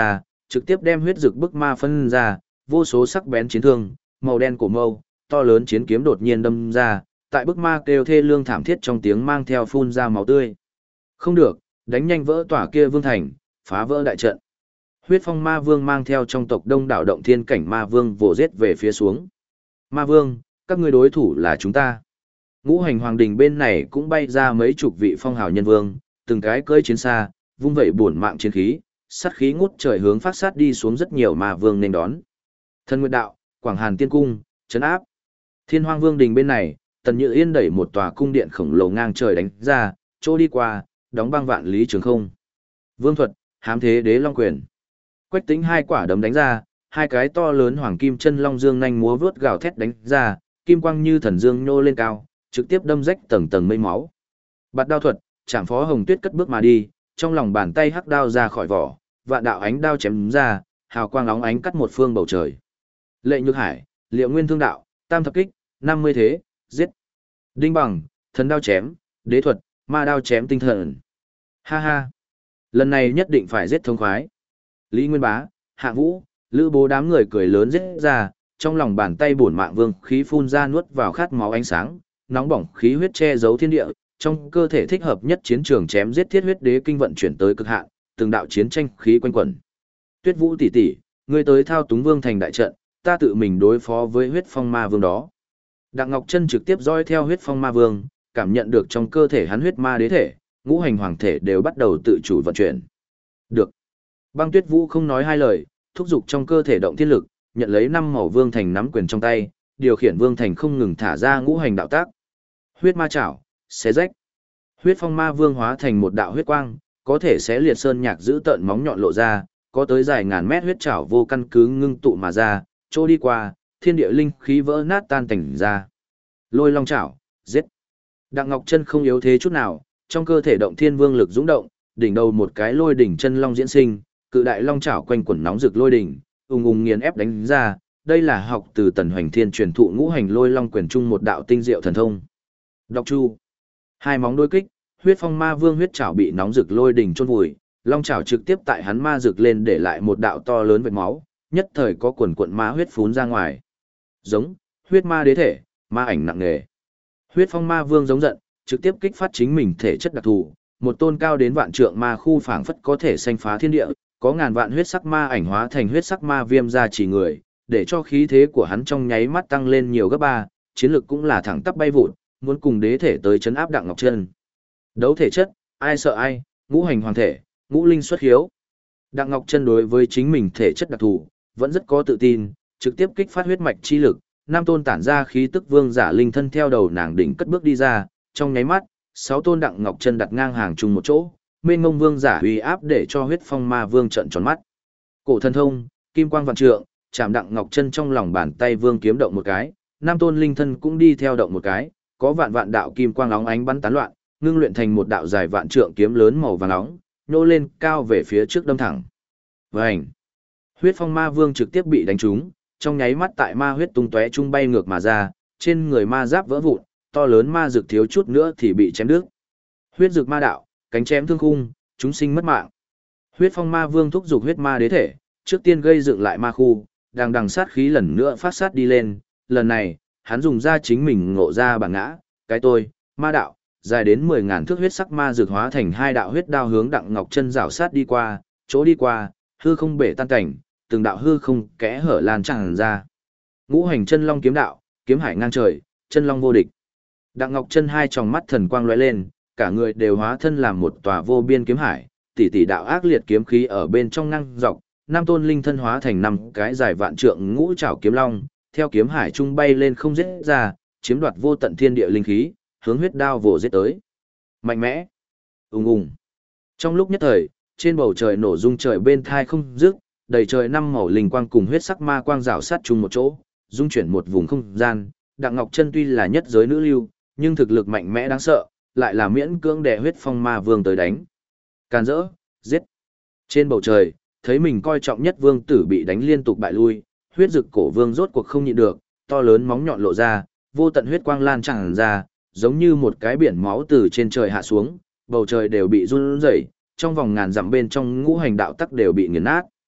trực tiếp đem huyết dực bức ma phân ra, vô số sắc bén chiến thương, màu đen của mâu, to lớn chiến kiếm đột nhiên đâm ra, tại bức ma kêu thê lương thảm thiết trong tiếng mang theo phun ra máu tươi. Không được, đánh nhanh vỡ tỏa kia vương thành, phá vỡ đại trận. Huyết phong ma vương mang theo trong tộc đông đảo động thiên cảnh ma vương vồ giết về phía xuống. Ma vương, các ngươi đối thủ là chúng ta. Ngũ hành hoàng đình bên này cũng bay ra mấy chục vị phong hào nhân vương, từng cái cưỡi chiến xa, vung vẩy bổn mạng chiến khí, sát khí ngút trời hướng phát sát đi xuống rất nhiều ma vương nên đón. Thân Nguyệt Đạo, Quảng Hàn Tiên Cung, trấn áp. Thiên Hoang Vương đình bên này, Tần Như Yên đẩy một tòa cung điện khổng lồ ngang trời đánh ra, chỗ đi qua, đóng băng vạn lý trường không. Vương thuật, hám thế đế long quyền. Quách Tĩnh hai quả đấm đánh ra, hai cái to lớn hoàng kim chân long dương nhanh múa vớt gào thét đánh ra, kim quang như thần dương nhô lên cao, trực tiếp đâm rách tầng tầng mây máu. Bạt đao thuật, Trảm Phó Hồng Tuyết cất bước mà đi, trong lòng bàn tay hắc đao ra khỏi vỏ, vạn đạo ánh đao chém ra, hào quang óng ánh cắt một phương bầu trời. Lệ Nhược Hải, Liệu Nguyên Thương Đạo, Tam thập kích, 50 thế, giết. Đinh Bằng, thần đao chém, đế thuật, ma đao chém tinh thần. Ha ha, lần này nhất định phải giết thông khoái. Lý Nguyên Bá, Hạ Vũ, Lữ Bố đám người cười lớn giết ra, trong lòng bàn tay bổn mạng vương khí phun ra nuốt vào khát máu ánh sáng, nóng bỏng khí huyết che giấu thiên địa, trong cơ thể thích hợp nhất chiến trường chém giết thiết huyết đế kinh vận chuyển tới cực hạn, từng đạo chiến tranh khí quanh quẩn. Tuyết Vũ tỷ tỷ, ngươi tới thao túng vương thành đại trận, ta tự mình đối phó với huyết phong ma vương đó. Đặng Ngọc Chân trực tiếp dõi theo huyết phong ma vương, cảm nhận được trong cơ thể hắn huyết ma đế thể, ngũ hành hoàng thể đều bắt đầu tự chủ vận chuyển. Được. Băng Tuyết Vũ không nói hai lời, thúc giục trong cơ thể động thiên lực, nhận lấy 5 màu vương thành nắm quyền trong tay, điều khiển vương thành không ngừng thả ra ngũ hành đạo tác. Huyết ma chảo, xé rách. Huyết phong ma vương hóa thành một đạo huyết quang, có thể xé liệt sơn nhạc giữ tợn móng nhọn lộ ra, có tới dài ngàn mét huyết chảo vô căn cứ ngưng tụ mà ra, trôi đi qua, thiên địa linh khí vỡ nát tan tành ra. Lôi long chảo, giết. Đặng Ngọc Chân không yếu thế chút nào, trong cơ thể động thiên vương lực dũng động, đỉnh đầu một cái lôi đỉnh chân long diễn sinh, cự đại long chảo quanh quẩn nóng rực lôi đỉnh, ung ung nghiền ép đánh ra, đây là học từ Tần Hoành Thiên truyền thụ ngũ hành lôi long quyền trung một đạo tinh diệu thần thông. Độc chu. Hai móng đối kích, huyết phong ma vương huyết chảo bị nóng rực lôi đỉnh chôn vùi, long chảo trực tiếp tại hắn ma rực lên để lại một đạo to lớn vệt máu, nhất thời có quần quần ma huyết phún ra ngoài. Giống, huyết ma đế thể, ma ảnh nặng nề. Huyết phong ma vương giống giận, trực tiếp kích phát chính mình thể chất đặc thù, một tôn cao đến vạn trượng ma khu phảng phất có thể xanh phá thiên địa, có ngàn vạn huyết sắc ma ảnh hóa thành huyết sắc ma viêm ra chỉ người, để cho khí thế của hắn trong nháy mắt tăng lên nhiều gấp 3, chiến lực cũng là thẳng tắp bay vụt, muốn cùng đế thể tới chấn áp Đặng Ngọc Chân. Đấu thể chất, ai sợ ai, ngũ hành hoàng thể, ngũ linh xuất hiếu. Đặng Ngọc Chân đối với chính mình thể chất đặc thù, vẫn rất có tự tin, trực tiếp kích phát huyết mạch chi lực, năm tôn tản ra khí tức vương giả linh thân theo đầu nàng đỉnh cất bước đi ra, trong nháy mắt, 6 tôn Đặng Ngọc Chân đặt ngang hàng chung một chỗ, mênh mông vương giả uy áp để cho huyết phong ma vương trợn tròn mắt. Cổ thần thông, kim quang vạn trượng, chạm Đặng Ngọc Chân trong lòng bàn tay vương kiếm động một cái, năm tôn linh thân cũng đi theo động một cái, có vạn vạn đạo kim quang óng ánh bắn tán loạn, ngưng luyện thành một đạo dài vạn trượng kiếm lớn màu vàng nóng, nhô lên cao về phía trước đâm thẳng. Vành. Huyết phong ma vương trực tiếp bị đánh trúng, trong nháy mắt tại ma huyết tung tóe trung bay ngược mà ra, trên người ma giáp vỡ vụn, to lớn ma dược thiếu chút nữa thì bị chém đứt. Huyết dược ma đạo, cánh chém thương khung, chúng sinh mất mạng. Huyết phong ma vương thúc giục huyết ma đế thể, trước tiên gây dựng lại ma khu, đằng đằng sát khí lần nữa phát sát đi lên, lần này, hắn dùng ra chính mình ngộ ra bản ngã, cái tôi, ma đạo, dài đến 10.000 thước huyết sắc ma dược hóa thành hai đạo huyết đao hướng Đặng Ngọc Chân rảo sát đi qua, chỗ đi qua, hư không bể tan cảnh, từng đạo hư không kẽ hở lan tràn ra. Ngũ hành chân long kiếm đạo, kiếm hải ngang trời, chân long vô địch. Đặng Ngọc Chân hai tròng mắt thần quang lóe lên, cả người đều hóa thân làm một tòa vô biên kiếm hải, tỷ tỷ đạo ác liệt kiếm khí ở bên trong ngang dọc, năm tôn linh thân hóa thành năm cái dài vạn trượng ngũ trảo kiếm long, theo kiếm hải trung bay lên không giết ra, chiếm đoạt vô tận thiên địa linh khí, hướng huyết đao vồ giết tới. Mạnh mẽ. Ùng ùng. Trong lúc nhất thời, trên bầu trời nổ rung trời bên thai không dứt, đầy trời năm màu linh quang cùng huyết sắc ma quang rảo sát chung một chỗ, dung chuyển một vùng không gian. Đặng Ngọc Chân tuy là nhất giới nữ lưu, nhưng thực lực mạnh mẽ đáng sợ, lại là miễn cưỡng đè huyết phong ma vương tới đánh. Càn rỡ, giết. Trên bầu trời, thấy mình coi trọng nhất vương tử bị đánh liên tục bại lui, huyết dực cổ vương rốt cuộc không nhịn được, to lớn móng nhọn lộ ra, vô tận huyết quang lan tràn ra, giống như một cái biển máu từ trên trời hạ xuống, bầu trời đều bị run rẩy, trong vòng ngàn dặm bên trong ngũ hành đạo tắc đều bị nghiền nát.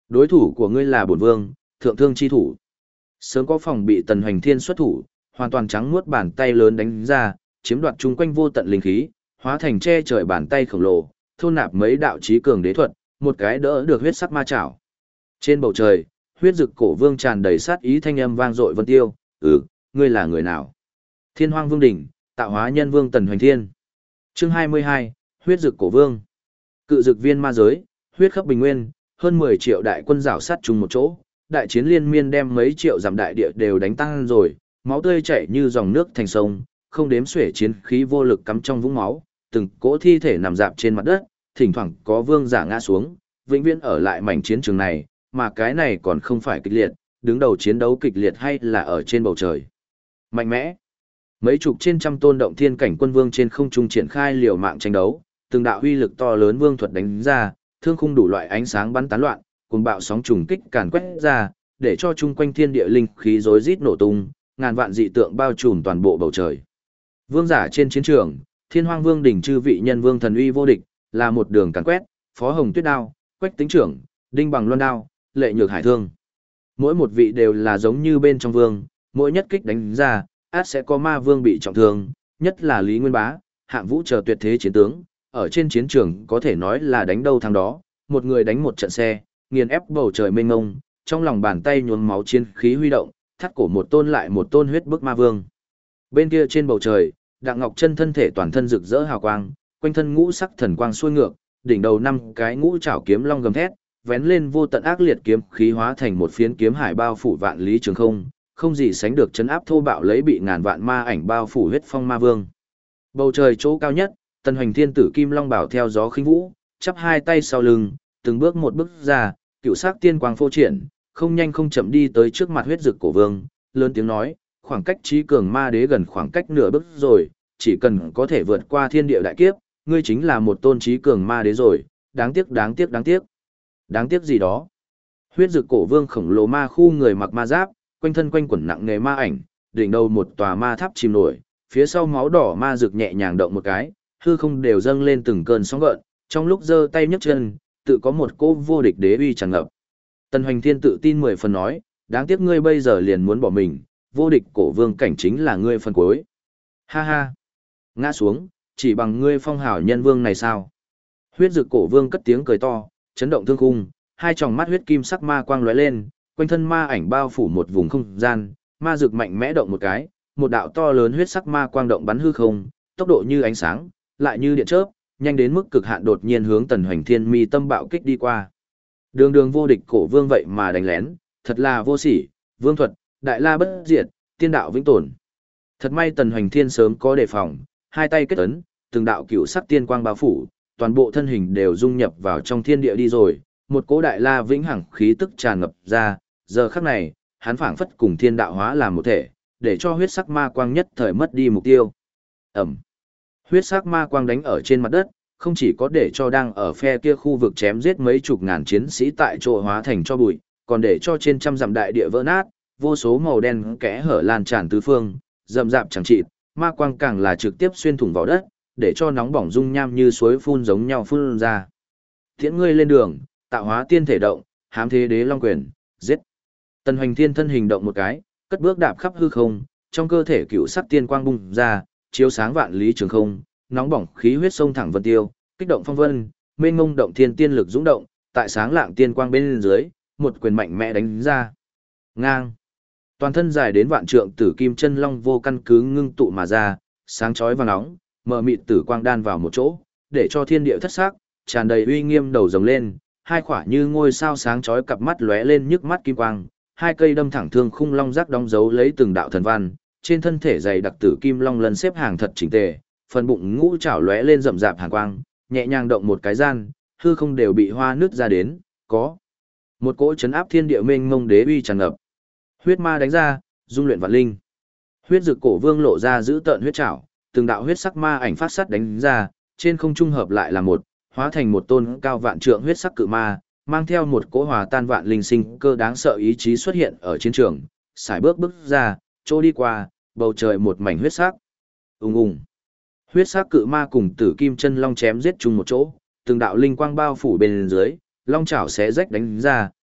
Đối thủ của ngươi là bổn vương, thượng thương chi thủ. Sớm có phòng bị Tần Hoành Thiên xuất thủ, hoàn toàn trắng muốt bàn tay lớn đánh ra, chiếm đoạt chung quanh vô tận linh khí, hóa thành che trời bàn tay khổng lồ, thôn nạp mấy đạo chí cường đế thuật, một cái đỡ được huyết sắc ma chảo. Trên bầu trời, huyết dực cổ vương tràn đầy sát ý thanh âm vang dội vân tiêu, ngươi là người nào? Thiên Hoang Vương đỉnh, tạo hóa nhân vương Tần Hoành Thiên. Chương 22, huyết dực cổ vương. Cự dực viên ma giới, huyết khắp bình nguyên, hơn 10 triệu đại quân rảo sát chung một chỗ, đại chiến liên miên đem mấy triệu giảm đại địa đều đánh tan rồi, máu tươi chảy như dòng nước thành sông, không đếm xuể chiến khí vô lực cắm trong vũng máu, từng cỗ thi thể nằm rạp trên mặt đất, thỉnh thoảng có vương giả ngã xuống, vĩnh viễn ở lại mảnh chiến trường này, mà cái này còn không phải kịch liệt, đứng đầu chiến đấu kịch liệt hay là ở trên bầu trời. Mạnh mẽ. Mấy chục trên trăm tôn động thiên cảnh quân vương trên không trung triển khai liều mạng tranh đấu, từng đạo uy lực to lớn vương thuật đánh ra, thương khung đủ loại ánh sáng bắn tán loạn, cuồng bạo sóng trùng kích càn quét ra, để cho chung quanh thiên địa linh khí rối rít nổ tung, ngàn vạn dị tượng bao trùm toàn bộ bầu trời. Vương giả trên chiến trường, Thiên Hoang Vương đỉnh chư vị nhân vương thần uy vô địch, là một đường càn quét, Phó Hồng Tuyết đao, Quách Tính trưởng, Đinh Bằng Loan đao, Lệ Nhược Hải thương. Mỗi một vị đều là giống như bên trong vương, mỗi nhất kích đánh ra, át sẽ có ma vương bị trọng thương, nhất là Lý Nguyên Bá, Hạng Vũ chờ tuyệt thế chiến tướng, ở trên chiến trường có thể nói là đánh đâu thắng đó, một người đánh một trận xe, nghiền ép bầu trời mênh mông, trong lòng bàn tay nhuốm máu chiến khí huy động, thắt cổ một tôn lại một tôn huyết bức ma vương. Bên kia trên bầu trời, Đặng Ngọc Chân thân thể toàn thân rực rỡ hào quang, quanh thân ngũ sắc thần quang xuôi ngược, đỉnh đầu 5 cái ngũ trảo kiếm long gầm thét, vén lên vô tận ác liệt kiếm khí hóa thành một phiến kiếm hải bao phủ vạn lý trường không, không gì sánh được chấn áp thô bạo lấy bị ngàn vạn ma ảnh bao phủ huyết phong ma vương. Bầu trời chỗ cao nhất, Tần Hoành Thiên tử kim long bảo theo gió khinh vũ, chắp hai tay sau lưng, từng bước một bước ra, cựu sắc tiên quang phô triển, không nhanh không chậm đi tới trước mặt huyết dực cổ vương, lớn tiếng nói, khoảng cách trí cường ma đế gần khoảng cách nửa bước rồi, chỉ cần có thể vượt qua thiên địa đại kiếp, ngươi chính là một tôn trí cường ma đế rồi, đáng tiếc đáng tiếc đáng tiếc. Đáng tiếc gì đó? Huyết dực cổ vương khổng lồ ma khu người mặc ma giáp, quanh thân quanh quẩn nặng nề ma ảnh, đỉnh đầu một tòa ma tháp chìm nổi, phía sau máu đỏ ma rực nhẹ nhàng động một cái, hư không đều dâng lên từng cơn sóng gợn, trong lúc giơ tay nhấc chân, tự có một cỗ vô địch đế uy tràn ngập. Tần Hoành Thiên tự tin 10 phần nói, đáng tiếc ngươi bây giờ liền muốn bỏ mình, vô địch cổ vương cảnh chính là ngươi phần cuối. Ha ha, ngã xuống, chỉ bằng ngươi phong hào nhân vương này sao? Huyết dực cổ vương cất tiếng cười to, chấn động thương khung, hai tròng mắt huyết kim sắc ma quang lóe lên, quanh thân ma ảnh bao phủ một vùng không gian, ma dực mạnh mẽ động một cái, một đạo to lớn huyết sắc ma quang động bắn hư không, tốc độ như ánh sáng, lại như điện chớp, nhanh đến mức cực hạn đột nhiên hướng Tần Hoành Thiên mi tâm bạo kích đi qua. Đường đường vô địch cổ vương vậy mà đánh lén, thật là vô sỉ, vương thuật, đại la bất diệt, tiên đạo vĩnh tồn. Thật may Tần Hoành Thiên sớm có đề phòng, hai tay kết ấn, từng đạo cựu sắc tiên quang bao phủ, toàn bộ thân hình đều dung nhập vào trong thiên địa đi rồi, một cỗ đại la vĩnh hằng khí tức tràn ngập ra, giờ khắc này, hắn phảng phất cùng thiên đạo hóa làm một thể, để cho huyết sắc ma quang nhất thời mất đi mục tiêu. Ẩm. Huyết sắc ma quang đánh ở trên mặt đất, không chỉ có để cho đang ở phe kia khu vực chém giết mấy chục ngàn chiến sĩ tại chỗ hóa thành cho bụi, còn để cho trên trăm dặm đại địa vỡ nát, vô số màu đen kẽ hở lan tràn tứ phương, rậm rạp chẳng chịt, ma quang càng là trực tiếp xuyên thủng vào đất, để cho nóng bỏng dung nham như suối phun giống nhau phun ra. Tiễn ngươi lên đường, tạo hóa tiên thể động, hám thế đế long quyền, giết. Tần Hoành Thiên thân hình động một cái, cất bước đạp khắp hư không, trong cơ thể cựu sắc tiên quang bùng ra, chiếu sáng vạn lý trường không, nóng bỏng khí huyết sông thẳng vân tiêu, kích động phong vân, mênh mông động thiên tiên lực dũng động, tại sáng lạng tiên quang bên dưới, một quyền mạnh mẽ đánh ra. Ngang. Toàn thân dài đến vạn trượng tử kim chân long vô căn cứ ngưng tụ mà ra, sáng chói và nóng, mờ mịt tử quang đan vào một chỗ, để cho thiên địa thất sắc, tràn đầy uy nghiêm đầu rồng lên, hai khỏa như ngôi sao sáng chói cặp mắt lóe lên nhức mắt kim quang, hai cây đâm thẳng thương khung long giác đóng dấu lấy từng đạo thần văn, trên thân thể dày đặc tử kim long lần xếp hàng thật chỉnh tề, phần bụng ngũ trảo lóe lên rậm rạp hàn quang, nhẹ nhàng động một cái gian, hư không đều bị hoa nứt ra đến, có một cỗ chấn áp thiên địa mênh mông đế uy tràn ngập. Huyết ma đánh ra, dung luyện vạn linh. Huyết dực cổ vương lộ ra giữ tợn huyết trảo, từng đạo huyết sắc ma ảnh phát sát đánh ra, trên không trung hợp lại là một, hóa thành một tôn cao vạn trượng huyết sắc cự ma, mang theo một cỗ hòa tan vạn linh sinh cơ đáng sợ ý chí xuất hiện ở chiến trường, sải bước bước ra, chỗ đi qua, bầu trời một mảnh huyết sắc. Ùng ùng. Huyết sắc cự ma cùng tử kim chân long chém giết chung một chỗ, từng đạo linh quang bao phủ bên dưới, long chảo xé rách đánh ra,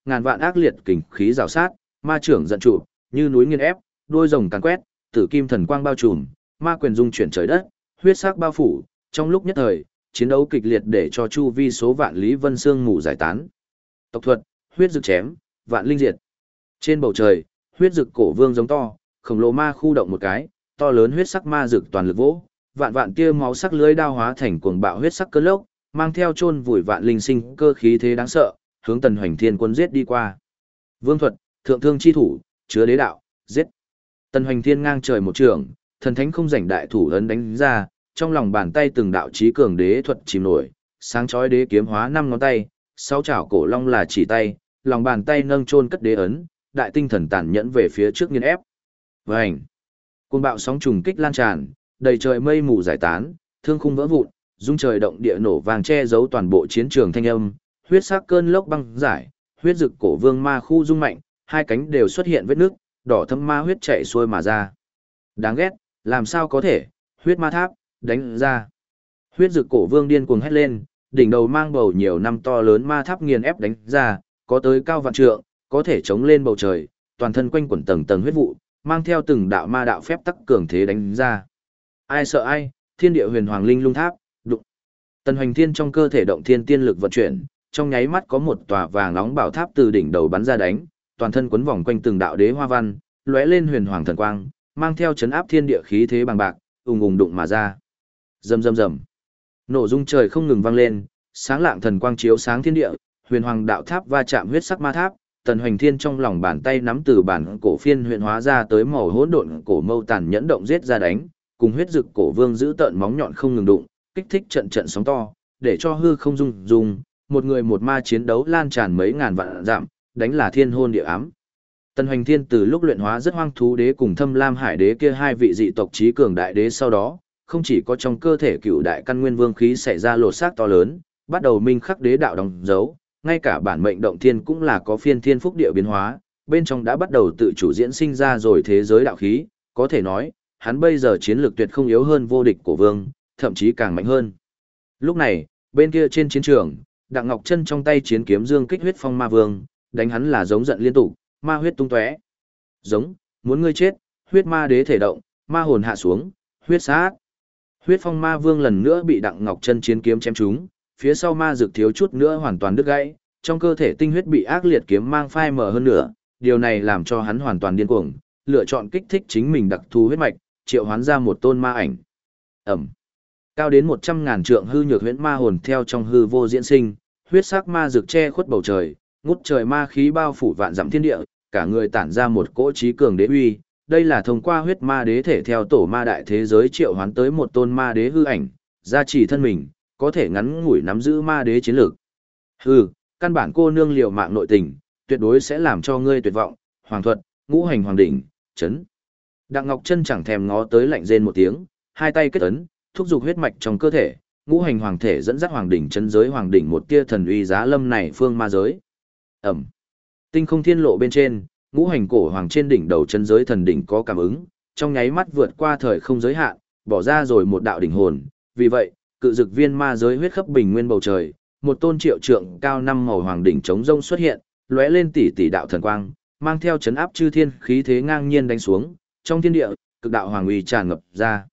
ngàn vạn ác liệt kình khí rào sát, ma trưởng giận trụ, như núi nghiền ép, đuôi rồng càn quét, tử kim thần quang bao trùm, ma quyền dung chuyển trời đất, huyết sắc bao phủ, trong lúc nhất thời, chiến đấu kịch liệt để cho chu vi số vạn lý vân xương mù giải tán. Tộc thuật, huyết rực chém, vạn linh diệt. Trên bầu trời, huyết rực cổ vương giống to, khổng lồ ma khu động một cái, to lớn huyết sắc ma rực toàn lực vỗ, vạn vạn tia máu sắc lưới đao hóa thành cuồng bạo huyết sắc cơn lốc, mang theo chôn vùi vạn linh sinh cơ khí thế đáng sợ, hướng Tần Hoành Thiên quân giết đi qua. Vương thuật, thượng thương chi thủ, chứa đế đạo, giết. Tần Hoành Thiên ngang trời một trường, thần thánh không rảnh đại thủ ấn đánh ra, trong lòng bàn tay từng đạo chí cường đế thuật chìm nổi, sáng chói đế kiếm hóa năm ngón tay, sáu chảo cổ long là chỉ tay, lòng bàn tay nâng chôn cất đế ấn, đại tinh thần tàn nhẫn về phía trước nghiền ép. Vành. Cuồng bạo sóng trùng kích lan tràn, đầy trời mây mù giải tán, thương khung vỡ vụn, rung trời động địa nổ vàng che giấu toàn bộ chiến trường thanh âm, huyết sắc cơn lốc băng giải, huyết dực cổ vương ma khu rung mạnh, hai cánh đều xuất hiện vết nước, đỏ thâm ma huyết chảy xuôi mà ra. Đáng ghét, làm sao có thể, huyết ma tháp, đánh ra. Huyết dực cổ vương điên cuồng hét lên, đỉnh đầu mang bầu nhiều năm to lớn ma tháp nghiền ép đánh ra, có tới cao vạn trượng, có thể chống lên bầu trời, toàn thân quanh quẩn tầng tầng huyết vụ, mang theo từng đạo ma đạo phép tắc cường thế đánh ra. Ai sợ ai, thiên địa huyền hoàng linh lung tháp, đụng. Tần Hoành Thiên trong cơ thể động thiên tiên lực vận chuyển, trong nháy mắt có một tòa vàng nóng bảo tháp từ đỉnh đầu bắn ra đánh, toàn thân quấn vòng quanh từng đạo đế hoa văn, lóe lên huyền hoàng thần quang, mang theo chấn áp thiên địa khí thế bằng bạc, ùng ùng đụng mà ra. Rầm rầm rầm. Nổ rung trời không ngừng vang lên, sáng lạng thần quang chiếu sáng thiên địa, huyền hoàng đạo tháp va chạm huyết sắc ma tháp, Tần Hoành Thiên trong lòng bàn tay nắm từ bản cổ phiên huyền hóa ra tới màu hỗn độn cổ mâu tàn nhẫn động giết ra đánh, cùng huyết dực cổ vương giữ tợn móng nhọn không ngừng đụng, kích thích trận trận sóng to, để cho hư không rung rung, một người một ma chiến đấu lan tràn mấy ngàn vạn dặm, đánh là thiên hôn địa ám. Tần Hoành Thiên từ lúc luyện hóa rất hoang thú đế cùng Thâm Lam Hải đế kia hai vị dị tộc trí cường đại đế sau đó, không chỉ có trong cơ thể cựu đại căn nguyên vương khí xảy ra lột xác to lớn, bắt đầu minh khắc đế đạo đóng dấu, ngay cả bản mệnh động thiên cũng là có phiên thiên phúc địa biến hóa, bên trong đã bắt đầu tự chủ diễn sinh ra rồi thế giới đạo khí, có thể nói, hắn bây giờ chiến lược tuyệt không yếu hơn vô địch của vương, thậm chí càng mạnh hơn. Lúc này, bên kia trên chiến trường, Đặng Ngọc Chân trong tay chiến kiếm dương kích huyết phong ma vương, đánh hắn là giống giận liên tục, ma huyết tung tóe. Giống, muốn ngươi chết, huyết ma đế thể động, ma hồn hạ xuống, huyết sát. Huyết phong ma vương lần nữa bị Đặng Ngọc Chân chiến kiếm chém trúng, phía sau ma dược thiếu chút nữa hoàn toàn đứt gãy, trong cơ thể tinh huyết bị ác liệt kiếm mang phai mờ hơn nữa, điều này làm cho hắn hoàn toàn điên cuồng, lựa chọn kích thích chính mình đặc thù huyết mạch, triệu hoán ra một tôn ma ảnh. Ẩm. Cao đến 100.000 trượng hư nhược huyễn ma hồn theo trong hư vô diễn sinh, huyết sắc ma dược che khuất bầu trời, ngút trời ma khí bao phủ vạn dặm thiên địa, cả người tản ra một cỗ trí cường đế uy. Đây là thông qua huyết ma đế thể theo tổ ma đại thế giới triệu hoán tới một tôn ma đế hư ảnh, gia trì thân mình, có thể ngắn ngủi nắm giữ ma đế chiến lược. Hừ, căn bản cô nương liều mạng nội tình, tuyệt đối sẽ làm cho ngươi tuyệt vọng. Hoàng thuật, ngũ hành hoàng đỉnh, chấn. Đặng Ngọc Chân chẳng thèm ngó tới lạnh rên một tiếng, hai tay kết ấn, thúc giục huyết mạch trong cơ thể, ngũ hành hoàng thể dẫn dắt hoàng đỉnh chấn giới hoàng đỉnh một tia thần uy giá lâm này phương ma giới. Ẩm. Tinh không thiên lộ bên trên, ngũ hành cổ hoàng trên đỉnh đầu chấn giới thần đỉnh có cảm ứng, trong nháy mắt vượt qua thời không giới hạn, bỏ ra rồi một đạo đỉnh hồn. Vì vậy, cự dực viên ma giới huyết khắp bình nguyên bầu trời, một tôn triệu trượng cao năm màu hoàng đỉnh chống rông xuất hiện, lóe lên tỷ tỷ đạo thần quang, mang theo chấn áp chư thiên khí thế ngang nhiên đánh xuống, trong thiên địa, cực đạo hoàng uy tràn ngập ra.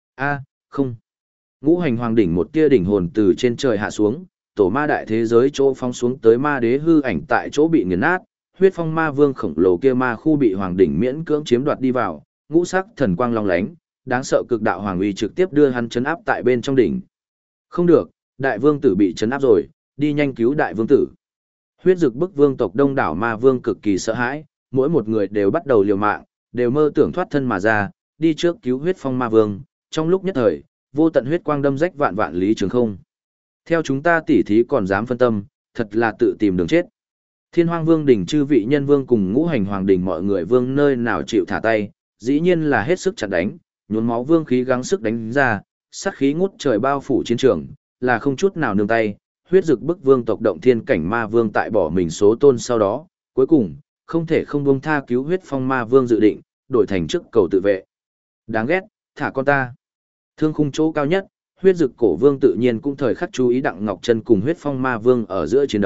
Không. Ngũ hành hoàng đỉnh một tia đỉnh hồn từ trên trời hạ xuống, tổ ma đại thế giới chỗ phong xuống tới ma đế hư ảnh tại chỗ bị nghiền nát, huyết phong ma vương khổng lồ kia ma khu bị hoàng đỉnh miễn cưỡng chiếm đoạt đi vào, ngũ sắc thần quang long lánh, đáng sợ cực đạo hoàng uy trực tiếp đưa hắn chấn áp tại bên trong đỉnh. Không được, đại vương tử bị chấn áp rồi, đi nhanh cứu đại vương tử. Huyết dực bức vương tộc đông đảo ma vương cực kỳ sợ hãi, mỗi một người đều bắt đầu liều mạng, đều mơ tưởng thoát thân mà ra, đi trước cứu huyết phong ma vương. Trong lúc nhất thời, vô tận huyết quang đâm rách vạn vạn lý trường không. Theo chúng ta tỉ thí còn dám phân tâm, thật là tự tìm đường chết. Thiên Hoang Vương đỉnh chư vị nhân vương cùng ngũ hành hoàng đỉnh mọi người vương nơi nào chịu thả tay, dĩ nhiên là hết sức chặt đánh, nhuốm máu vương khí gắng sức đánh ra, sát khí ngút trời bao phủ chiến trường, là không chút nào nương tay. Huyết dực bức vương tộc động thiên cảnh ma vương tại bỏ mình số tôn sau đó, cuối cùng không thể không buông tha cứu huyết phong ma vương dự định, đổi thành chức cầu tự vệ. Đáng ghét, thả con ta. Thương khung chỗ cao nhất, huyết dực cổ vương tự nhiên cũng thời khắc chú ý Đặng Ngọc Chân cùng huyết phong ma vương ở giữa chiến đấu,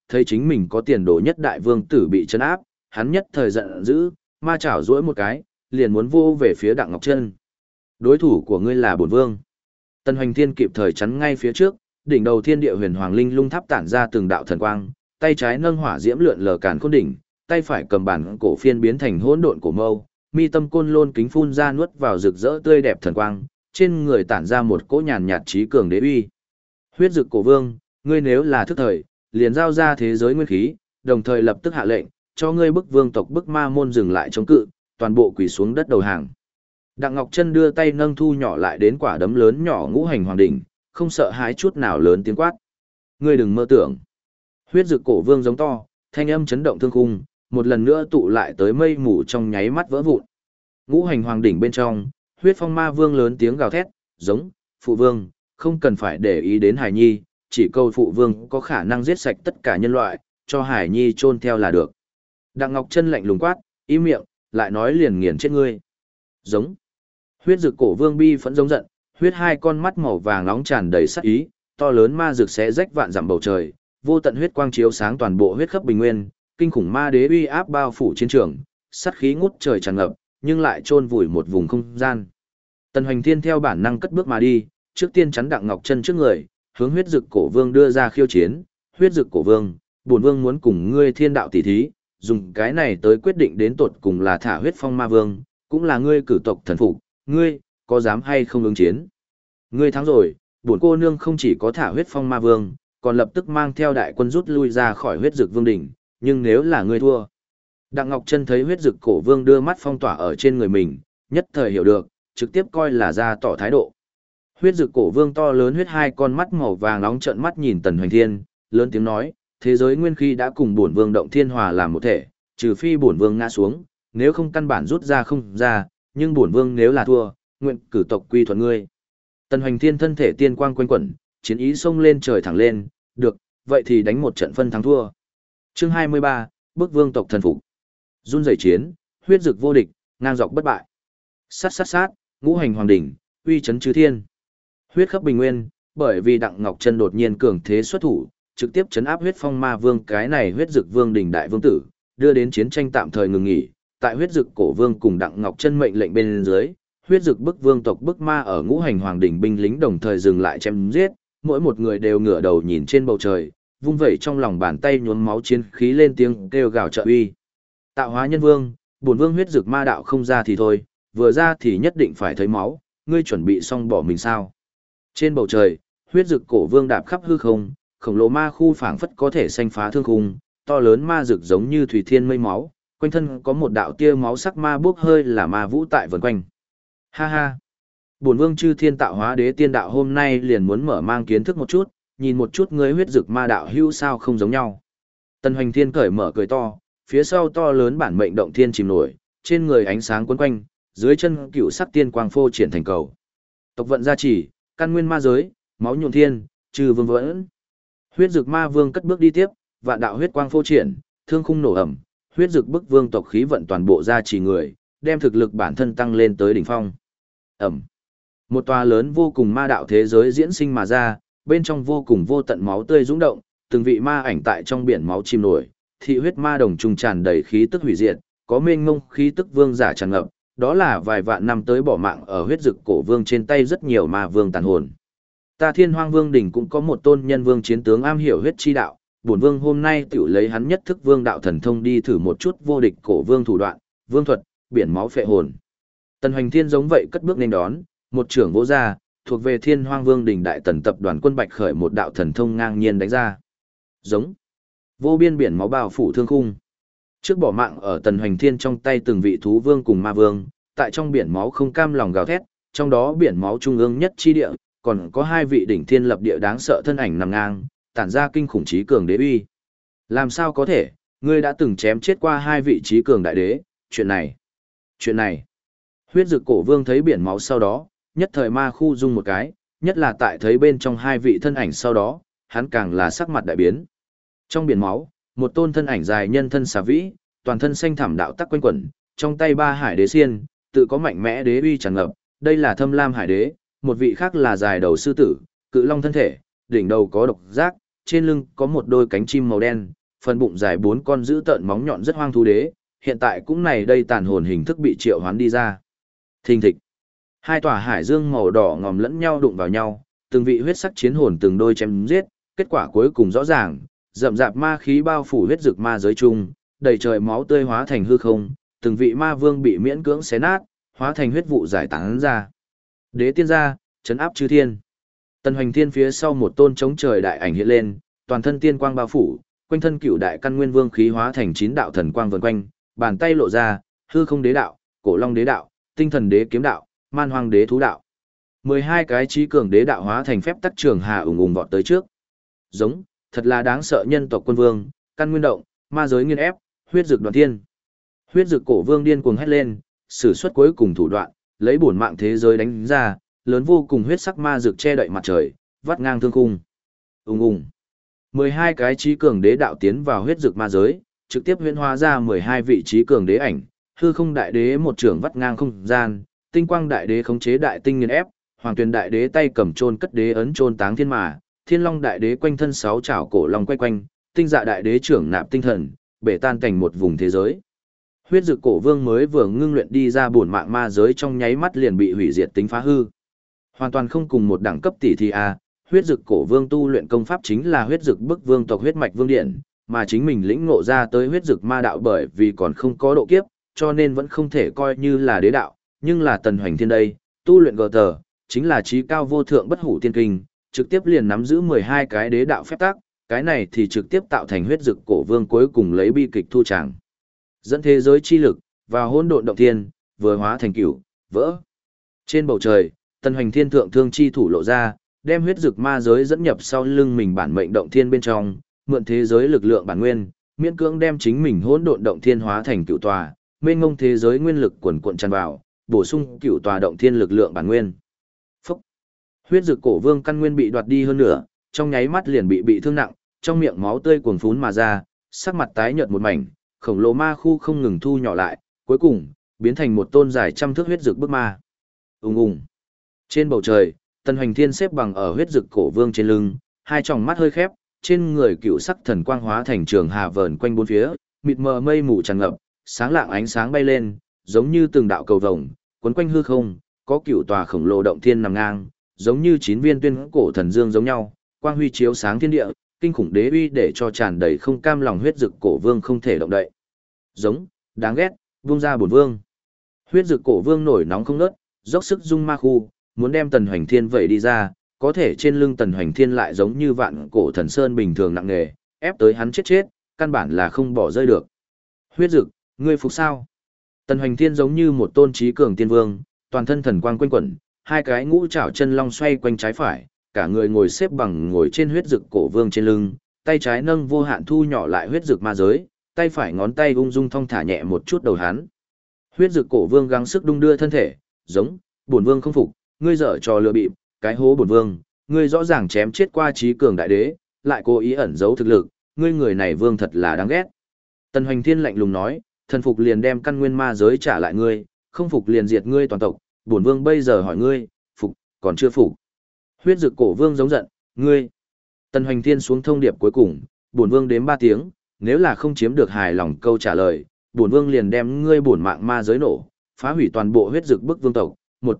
thấy chính mình có tiền đồ nhất đại vương tử bị trấn áp, hắn nhất thời giận dữ, ma chảo duỗi một cái, liền muốn vô về phía Đặng Ngọc Trân. Đối thủ của ngươi là bổn vương. Tần Hoành Thiên kịp thời chắn ngay phía trước, đỉnh đầu thiên địa huyền hoàng linh lung tháp tản ra từng đạo thần quang, tay trái nâng hỏa diễm lượn lờ càn khôn đỉnh, tay phải cầm bản cổ phiên biến thành hỗn độn cổ mâu, mi tâm côn lôn kính phun ra nuốt vào rực rỡ tươi đẹp thần quang, trên người tản ra một cỗ nhàn nhạt trí cường đế uy. Huyết Dực Cổ Vương, ngươi nếu là thức thời, liền giao ra thế giới nguyên khí, đồng thời lập tức hạ lệnh, cho ngươi bức vương tộc bức ma môn dừng lại chống cự, toàn bộ quỳ xuống đất đầu hàng. Đặng Ngọc Trân đưa tay nâng thu nhỏ lại đến quả đấm lớn nhỏ ngũ hành hoàng đỉnh, không sợ hãi chút nào lớn tiếng quát. Ngươi đừng mơ tưởng. Huyết Dực Cổ Vương giống to, thanh âm chấn động thương khung, một lần nữa tụ lại tới mây mù trong nháy mắt vỡ vụn. Ngũ hành hoàng đỉnh bên trong, Huyết Phong Ma Vương lớn tiếng gào thét, giống, phụ vương, không cần phải để ý đến Hải Nhi, chỉ câu phụ vương có khả năng giết sạch tất cả nhân loại, cho Hải Nhi chôn theo là được. Đặng Ngọc Trân lạnh lùng quát, im miệng, lại nói liền nghiền chết ngươi. Giống. Huyết Dực Cổ Vương bi phẫn giống giận, huyết hai con mắt màu vàng nóng tràn đầy sát ý, to lớn ma dược xé rách vạn dặm bầu trời, vô tận huyết quang chiếu sáng toàn bộ huyết khắp bình nguyên, kinh khủng ma đế uy áp bao phủ chiến trường, sát khí ngút trời tràn ngập, nhưng lại chôn vùi một vùng không gian. Tần Hoành Thiên theo bản năng cất bước mà đi, trước tiên chắn Đặng Ngọc Trân trước người, hướng Huyết Dực Cổ Vương đưa ra khiêu chiến. Huyết Dực Cổ Vương, bổn vương muốn cùng ngươi thiên đạo tỷ thí, dùng cái này tới quyết định đến tột cùng là thả Huyết Phong Ma Vương, cũng là ngươi cử tộc thần phục, ngươi có dám hay không ứng chiến? Ngươi thắng rồi, bổn cô nương không chỉ có thả Huyết Phong Ma Vương, còn lập tức mang theo đại quân rút lui ra khỏi Huyết Dực Vương đỉnh, nhưng nếu là ngươi thua. Đặng Ngọc Trân thấy Huyết Dực Cổ Vương đưa mắt phong tỏa ở trên người mình, nhất thời hiểu được, trực tiếp coi là ra tỏ thái độ. Huyết Dực Cổ Vương to lớn huyết hai con mắt màu vàng nóng trợn mắt nhìn Tần Hoành Thiên, lớn tiếng nói, thế giới nguyên khí đã cùng bổn vương động thiên hòa làm một thể, trừ phi bổn vương ngã xuống, nếu không căn bản rút ra không ra, nhưng bổn vương nếu là thua, nguyện cử tộc quy thuận ngươi. Tần Hoành Thiên thân thể tiên quang quanh quẩn, chiến ý xông lên trời thẳng lên, được, vậy thì đánh một trận phân thắng thua. Chương 23, bức vương tộc thần phục. Run rẩy chiến, huyết dực vô địch, ngang dọc bất bại. Sát sát sát, ngũ hành hoàng đỉnh, uy chấn chư thiên. Huyết khắp bình nguyên, bởi vì Đặng Ngọc Trân đột nhiên cường thế xuất thủ, trực tiếp chấn áp Huyết Phong Ma Vương cái này huyết dực vương đỉnh đại vương tử, đưa đến chiến tranh tạm thời ngừng nghỉ. Tại huyết dực cổ vương cùng Đặng Ngọc Trân mệnh lệnh bên dưới, huyết dực bức vương tộc bức ma ở ngũ hành hoàng đỉnh binh lính đồng thời dừng lại chém giết, mỗi một người đều ngửa đầu nhìn trên bầu trời, vung vẩy trong lòng bàn tay nhuốm máu chiến khí lên tiếng kêu gào trợ uy. Tạo hóa nhân vương, bổn vương huyết dực ma đạo không ra thì thôi, vừa ra thì nhất định phải thấy máu, ngươi chuẩn bị xong bỏ mình sao? Trên bầu trời, huyết dực cổ vương đạp khắp hư không, khổng lồ ma khu phảng phất có thể xanh phá thương khung, to lớn ma dực giống như thủy thiên mây máu, quanh thân có một đạo tia máu sắc ma bốc hơi là ma vũ tại vần quanh. Ha ha! Bổn vương chư thiên tạo hóa đế tiên đạo hôm nay liền muốn mở mang kiến thức một chút, nhìn một chút ngươi huyết dực ma đạo hữu sao không giống nhau. Tần Hoành Thiên cởi mở cười to, phía sau to lớn bản mệnh động thiên chìm nổi, trên người ánh sáng quấn quanh, dưới chân cựu sắc tiên quang phô triển thành cầu. Tộc vận gia trì, căn nguyên ma giới, máu nhuộm thiên, trừ vương vẫn. Huyết dực ma vương cất bước đi tiếp, vạn đạo huyết quang phô triển, thương khung nổ ẩm, huyết dực bức vương tộc khí vận toàn bộ gia trì người, đem thực lực bản thân tăng lên tới đỉnh phong. Ẩm. Một tòa lớn vô cùng ma đạo thế giới diễn sinh mà ra, bên trong vô cùng vô tận máu tươi dũng động, từng vị ma ảnh tại trong biển máu chìm nổi, thị huyết ma đồng trùng tràn đầy khí tức hủy diệt, có mênh mông khí tức vương giả tràn ngập, đó là vài vạn năm tới bỏ mạng ở huyết dực cổ vương trên tay rất nhiều ma vương tàn hồn. Ta Thiên Hoang Vương đỉnh cũng có một tôn nhân vương chiến tướng am hiểu huyết chi đạo, bổn vương hôm nay tiểu lấy hắn nhất thức vương đạo thần thông đi thử một chút vô địch cổ vương thủ đoạn, vương thuật, biển máu phệ hồn. Tần Hoành Thiên giống vậy cất bước nên đón, một trưởng vỗ ra, thuộc về Thiên Hoang Vương đỉnh đại tần tập đoàn quân Bạch khởi một đạo thần thông ngang nhiên đánh ra. Giống. Vô biên biển máu bao phủ thương khung. Trước bỏ mạng ở Tần Hoành Thiên trong tay từng vị thú vương cùng ma vương, tại trong biển máu không cam lòng gào thét, trong đó biển máu trung ương nhất chi địa, còn có hai vị đỉnh thiên lập địa đáng sợ thân ảnh nằm ngang, tản ra kinh khủng trí cường đế uy. Làm sao có thể, ngươi đã từng chém chết qua hai vị trí cường đại đế, chuyện này. Huyết dực cổ vương thấy biển máu sau đó, nhất thời ma khu rung một cái, nhất là tại thấy bên trong hai vị thân ảnh sau đó, hắn càng là sắc mặt đại biến. Trong biển máu, một tôn thân ảnh dài nhân thân xà vĩ, toàn thân xanh thẳm đạo tắc quanh quẩn, trong tay ba hải đế xiên, tự có mạnh mẽ đế uy tràn ngập, đây là Thâm Lam Hải đế, một vị khác là dài đầu sư tử, cự long thân thể, đỉnh đầu có độc giác, trên lưng có một đôi cánh chim màu đen, phần bụng dài 4 con dữ tợn móng nhọn rất hoang thú đế, hiện tại cũng này đây tàn hồn hình thức bị triệu hoán đi ra. Thình thịch. Hai tòa hải dương màu đỏ ngòm lẫn nhau đụng vào nhau, từng vị huyết sắc chiến hồn từng đôi chém giết, kết quả cuối cùng rõ ràng, rậm rạp ma khí bao phủ huyết dực ma giới chung, đầy trời máu tươi hóa thành hư không, từng vị ma vương bị miễn cưỡng xé nát, hóa thành huyết vụ giải tán ra. Đế tiên gia, trấn áp chư thiên. Tần Hoành Thiên phía sau một tôn chống trời đại ảnh hiện lên, toàn thân tiên quang bao phủ, quanh thân cửu đại căn nguyên vương khí hóa thành 9 đạo thần quang vần quanh, bàn tay lộ ra, hư không đế đạo, cổ long đế đạo, tinh thần đế kiếm đạo, man hoang đế thú đạo. 12 cái trí cường đế đạo hóa thành phép tắc trường hà ùng ùng vọt tới trước. Giống, thật là đáng sợ nhân tộc quân vương, căn nguyên động, ma giới nghiên ép, huyết dực đoạn thiên. Huyết dực cổ vương điên cuồng hét lên, sử xuất cuối cùng thủ đoạn, lấy bổn mạng thế giới đánh ra, lớn vô cùng huyết sắc ma dực che đậy mặt trời, vắt ngang thương khung. Ùng ùng. 12 cái trí cường đế đạo tiến vào huyết dực ma giới, trực tiếp huyễn hóa ra 12 vị trí cường đế ảnh, hư không đại đế một trưởng vắt ngang không gian, tinh quang đại đế khống chế đại tinh nghiền ép, hoàng tuyền đại đế tay cầm chôn cất đế ấn chôn táng thiên mà, thiên long đại đế quanh thân 6 chảo cổ long quay quanh, tinh dạ đại đế trưởng nạp tinh thần, bể tan cảnh một vùng thế giới. Huyết dực cổ vương mới vừa ngưng luyện đi ra bổn mạng ma giới trong nháy mắt liền bị hủy diệt tính phá hư. Hoàn toàn không cùng một đẳng cấp tỷ thì huyết dực cổ vương tu luyện công pháp chính là huyết dực bức vương tộc huyết mạch vương điện, mà chính mình lĩnh ngộ ra tới huyết dực ma đạo bởi vì còn không có độ kiếp, cho nên vẫn không thể coi như là đế đạo, nhưng là Tần Hoành Thiên đây, tu luyện gờ tờ, chính là trí cao vô thượng bất hủ tiên kinh, trực tiếp liền nắm giữ 12 cái đế đạo phép tắc, cái này thì trực tiếp tạo thành huyết dực cổ vương cuối cùng lấy bi kịch thu tràng. Dẫn thế giới chi lực, vào hỗn độn động thiên, vừa hóa thành cửu, vỡ. Trên bầu trời, Tần Hoành Thiên thượng thương chi thủ lộ ra, đem huyết dực ma giới dẫn nhập sau lưng mình bản mệnh động thiên bên trong, mượn thế giới lực lượng bản nguyên, miễn cưỡng đem chính mình hỗn độn động thiên hóa thành cửu tòa, mênh mông thế giới nguyên lực quần cuộn tràn vào, bổ sung cửu tòa động thiên lực lượng bản nguyên. Phúc. Huyết dực cổ vương căn nguyên bị đoạt đi hơn nữa, trong nháy mắt liền bị thương nặng, trong miệng máu tươi cuồn phún mà ra, sắc mặt tái nhợt một mảnh, khổng lồ ma khu không ngừng thu nhỏ lại, cuối cùng biến thành một tôn dài trăm thước huyết dực bức ma. Ùng ùng. Trên bầu trời, Tần Hoành Thiên xếp bằng ở huyết dực cổ vương trên lưng, hai tròng mắt hơi khép, trên người cựu sắc thần quang hóa thành trường hà vờn quanh bốn phía, mịt mờ mây mù tràn ngập, sáng lạng ánh sáng bay lên, giống như từng đạo cầu vồng, quấn quanh hư không, có cựu tòa khổng lồ động thiên nằm ngang, giống như 9 viên tuyên cổ thần dương giống nhau, quang huy chiếu sáng thiên địa, kinh khủng đế uy để cho tràn đầy không cam lòng huyết dực cổ vương không thể động đậy. Giống, đáng ghét, vung ra bổn vương. Huyết dực cổ vương nổi nóng không ngớt, dốc sức dung ma khu, muốn đem Tần Hoành Thiên vẩy đi ra, có thể trên lưng Tần Hoành Thiên lại giống như vạn cổ thần sơn bình thường nặng nề, ép tới hắn chết, căn bản là không bỏ rơi được. Huyết dực, ngươi phục sao? Tần Hoành Thiên giống như một tôn trí cường tiên vương, toàn thân thần quang quanh quẩn, hai cái ngũ trảo chân long xoay quanh trái phải, cả người ngồi xếp bằng ngồi trên huyết dực cổ vương trên lưng, tay trái nâng vô hạn thu nhỏ lại huyết dực ma giới, tay phải ngón tay ung dung thong thả nhẹ một chút đầu hắn. Huyết dực cổ vương gắng sức đung đưa thân thể, giống, bổn vương không phục, ngươi dở trò lừa bịp, cái hố bổn vương, ngươi rõ ràng chém chết qua trí cường đại đế, lại cố ý ẩn giấu thực lực, ngươi người này vương thật là đáng ghét. Tần Hoành Thiên lạnh lùng nói, thần phục liền đem căn nguyên ma giới trả lại ngươi, không phục liền diệt ngươi toàn tộc, bổn vương bây giờ hỏi ngươi, phục, còn chưa phục. Huyết dực cổ vương giống giận, ngươi. Tần Hoành Thiên xuống thông điệp cuối cùng, bổn vương đếm 3 tiếng, nếu là không chiếm được hài lòng câu trả lời, bổn vương liền đem ngươi bổn mạng ma giới nổ, phá hủy toàn bộ huyết dực bức vương tộc. 1,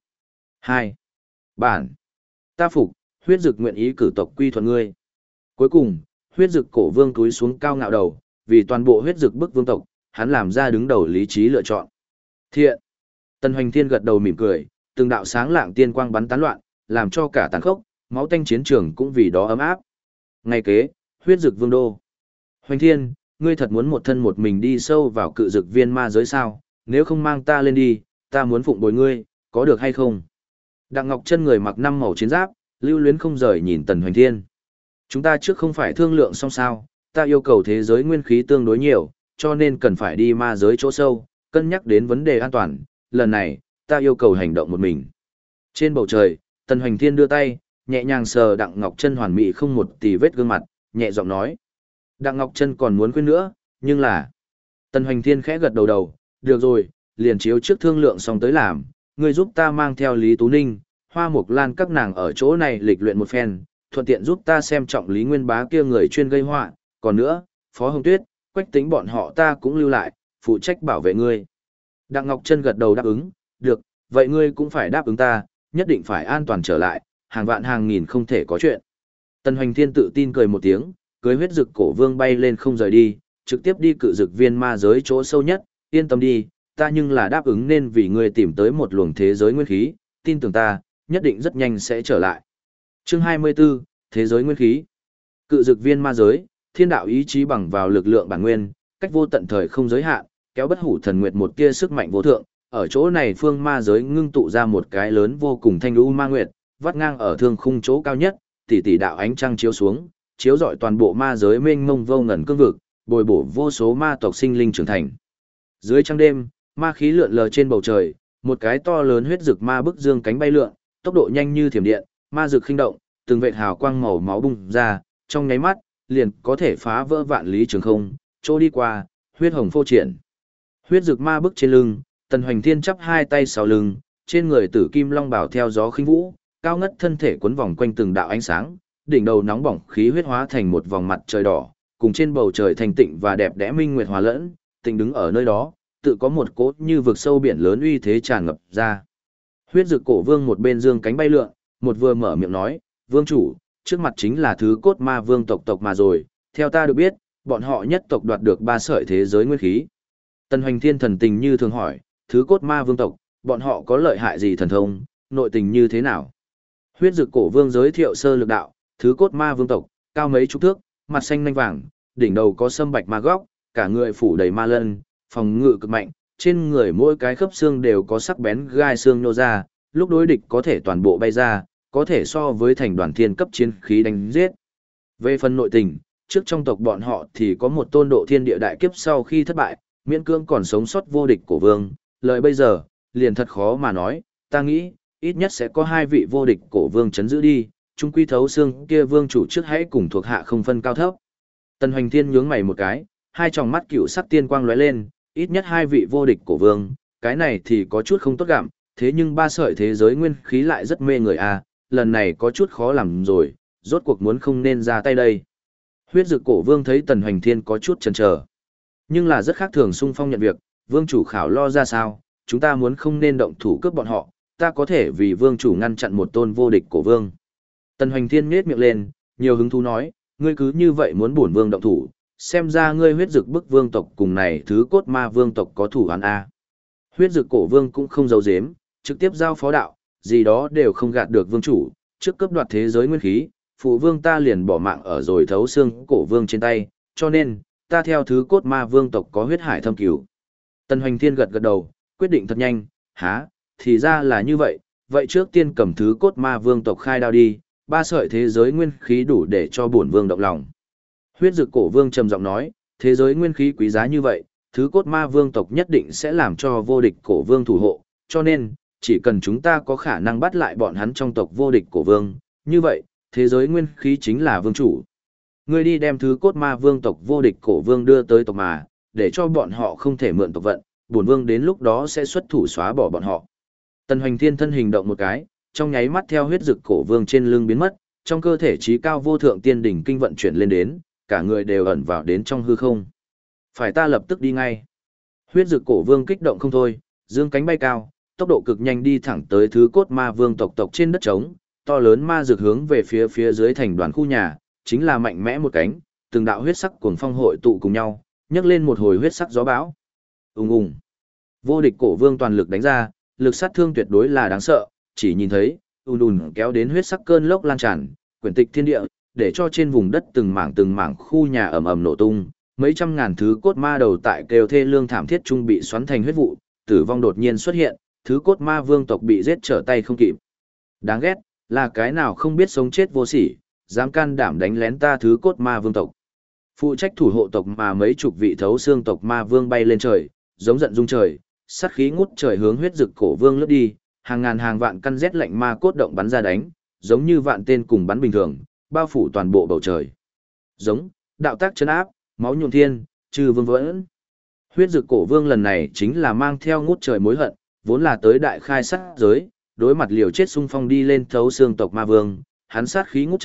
2, bản. Ta phục, huyết dực nguyện ý cử tộc quy thuận ngươi. Cuối cùng, huyết dực cổ vương túi xuống cao ngạo đầu, vì toàn bộ huyết dực bức vương tộc, hắn làm ra đứng đầu lý trí lựa chọn. Thiện. Tần Hoành Thiên gật đầu mỉm cười, từng đạo sáng lạng tiên quang bắn tán loạn, làm cho cả tàn khốc, máu tanh chiến trường cũng vì đó ấm áp. Ngày kế, huyết dực vương đô. Hoành Thiên, ngươi thật muốn một thân một mình đi sâu vào cự dực viên ma giới sao, nếu không mang ta lên đi, ta muốn phụng bồi ngươi, có được hay không? Đặng Ngọc Chân người mặc 5 màu chiến giáp, lưu luyến không rời nhìn Tần Hoành Thiên. Chúng ta trước không phải thương lượng xong sao, ta yêu cầu thế giới nguyên khí tương đối nhiều, cho nên cần phải đi ma giới chỗ sâu, cân nhắc đến vấn đề an toàn, lần này, ta yêu cầu hành động một mình. Trên bầu trời, Tần Hoành Thiên đưa tay, nhẹ nhàng sờ Đặng Ngọc Chân hoàn mỹ không một tì vết gương mặt, nhẹ giọng nói. Đặng Ngọc Chân còn muốn khuyên nữa, nhưng là... Tần Hoành Thiên khẽ gật đầu, được rồi, liền chiếu trước thương lượng xong tới làm, ngươi giúp ta mang theo Lý Tú Ninh, Hoa Mộc Lan các nàng ở chỗ này lịch luyện một phen, thuận tiện giúp ta xem trọng Lý Nguyên Bá kia người chuyên gây họa, còn nữa, Phó Hồng Tuyết, Quách Tĩnh bọn họ ta cũng lưu lại, phụ trách bảo vệ ngươi. Đặng Ngọc Trân gật đầu đáp ứng, được, vậy ngươi cũng phải đáp ứng ta, nhất định phải an toàn trở lại, hàng vạn hàng nghìn không thể có chuyện. Tần Hoành Thiên tự tin cười một tiếng, cưới huyết dực cổ vương bay lên không rời đi, trực tiếp đi cự dực viên ma giới chỗ sâu nhất, yên tâm đi, ta nhưng là đáp ứng nên vì ngươi tìm tới một luồng thế giới nguyên khí, tin tưởng ta, nhất định rất nhanh sẽ trở lại. Chương 24, Thế giới nguyên khí. Cự dực viên ma giới, thiên đạo ý chí bằng vào lực lượng bản nguyên, cách vô tận thời không giới hạn, kéo bất hủ thần nguyệt một tia sức mạnh vô thượng, ở chỗ này phương ma giới ngưng tụ ra một cái lớn vô cùng thanh u ma nguyệt, vắt ngang ở thương khung chỗ cao nhất, tỷ tỷ đạo ánh trăng chiếu xuống, chiếu rọi toàn bộ ma giới mênh mông vô ngần cương vực, bồi bổ vô số ma tộc sinh linh trưởng thành. Dưới trăng đêm, ma khí lượn lờ trên bầu trời, một cái to lớn huyết dực ma bức dương cánh bay lượn, tốc độ nhanh như thiểm điện, ma dực khinh động, từng vệt hào quang màu máu bung ra, trong nháy mắt, liền có thể phá vỡ vạn lý trường không, chỗ đi qua, huyết hồng phô triển. Huyết dực ma bức trên lưng, Tần Hoành Thiên chắp hai tay sau lưng, trên người tử kim long bảo theo gió khinh vũ, cao ngất thân thể quấn vòng quanh từng đạo ánh sáng, đỉnh đầu nóng bỏng khí huyết hóa thành một vòng mặt trời đỏ, cùng trên bầu trời thanh tịnh và đẹp đẽ minh nguyệt hòa lẫn, tịnh đứng ở nơi đó, tự có một cốt như vực sâu biển lớn uy thế tràn ngập ra. Huyết dực cổ vương một bên dương cánh bay lượn, một vừa mở miệng nói, vương chủ, trước mặt chính là thứ cốt ma vương tộc mà rồi, theo ta được biết, bọn họ nhất tộc đoạt được 3 sợi thế giới nguyên khí. Tần Hoành Thiên thần tình như thường hỏi, thứ cốt ma vương tộc, bọn họ có lợi hại gì thần thông, nội tình như thế nào? Huyết dực cổ vương giới thiệu sơ lược đạo, thứ cốt ma vương tộc, cao mấy chục thước, mặt xanh nanh vàng, đỉnh đầu có sâm bạch ma góc, cả người phủ đầy ma lân, phòng ngự cực mạnh, trên người mỗi cái khớp xương đều có sắc bén gai xương nhô ra, lúc đối địch có thể toàn bộ bay ra, có thể so với thành đoàn thiên cấp chiến khí đánh giết. Về phần nội tình, trước trong tộc bọn họ thì có một tôn độ thiên địa đại kiếp sau khi thất bại, miễn cương còn sống sót vô địch cổ vương, lời bây giờ, liền thật khó mà nói, ta nghĩ, ít nhất sẽ có 2 vị vô địch cổ vương chấn giữ đi, chung quy thấu xương kia vương chủ trước hãy cùng thuộc hạ không phân cao thấp. Tần Hoành Thiên nhướng mày một cái, hai tròng mắt cựu sắc tiên quang lóe lên, ít nhất 2 vị vô địch cổ vương, cái này thì có chút không tốt gặm, thế nhưng 3 sợi thế giới nguyên khí lại rất mê người a, lần này có chút khó làm rồi, rốt cuộc muốn không nên ra tay đây. Huyết dực cổ vương thấy Tần Hoành Thiên có chút chần chờ, nhưng là rất khác thường xung phong nhận việc, vương chủ khảo lo ra sao, chúng ta muốn không nên động thủ cướp bọn họ, ta có thể vì vương chủ ngăn chặn một tôn vô địch cổ vương. Tần Hoành Thiên nhếch miệng lên, nhiều hứng thú nói, ngươi cứ như vậy muốn bổn vương động thủ, xem ra ngươi huyết dực bức vương tộc cùng này thứ cốt ma vương tộc có thủ án a. Huyết dực cổ vương cũng không giấu giếm, trực tiếp giao phó đạo, gì đó đều không gạt được vương chủ, trước cướp đoạt thế giới nguyên khí, phụ vương ta liền bỏ mạng ở rồi thấu xương cổ vương trên tay, cho nên, ta theo thứ cốt ma vương tộc có huyết hải thâm cửu. Tần Hoành Thiên gật gật đầu, quyết định thật nhanh, há, thì ra là như vậy, vậy trước tiên cầm thứ cốt ma vương tộc khai đao đi, 3 sợi thế giới nguyên khí đủ để cho bổn vương động lòng. Huyết dực cổ vương trầm giọng nói, thế giới nguyên khí quý giá như vậy, thứ cốt ma vương tộc nhất định sẽ làm cho vô địch cổ vương thủ hộ, cho nên, chỉ cần chúng ta có khả năng bắt lại bọn hắn trong tộc vô địch cổ vương, như vậy, thế giới nguyên khí chính là vương chủ. Ngươi đi đem thứ cốt ma vương tộc vô địch cổ vương đưa tới tộc mà, để cho bọn họ không thể mượn tộc vận, bổn vương đến lúc đó sẽ xuất thủ xóa bỏ bọn họ. Tần Hoành Thiên thân hình động một cái, trong nháy mắt theo huyết dực cổ vương trên lưng biến mất, trong cơ thể trí cao vô thượng tiên đỉnh kinh vận chuyển lên đến, cả người đều ẩn vào đến trong hư không. Phải ta lập tức đi ngay. Huyết dực cổ vương kích động không thôi, dương cánh bay cao, tốc độ cực nhanh đi thẳng tới thứ cốt ma vương tộc trên đất trống, to lớn ma dược hướng về phía dưới thành đoàn khu nhà, chính là mạnh mẽ một cánh, từng đạo huyết sắc cuồng phong hội tụ cùng nhau, nhấc lên một hồi huyết sắc gió bão. Ùng ùng. Vô địch cổ vương toàn lực đánh ra, lực sát thương tuyệt đối là đáng sợ, chỉ nhìn thấy, ùn kéo đến huyết sắc cơn lốc lan tràn, quyển tịch thiên địa, để cho trên vùng đất từng mảng khu nhà ầm ầm nổ tung, mấy trăm ngàn thứ cốt ma đầu tại kêu thê lương thảm thiết trung bị xoắn thành huyết vụ, tử vong đột nhiên xuất hiện, thứ cốt ma vương tộc bị giết trở tay không kịp. Đáng ghét, là cái nào không biết sống chết vô sỉ, dám can đảm đánh lén ta thứ cốt ma vương tộc. Phụ trách thủ hộ tộc mà mấy chục vị thấu xương tộc ma vương bay lên trời, giống giận rung trời, sát khí ngút trời hướng huyết dực cổ vương lướt đi, hàng ngàn hàng vạn căn rét lạnh ma cốt động bắn ra đánh, giống như vạn tên cùng bắn bình thường, bao phủ toàn bộ bầu trời. Giống, đạo tác chấn áp, máu nhuộm thiên, trừ vương vẫn. Huyết dực cổ vương lần này chính là mang theo ngút trời mối hận, vốn là tới đại khai sát giới, đối mặt liều chết xung phong đi lên thấu xương tộc ma vương, hắn sát khí ngút trời,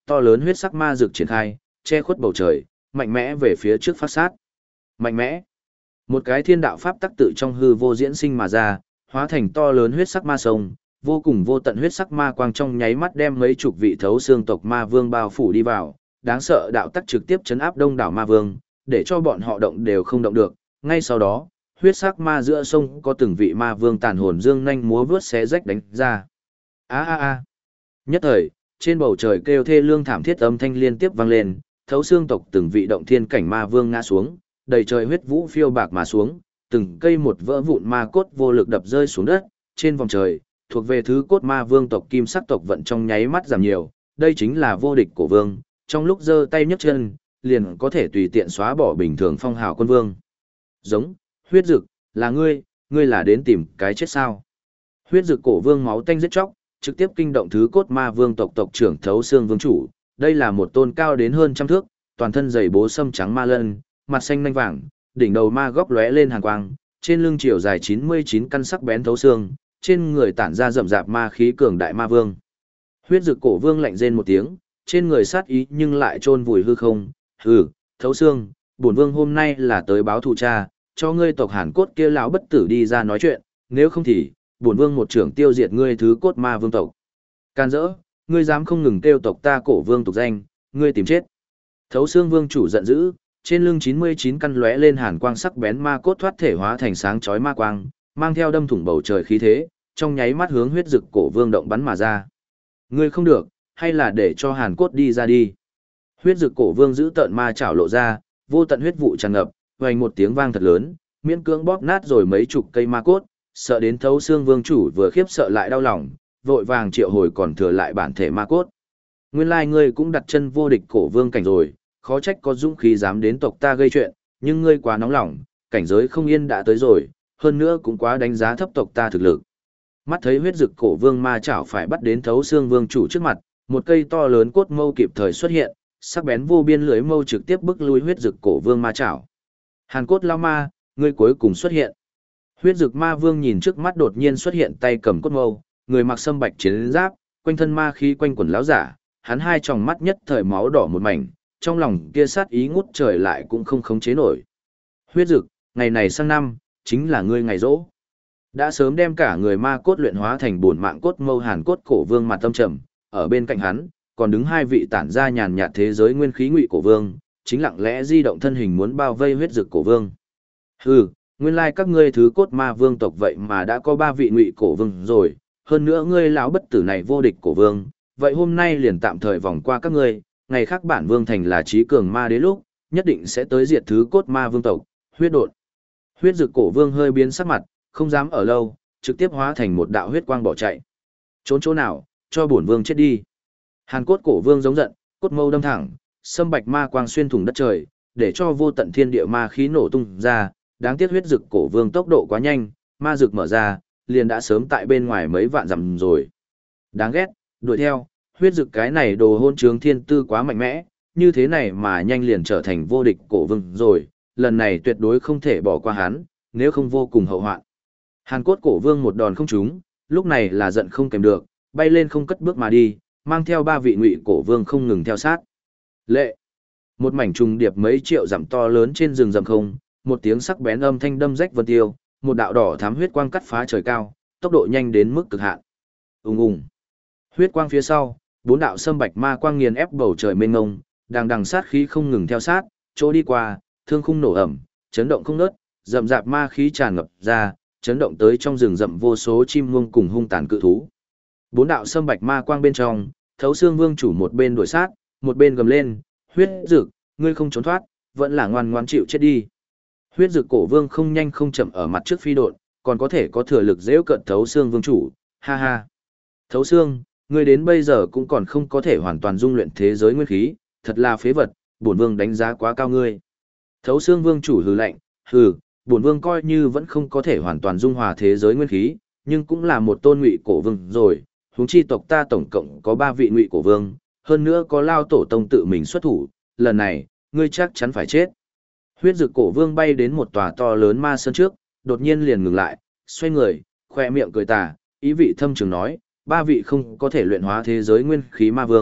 to lớn huyết sắc ma dược triển khai, che khuất bầu trời, mạnh mẽ về phía trước phát sát. Mạnh mẽ. Một cái thiên đạo pháp tắc tự trong hư vô diễn sinh mà ra, hóa thành to lớn huyết sắc ma sông, vô cùng vô tận huyết sắc ma quang trong nháy mắt đem mấy chục vị thấu xương tộc ma vương bao phủ đi vào, đáng sợ đạo tắc trực tiếp chấn áp đông đảo ma vương, để cho bọn họ động đều không động được. Ngay sau đó, huyết sắc ma giữa sông có từng vị ma vương tàn hồn dương nhanh múa vướt xé rách đánh ra. A a a. Nhất thời, trên bầu trời kêu thê lương thảm thiết âm thanh liên tiếp vang lên, thấu xương tộc từng vị động thiên cảnh ma vương ngã xuống, đầy trời huyết vũ phiêu bạc mà xuống, từng cây một vỡ vụn ma cốt vô lực đập rơi xuống đất, trên vòng trời, thuộc về thứ cốt ma vương tộc kim sắc tộc vận trong nháy mắt giảm nhiều, đây chính là vô địch cổ vương, trong lúc giơ tay nhấc chân, liền có thể tùy tiện xóa bỏ bình thường phong hào quân vương. Giống, huyết dực, là ngươi là đến tìm cái chết sao? Huyết dực cổ vương máu tanh giết chóc, trực tiếp kinh động thứ cốt ma vương tộc tộc trưởng thấu xương vương chủ, đây là một tôn cao đến hơn trăm thước, toàn thân dày bố sâm trắng ma lân, mặt xanh nanh vàng, đỉnh đầu ma góc lóe lên hàn quang, trên lưng chiều dài 99 căn sắc bén thấu xương, trên người tản ra rậm rạp ma khí cường đại ma vương. Huyết dực cổ vương lạnh rên một tiếng, trên người sát ý nhưng lại chôn vùi hư không, hừ, thấu xương, bổn vương hôm nay là tới báo thù cha, cho ngươi tộc Hàn Cốt kia lão bất tử đi ra nói chuyện, nếu không thì, bổn vương một trưởng tiêu diệt ngươi thứ cốt ma vương tộc. Can dỡ, ngươi dám không ngừng kêu tộc ta cổ vương tục danh, ngươi tìm chết. Thấu xương vương chủ giận dữ, trên lưng 99 căn lóe lên hàn quang sắc bén ma cốt thoát thể hóa thành sáng chói ma quang, mang theo đâm thủng bầu trời khí thế, trong nháy mắt hướng huyết dực cổ vương động bắn mà ra. Ngươi không được, hay là để cho Hàn Cốt đi ra đi. Huyết dực cổ vương giữ tợn ma chảo lộ ra, vô tận huyết vụ tràn ngập, vang một tiếng vang thật lớn, miễn cưỡng bóp nát rồi mấy chục cây ma cốt, sợ đến thấu xương vương chủ vừa khiếp sợ lại đau lòng, vội vàng triệu hồi còn thừa lại bản thể ma cốt. Nguyên lai ngươi cũng đặt chân vô địch cổ vương cảnh rồi, khó trách có dũng khí dám đến tộc ta gây chuyện, nhưng ngươi quá nóng lòng, cảnh giới không yên đã tới rồi, hơn nữa cũng quá đánh giá thấp tộc ta thực lực. Mắt thấy huyết dực cổ vương ma chảo phải bắt đến thấu xương vương chủ trước mặt, một cây to lớn cốt mâu kịp thời xuất hiện, sắc bén vô biên lưỡi mâu trực tiếp bức lui huyết dực cổ vương ma chảo. Hàn Cốt lao ma, ngươi cuối cùng xuất hiện. Huyết dực ma vương nhìn trước mắt đột nhiên xuất hiện tay cầm cốt mâu, người mặc sâm bạch chiến giáp, quanh thân ma khí quanh quần láo giả, hắn hai tròng mắt nhất thời máu đỏ một mảnh, trong lòng kia sát ý ngút trời lại cũng không khống chế nổi. Huyết dực, ngày này sang năm, chính là ngươi ngày rỗ. Đã sớm đem cả người ma cốt luyện hóa thành bổn mạng cốt mâu Hàn Cốt cổ vương mặt tâm trầm, ở bên cạnh hắn, còn đứng hai vị tản ra nhàn nhạt thế giới nguyên khí ngụy cổ vương, chính lặng lẽ di động thân hình muốn bao vây huyết dực cổ vương. Hừ, nguyên lai các ngươi thứ cốt ma vương tộc vậy mà đã có ba vị ngụy cổ vương rồi, hơn nữa ngươi lão bất tử này vô địch cổ vương, vậy hôm nay liền tạm thời vòng qua các ngươi, ngày khác bản vương thành là trí cường ma đế lúc, nhất định sẽ tới diệt thứ cốt ma vương tộc, huyết đột. Huyết dực cổ vương hơi biến sắc mặt, không dám ở lâu, trực tiếp hóa thành một đạo huyết quang bỏ chạy. Trốn chỗ nào, cho bổn vương chết đi. Hàn Cốt cổ vương giống giận, cốt mâu đâm thẳng, sâm bạch ma quang xuyên thủng đất trời, để cho vô tận thiên địa ma khí nổ tung ra, đáng tiếc huyết dực cổ vương tốc độ quá nhanh, ma dực mở ra, liền đã sớm tại bên ngoài mấy vạn dặm rồi. Đáng ghét, đuổi theo, huyết dực cái này đồ hôn trướng thiên tư quá mạnh mẽ, như thế này mà nhanh liền trở thành vô địch cổ vương rồi, lần này tuyệt đối không thể bỏ qua hắn, nếu không vô cùng hậu hoạn. Hàn Cốt cổ vương một đòn không trúng, lúc này là giận không kèm được, bay lên không cất bước mà đi, mang theo ba vị ngụy cổ vương không ngừng theo sát. Lệ! Một mảnh trùng điệp mấy triệu dặm to lớn trên rừng rậm không, một tiếng sắc bén âm thanh đâm rách vân tiêu, một đạo đỏ thám huyết quang cắt phá trời cao, tốc độ nhanh đến mức cực hạn. Ùng ùng. Huyết quang phía sau, bốn đạo sâm bạch ma quang nghiền ép bầu trời mênh mông, đằng đằng sát khí không ngừng theo sát, chỗ đi qua, thương khung nổ ẩm, chấn động không ngớt, rậm rạp ma khí tràn ngập ra, chấn động tới trong rừng rậm vô số chim muông cùng hung tàn cự thú. Bốn đạo sâm bạch ma quang bên trong, Thấu Xương Vương chủ một bên đuổi sát, một bên gầm lên, huyết dực, ngươi không trốn thoát, vẫn là ngoan ngoan chịu chết đi. Huyết dực cổ vương không nhanh không chậm ở mặt trước phi độn, còn có thể có thừa lực dễu cận Thấu Xương Vương chủ, ha ha. Thấu Xương, ngươi đến bây giờ cũng còn không có thể hoàn toàn dung luyện thế giới nguyên khí, thật là phế vật, bổn vương đánh giá quá cao ngươi. Thấu Xương Vương chủ hừ lạnh, hừ, bổn vương coi như vẫn không có thể hoàn toàn dung hòa thế giới nguyên khí, nhưng cũng là một tôn ngụy cổ vương rồi, huống chi tộc ta tổng cộng có 3 vị ngụy cổ vương, hơn nữa có lao tổ tông tự mình xuất thủ, lần này, ngươi chắc chắn phải chết. Huyết dực cổ vương bay đến một tòa to lớn ma sơn trước, đột nhiên liền ngừng lại, xoay người, khoe miệng cười tà, ý vị thâm trường nói, 3 vị không có thể luyện hóa thế giới nguyên khí ma vương,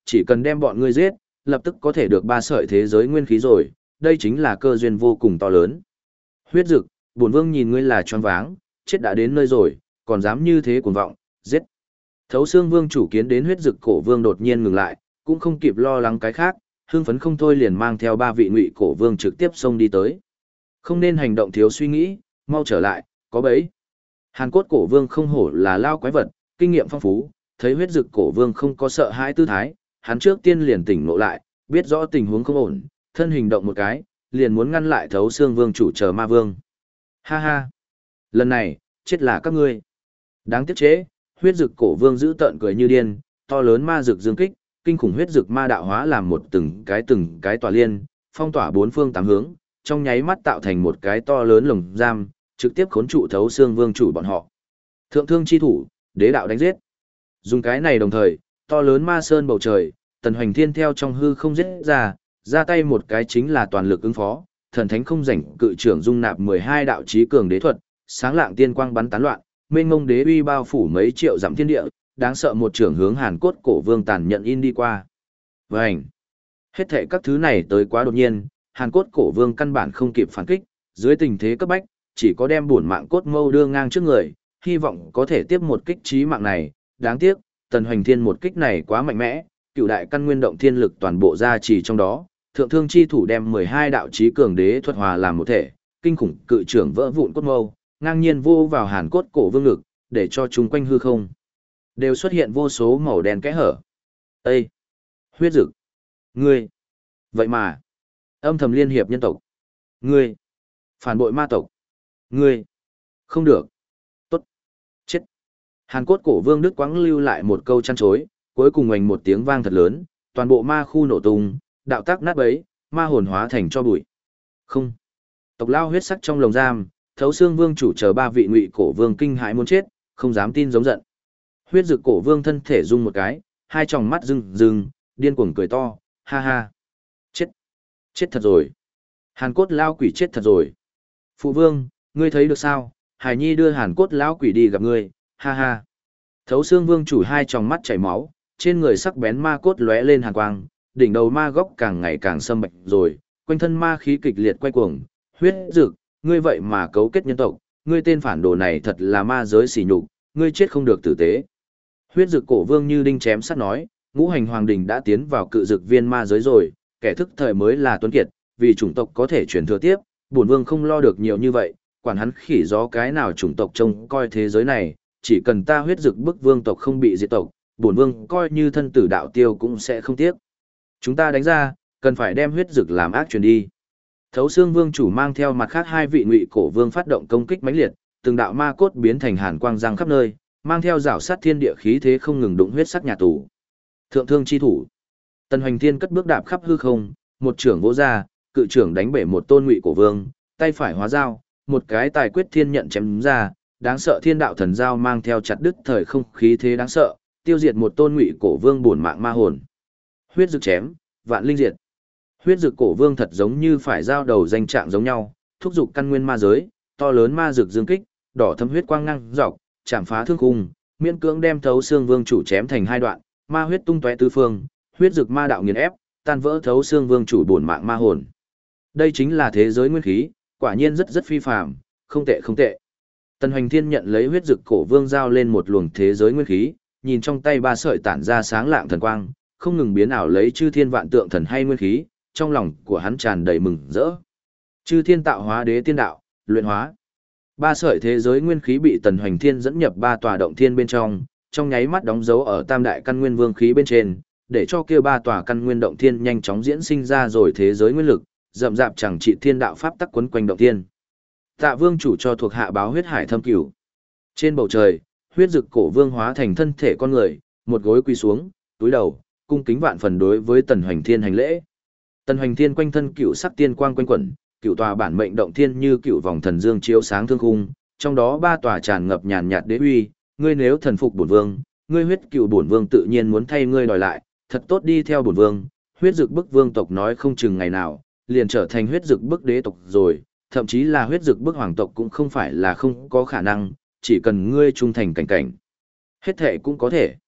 chỉ cần đem bọn ngươi giết, lập tức có thể được 3 sợi thế giới nguyên khí rồi, đây chính là cơ duyên vô cùng to lớn. Huyết Dực, bổn vương nhìn ngươi là choáng váng, chết đã đến nơi rồi, còn dám như thế cuồng vọng, giết. Thấu Xương Vương chủ kiến đến Huyết Dực cổ vương đột nhiên ngừng lại, cũng không kịp lo lắng cái khác, hưng phấn không thôi liền mang theo 3 vị Ngụy cổ vương trực tiếp xông đi tới. Không nên hành động thiếu suy nghĩ, mau trở lại, có bẫy. Hàn Cốt cổ vương không hổ là lao quái vật, kinh nghiệm phong phú, thấy Huyết Dực cổ vương không có sợ hãi tư thái, hắn trước tiên liền tỉnh ngộ lại, biết rõ tình huống không ổn, thân hình động một cái, liền muốn ngăn lại Thấu Xương Vương chủ chờ ma vương. Ha ha, lần này, chết là các ngươi. Đáng tiếc chế, Huyết Dực cổ vương giữ tợn cười như điên, to lớn ma dực dương kích, kinh khủng huyết dực ma đạo hóa làm một từng cái tỏa liên, phong tỏa 4 phương 8 hướng, trong nháy mắt tạo thành một cái to lớn lồng giam, trực tiếp khốn trụ Thấu Xương Vương chủ bọn họ. Thượng thương chi thủ, đế đạo đánh giết. Dùng cái này đồng thời, to lớn ma sơn bầu trời, Tần Hoành Thiên theo trong hư không giết ra tay một cái chính là toàn lực ứng phó, thần thánh không rảnh cự trưởng dung nạp 12 đạo chí cường đế thuật, sáng lạng tiên quang bắn tán loạn, mênh ngông đế uy bao phủ mấy triệu dặm thiên địa, đáng sợ một trưởng hướng Hàn Cốt cổ vương tàn nhận in đi qua. Vành. Hết thệ các thứ này tới quá đột nhiên, Hàn Cốt cổ vương căn bản không kịp phản kích, dưới tình thế cấp bách, chỉ có đem bổn mạng cốt mâu đưa ngang trước người, hy vọng có thể tiếp một kích chí mạng này, đáng tiếc, Tần Hoành Thiên một kích này quá mạnh mẽ, cựu đại căn nguyên động thiên lực toàn bộ ra chỉ trong đó, thượng thương chi thủ đem 12 đạo chí cường đế thuật hòa làm một thể, kinh khủng cự trưởng vỡ vụn cốt mâu, ngang nhiên vô vào Hàn Cốt cổ vương ngực, để cho chúng quanh hư không đều xuất hiện vô số màu đen kẽ hở. Ê! Huyết Dực! Ngươi! Vậy mà! Âm thầm liên hiệp nhân tộc! Ngươi! Phản bội ma tộc! Ngươi! Không được! Tốt! Chết! Hàn Cốt cổ vương Đức Quãng lưu lại một câu chăn chối, cuối cùng oành một tiếng vang thật lớn, toàn bộ ma khu nổ tung, đạo tác nát bấy, ma hồn hóa thành cho bụi. Không! Tộc lao huyết sắc trong lồng giam, Thấu Xương Vương chủ chờ 3 vị Ngụy cổ vương kinh hãi muốn chết, không dám tin giống giận. Huyết Dực cổ vương thân thể rung một cái, hai tròng mắt rưng rưng, điên cuồng cười to, ha ha. Chết! Chết thật rồi! Hàn Cốt lao quỷ chết thật rồi! Phụ vương, ngươi thấy được sao? Hải Nhi đưa Hàn Cốt lao quỷ đi gặp ngươi, ha ha. Thấu Xương Vương chủ hai tròng mắt chảy máu, trên người sắc bén ma cốt lóe lên hàn quang, đỉnh đầu ma góc càng ngày càng sâm bạch rồi, quanh thân ma khí kịch liệt quay cuồng. Huyết Dực, ngươi vậy mà cấu kết nhân tộc, ngươi tên phản đồ này thật là ma giới sỉ nhục, ngươi chết không được tử tế. Huyết Dực cổ vương như đinh chém sắt nói, ngũ hành hoàng đình đã tiến vào cự dực viên ma giới rồi, kẻ thức thời mới là tuấn kiệt, vì chủng tộc có thể truyền thừa tiếp, bổn vương không lo được nhiều như vậy, quản hắn khỉ gió cái nào chủng tộc trông coi thế giới này, chỉ cần ta Huyết Dực bức vương tộc không bị diệt tộc, bổn vương coi như thân tử đạo tiêu cũng sẽ không tiếc. Chúng ta đánh ra, cần phải đem Huyết Dực làm ác truyền đi. Thấu Xương Vương chủ mang theo mặt khác 2 vị Ngụy cổ vương phát động công kích mãnh liệt, từng đạo ma cốt biến thành hàn quang giăng khắp nơi, mang theo rảo sát thiên địa khí thế không ngừng đụng huyết sắc nhà tù. Thượng thương chi thủ. Tần Hoành Thiên cất bước đạp khắp hư không, một trưởng vỗ ra, cự trưởng đánh bể một tôn Ngụy cổ vương, tay phải hóa dao, một cái tài quyết thiên nhận chém ra, đáng sợ thiên đạo thần dao mang theo chặt đứt thời không khí thế đáng sợ, tiêu diệt một tôn Ngụy cổ vương bổn mạng ma hồn. Huyết Dực chém, vạn linh diệt. Huyết Dực cổ vương thật giống như phải giao đầu danh trạng giống nhau, thúc giục căn nguyên ma giới, to lớn ma dực dương kích, đỏ thâm huyết quang ngang dọc, chạm phá thương khung, miễn cưỡng đem Thấu Xương Vương chủ chém thành 2 đoạn, ma huyết tung tóe tứ phương, huyết dực ma đạo nghiền ép, tan vỡ Thấu Xương Vương chủ bổn mạng ma hồn. Đây chính là thế giới nguyên khí, quả nhiên rất phi phàm, không tệ không tệ. Tần Hoành Thiên nhận lấy huyết dực cổ vương giao lên một luồng thế giới nguyên khí, nhìn trong tay 3 sợi tản ra sáng lạng thần quang, không ngừng biến ảo lấy chư thiên vạn tượng thần hay nguyên khí, trong lòng của hắn tràn đầy mừng rỡ. Chư thiên tạo hóa đế tiên đạo, luyện hóa. 3 sợi thế giới nguyên khí bị Tần Hoành Thiên dẫn nhập 3 tòa động thiên bên trong nháy mắt đóng dấu ở tam đại căn nguyên vương khí bên trên, để cho kia 3 tòa căn nguyên động thiên nhanh chóng diễn sinh ra rồi thế giới nguyên lực, rậm rạp chẳng trị thiên đạo pháp tắc quấn quanh động thiên. Tạ Vương chủ cho thuộc hạ báo huyết hải thâm cửu. Trên bầu trời, huyết dực cổ vương hóa thành thân thể con người, một gối quỳ xuống, túi đầu, cung kính vạn phần đối với Tần Hoành Thiên hành lễ. Tần Hoành Thiên quanh thân cửu sắc tiên quang quanh quẩn, cửu tòa bản mệnh động thiên như cửu vòng thần dương chiếu sáng thương khung, trong đó 3 tòa tràn ngập nhàn nhạt đế uy, ngươi nếu thần phục bổn vương, ngươi huyết cửu bổn vương tự nhiên muốn thay ngươi đòi lại, thật tốt đi theo bổn vương, huyết dực bức vương tộc nói không chừng ngày nào, liền trở thành huyết dực bức đế tộc rồi, thậm chí là huyết dực bức hoàng tộc cũng không phải là không có khả năng, chỉ cần ngươi trung thành cảnh cảnh. Hết thể cũng có thể.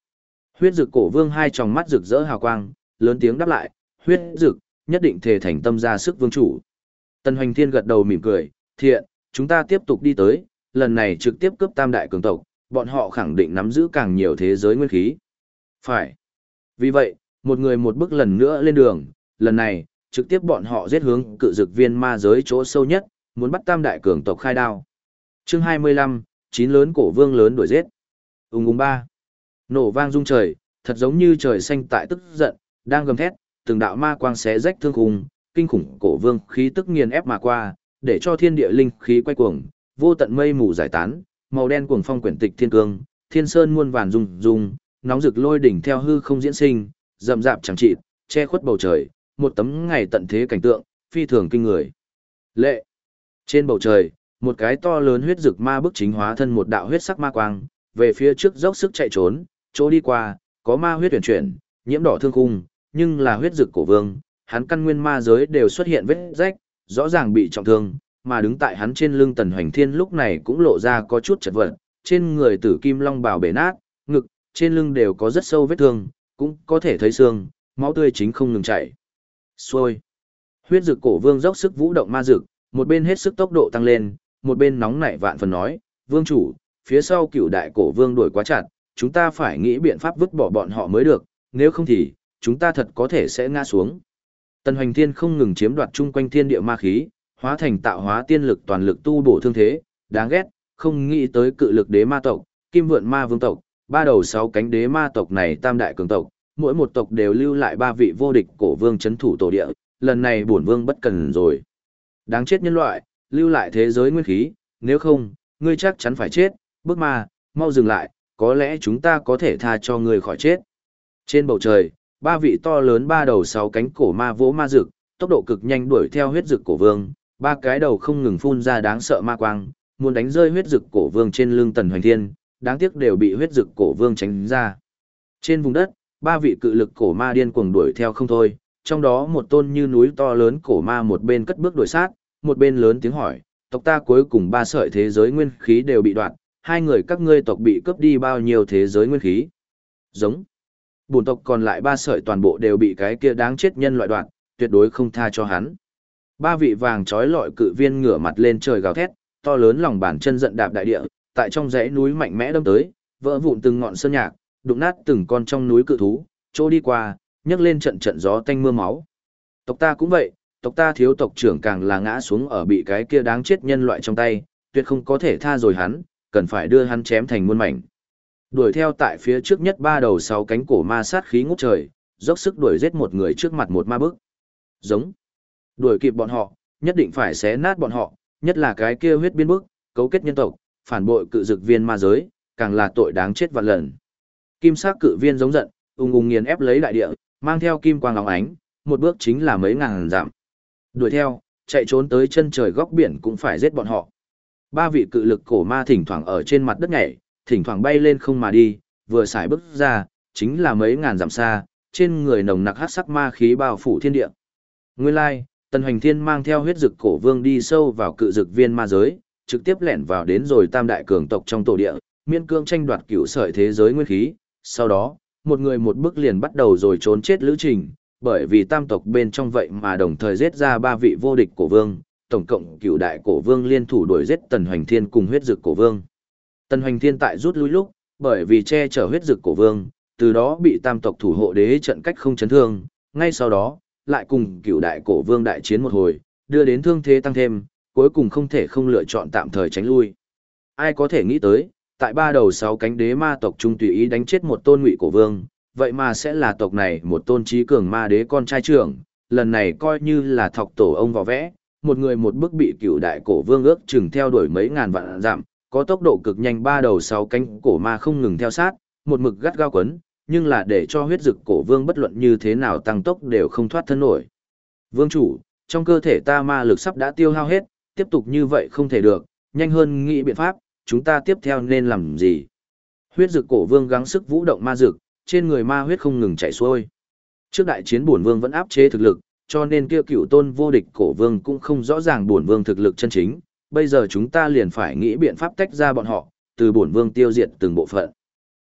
Huyết Dực Cổ Vương hai tròng mắt rực rỡ hào quang, lớn tiếng đáp lại, huyết dực, nhất định thể thành tâm ra sức vương chủ. Tần Hoành Thiên gật đầu mỉm cười, thiện, chúng ta tiếp tục đi tới, lần này trực tiếp cướp tam đại cường tộc, bọn họ khẳng định nắm giữ càng nhiều thế giới nguyên khí. Phải. Vì vậy, một người một bước lần nữa lên đường, lần này, trực tiếp bọn họ giết hướng cự dực viên ma giới chỗ sâu nhất, muốn bắt tam đại cường tộc khai đao. Chương 25, chín lớn cổ vương lớn đuổi giết. Ung ba. Nổ vang rung trời, thật giống như trời xanh tại tức giận, đang gầm thét, từng đạo ma quang xé rách thương khung, kinh khủng cổ vương khí tức nghiền ép mà qua, để cho thiên địa linh khí quay cuồng, vô tận mây mù giải tán, màu đen cuồng phong quyển tịch thiên cương, thiên sơn muôn vàn rung rung, nóng rực lôi đỉnh theo hư không diễn sinh, rậm rạp chẳng chịt, che khuất bầu trời, một tấm ngày tận thế cảnh tượng, phi thường kinh người. Lệ. Trên bầu trời, một cái to lớn huyết dực ma bức chính hóa thân một đạo huyết sắc ma quang, về phía trước dốc sức chạy trốn, chỗ đi qua, có ma huyết chuyển chuyển, nhiễm đỏ thương khung, nhưng là huyết dực cổ vương, hắn căn nguyên ma giới đều xuất hiện vết rách, rõ ràng bị trọng thương, mà đứng tại hắn trên lưng Tần Hoành Thiên lúc này cũng lộ ra có chút chật vật, trên người tử kim long bào bể nát, ngực, trên lưng đều có rất sâu vết thương, cũng có thể thấy xương, máu tươi chính không ngừng chảy. Xuôi. Huyết dực cổ vương dốc sức vũ động ma dực, một bên hết sức tốc độ tăng lên, một bên nóng nảy vạn phần nói, vương chủ, phía sau cửu đại cổ vương đuổi quá chặt, chúng ta phải nghĩ biện pháp vứt bỏ bọn họ mới được, nếu không thì, chúng ta thật có thể sẽ ngã xuống. Tần Hoành Thiên không ngừng chiếm đoạt chung quanh thiên địa ma khí, hóa thành tạo hóa tiên lực toàn lực tu bổ thương thế, đáng ghét, không nghĩ tới cự lực đế ma tộc, kim vượn ma vương tộc, ba đầu sáu cánh đế ma tộc này tam đại cường tộc, mỗi một tộc đều lưu lại ba vị vô địch cổ vương chấn thủ tổ địa, lần này bổn vương bất cần rồi. Đáng chết nhân loại, lưu lại thế giới nguyên khí, nếu không, ngươi chắc chắn phải chết, bước ma, mau dừng lại, có lẽ chúng ta có thể tha cho ngươi khỏi chết. Trên bầu trời, ba vị to lớn ba đầu sáu cánh cổ ma vỗ ma dực, tốc độ cực nhanh đuổi theo huyết dực cổ vương, ba cái đầu không ngừng phun ra đáng sợ ma quang, muốn đánh rơi huyết dực cổ vương trên lưng Tần Hoành Thiên, đáng tiếc đều bị huyết dực cổ vương tránh ra. Trên vùng đất, ba vị cự lực cổ ma điên cuồng đuổi theo không thôi, trong đó một tôn như núi to lớn cổ ma một bên cất bước đuổi sát, một bên lớn tiếng hỏi, tộc ta cuối cùng ba sợi thế giới nguyên khí đều bị đoạt, hai người các ngươi tộc bị cướp đi bao nhiêu thế giới nguyên khí? Giống. Bổn tộc còn lại ba sợi toàn bộ đều bị cái kia đáng chết nhân loại đoạt, tuyệt đối không tha cho hắn. Ba vị vàng trói lọi cự viên ngửa mặt lên trời gào thét, to lớn lòng bàn chân giận đạp đại địa, tại trong dãy núi mạnh mẽ đâm tới, vỡ vụn từng ngọn sơn nhạc, đụng nát từng con trong núi cự thú, chỗ đi qua, nhấc lên trận trận gió tanh mưa máu. Tộc ta cũng vậy, tộc ta thiếu tộc trưởng càng là ngã xuống ở bị cái kia đáng chết nhân loại trong tay, tuyệt không có thể tha rồi hắn, cần phải đưa hắn chém thành muôn mảnh. Đuổi theo tại phía trước nhất ba đầu sáu cánh cổ ma sát khí ngút trời, dốc sức đuổi giết một người trước mặt một ma bức. Giống. Đuổi kịp bọn họ, nhất định phải xé nát bọn họ, nhất là cái kia huyết biên bức, cấu kết nhân tộc, phản bội cự dực viên ma giới, càng là tội đáng chết vạn lần. Kim sắc cự viên giống giận, ung ung nghiền ép lấy đại địa, mang theo kim quang óng ánh, một bước chính là mấy ngàn dặm. Đuổi theo, chạy trốn tới chân trời góc biển cũng phải giết bọn họ. Ba vị cự lực cổ ma thỉnh thoảng ở trên mặt đất nhảy, thỉnh thoảng bay lên không mà đi, vừa xài bước ra, chính là mấy ngàn dặm xa, trên người nồng nặc hắc sắc ma khí bao phủ thiên địa. Nguyên lai, Tần Hoành Thiên mang theo huyết dực cổ vương đi sâu vào cự dực viên ma giới, trực tiếp lẻn vào đến rồi tam đại cường tộc trong tổ địa, miên cương tranh đoạt cửu sợi thế giới nguyên khí. Sau đó, một người một bước liền bắt đầu rồi trốn chết lữ trình, bởi vì tam tộc bên trong vậy mà đồng thời giết ra ba vị vô địch cổ vương, tổng cộng cửu đại cổ vương liên thủ đuổi giết Tần Hoành Thiên cùng huyết dực cổ vương. Tần Hoành Thiên tại rút lui lúc, bởi vì che chở huyết dực cổ vương, từ đó bị tam tộc thủ hộ đế trận cách không chấn thương, ngay sau đó, lại cùng cửu đại cổ vương đại chiến một hồi, đưa đến thương thế tăng thêm, cuối cùng không thể không lựa chọn tạm thời tránh lui. Ai có thể nghĩ tới, tại ba đầu sáu cánh đế ma tộc trung tùy ý đánh chết một tôn ngụy cổ vương, vậy mà sẽ là tộc này một tôn trí cường ma đế con trai trưởng, lần này coi như là thọc tổ ông vò vẽ, một người một bước bị cửu đại cổ vương ước chừng theo đuổi mấy ngàn vạn dặm, có tốc độ cực nhanh ba đầu sáu cánh cổ ma không ngừng theo sát, một mực gắt gao quấn, nhưng là để cho huyết dực cổ vương bất luận như thế nào tăng tốc đều không thoát thân nổi. Vương chủ, trong cơ thể ta ma lực sắp đã tiêu hao hết, tiếp tục như vậy không thể được, nhanh hơn nghĩ biện pháp, chúng ta tiếp theo nên làm gì? Huyết dực cổ vương gắng sức vũ động ma dực, trên người ma huyết không ngừng chảy xuôi. Trước đại chiến bổn vương vẫn áp chế thực lực, cho nên kia cửu tôn vô địch cổ vương cũng không rõ ràng bổn vương thực lực chân chính, bây giờ chúng ta liền phải nghĩ biện pháp tách ra bọn họ, từ bổn vương tiêu diệt từng bộ phận.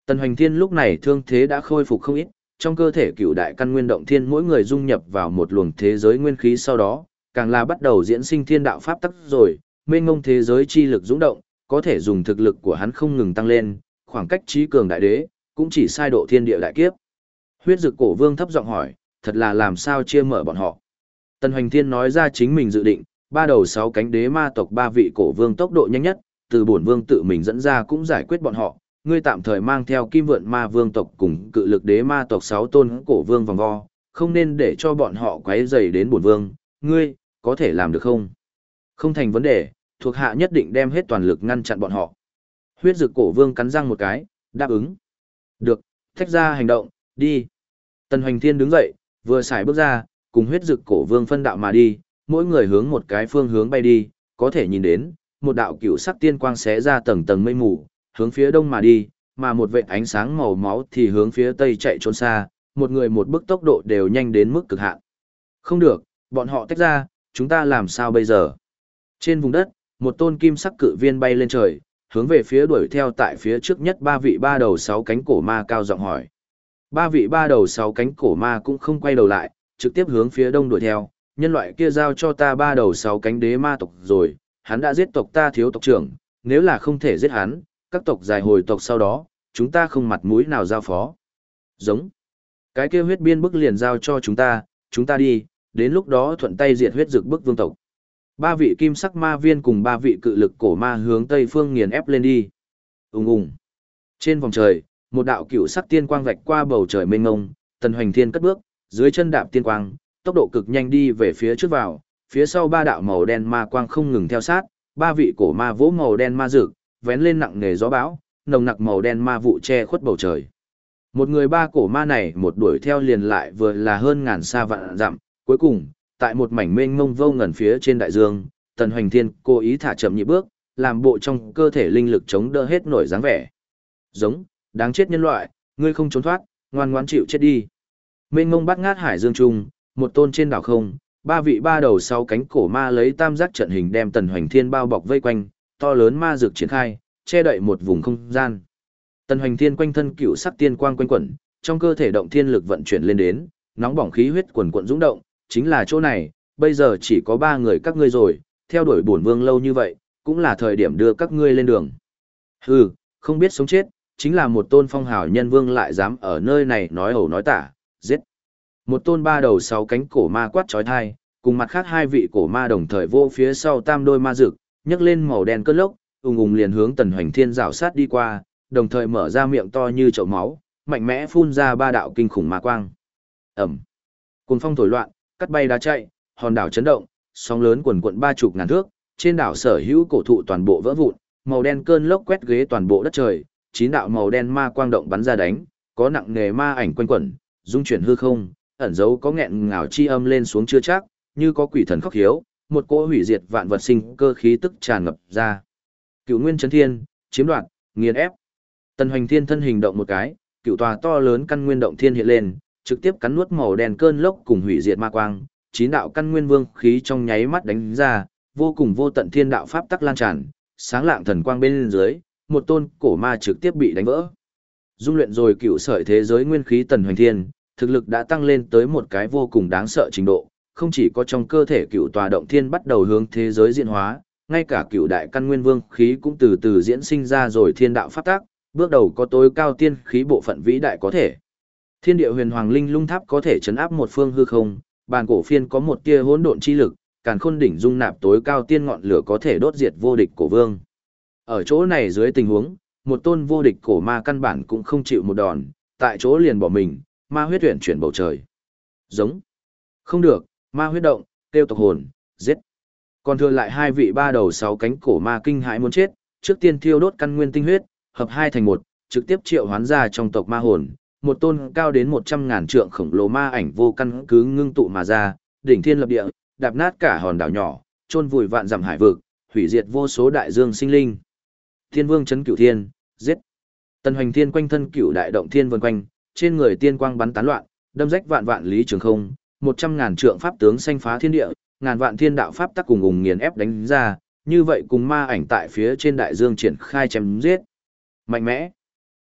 Tần Hoành Thiên lúc này thương thế đã khôi phục không ít, trong cơ thể cựu đại căn nguyên động thiên mỗi người dung nhập vào một luồng thế giới nguyên khí sau đó, càng là bắt đầu diễn sinh thiên đạo pháp tắc rồi, mênh mông thế giới chi lực dũng động, có thể dùng thực lực của hắn không ngừng tăng lên, khoảng cách trí cường đại đế, cũng chỉ sai độ thiên địa đại kiếp. Huyết Dực Cổ Vương thấp giọng hỏi, thật là làm sao chia mở bọn họ. Tần Hoành Thiên nói ra chính mình dự định, ba đầu sáu cánh đế ma tộc ba vị cổ vương tốc độ nhanh nhất, từ bổn vương tự mình dẫn ra cũng giải quyết bọn họ, ngươi tạm thời mang theo Kim Vượn Ma Vương tộc cùng cự lực đế ma tộc 6 tôn cổ vương vòng vo, không nên để cho bọn họ quấy rầy đến bổn vương, ngươi có thể làm được không? Không thành vấn đề, thuộc hạ nhất định đem hết toàn lực ngăn chặn bọn họ. Huyết Dực Cổ Vương cắn răng một cái, đáp ứng. Được, thách ra hành động, đi. Tần Hoành Thiên đứng dậy, vừa xài bước ra, cùng Huyết Dực Cổ Vương phân đạo mà đi, mỗi người hướng một cái phương hướng bay đi, có thể nhìn đến, một đạo cựu sắc tiên quang xé ra tầng tầng mây mù, hướng phía đông mà đi, mà một vệt ánh sáng màu máu thì hướng phía tây chạy trốn xa, một người một bước tốc độ đều nhanh đến mức cực hạn. Không được, bọn họ tách ra, chúng ta làm sao bây giờ? Trên vùng đất, một tôn kim sắc cự viên bay lên trời, hướng về phía đuổi theo tại phía trước nhất ba vị ba đầu sáu cánh cổ ma cao giọng hỏi. Ba vị ba đầu sáu cánh cổ ma cũng không quay đầu lại, trực tiếp hướng phía đông đuổi theo, nhân loại kia giao cho ta ba đầu sáu cánh đế ma tộc rồi, hắn đã giết tộc ta thiếu tộc trưởng, nếu là không thể giết hắn, các tộc dài hồi tộc sau đó, chúng ta không mặt mũi nào giao phó. Giống. Cái kia huyết biên bức liền giao cho chúng ta đi, đến lúc đó thuận tay diệt huyết dực bức vương tộc. Ba vị kim sắc ma viên cùng ba vị cự lực cổ ma hướng tây phương nghiền ép lên đi. Ùng ùng. Trên vòng trời, một đạo cựu sắc tiên quang vạch qua bầu trời mênh mông, Tần Hoành Thiên cất bước, dưới chân đạp tiên quang, tốc độ cực nhanh đi về phía trước vào, phía sau ba đạo màu đen ma quang không ngừng theo sát, ba vị cổ ma vỗ màu đen ma dược, vén lên nặng nề gió bão, nồng nặc màu đen ma vụ che khuất bầu trời. Một người ba cổ ma này một đuổi theo liền lại vừa là hơn ngàn xa vạn dặm, cuối cùng, tại một mảnh mênh mông vô ngần phía trên đại dương, Tần Hoành Thiên cố ý thả chậm nhịp bước, làm bộ trong cơ thể linh lực chống đỡ hết nổi dáng vẻ. Giống, đáng chết nhân loại, ngươi không trốn thoát, ngoan ngoãn chịu chết đi. Mênh mông bát ngát hải dương trung, một tôn trên đảo không, ba vị ba đầu sáu cánh cổ ma lấy tam giác trận hình đem Tần Hoành Thiên bao bọc vây quanh, to lớn ma dược triển khai, che đậy một vùng không gian. Tần Hoành Thiên quanh thân cựu sắc tiên quang quanh quẩn, trong cơ thể động thiên lực vận chuyển lên đến, nóng bỏng khí huyết quần quần dũng động, chính là chỗ này, bây giờ chỉ có ba người các ngươi rồi, theo đuổi bổn vương lâu như vậy, cũng là thời điểm đưa các ngươi lên đường. Hừ, không biết sống chết, chính là một tôn phong hào nhân vương lại dám ở nơi này nói ẩu nói tả, giết. Một tôn ba đầu sáu cánh cổ ma quát chói tai, cùng mặt khác hai vị cổ ma đồng thời vô phía sau tam đôi ma dực, nhấc lên màu đen cơn lốc, ùng ùng liền hướng Tần Hoành Thiên rảo sát đi qua, đồng thời mở ra miệng to như chậu máu, mạnh mẽ phun ra ba đạo kinh khủng ma quang. Ầm. Cuồng phong thổi loạn, cắt bay đá chạy, hòn đảo chấn động, sóng lớn quần quận 30 ngàn thước, trên đảo sở hữu cổ thụ toàn bộ vỡ vụn, màu đen cơn lốc quét ghế toàn bộ đất trời, chín đạo màu đen ma quang động bắn ra đánh, có nặng nề ma ảnh quanh quẩn, dung chuyển hư không, ẩn dấu có nghẹn ngào chi âm lên xuống chưa chắc, như có quỷ thần khóc hiếu, một cỗ hủy diệt vạn vật sinh cơ khí tức tràn ngập ra. Cựu Nguyên Chấn Thiên, chiếm đoạt, nghiền ép. Tần Hoành Thiên thân hình động một cái, cựu tòa to lớn căn nguyên động thiên hiện lên, trực tiếp cắn nuốt màu đen cơn lốc cùng hủy diệt ma quang, chín đạo căn nguyên vương khí trong nháy mắt đánh ra, vô cùng vô tận thiên đạo pháp tắc lan tràn, sáng lạng thần quang bên dưới, một tôn cổ ma trực tiếp bị đánh vỡ. Dung luyện rồi cựu sợi thế giới nguyên khí Tần Hoành Thiên, thực lực đã tăng lên tới một cái vô cùng đáng sợ trình độ, không chỉ có trong cơ thể cựu tòa động thiên bắt đầu hướng thế giới diễn hóa, ngay cả cựu đại căn nguyên vương khí cũng từ từ diễn sinh ra rồi thiên đạo pháp tắc, bước đầu có tối cao tiên khí bộ phận vĩ đại có thể. Thiên địa huyền hoàng linh lung tháp có thể chấn áp một phương hư không, bàn cổ phiên có một tia hỗn độn chi lực, càn khôn đỉnh dung nạp tối cao tiên ngọn lửa có thể đốt diệt vô địch cổ vương. Ở chỗ này dưới tình huống, một tôn vô địch cổ ma căn bản cũng không chịu một đòn, tại chỗ liền bỏ mình, ma huyết tuyển chuyển bầu trời. Giống. Không được, ma huyết động, tiêu tộc hồn, giết. Còn thừa lại hai vị ba đầu sáu cánh cổ ma kinh hãi muốn chết, trước tiên thiêu đốt căn nguyên tinh huyết, hợp hai thành một, trực tiếp triệu hoán ra trong tộc ma hồn, một tôn cao đến 100.000 trượng khổng lồ ma ảnh vô căn cứ ngưng tụ mà ra, đỉnh thiên lập địa, đạp nát cả hòn đảo nhỏ, chôn vùi vạn dặm hải vực, hủy diệt vô số đại dương sinh linh. Thiên Vương chấn cửu thiên, giết. Tần Hoành Thiên quanh thân cửu đại động thiên vần quanh, trên người tiên quang bắn tán loạn, đâm rách vạn vạn lý trường không, 100.000 trượng pháp tướng xanh phá thiên địa, ngàn vạn thiên đạo pháp tắc cùng ùng nghiền ép đánh ra, như vậy cùng ma ảnh tại phía trên đại dương triển khai chém giết. Mạnh mẽ.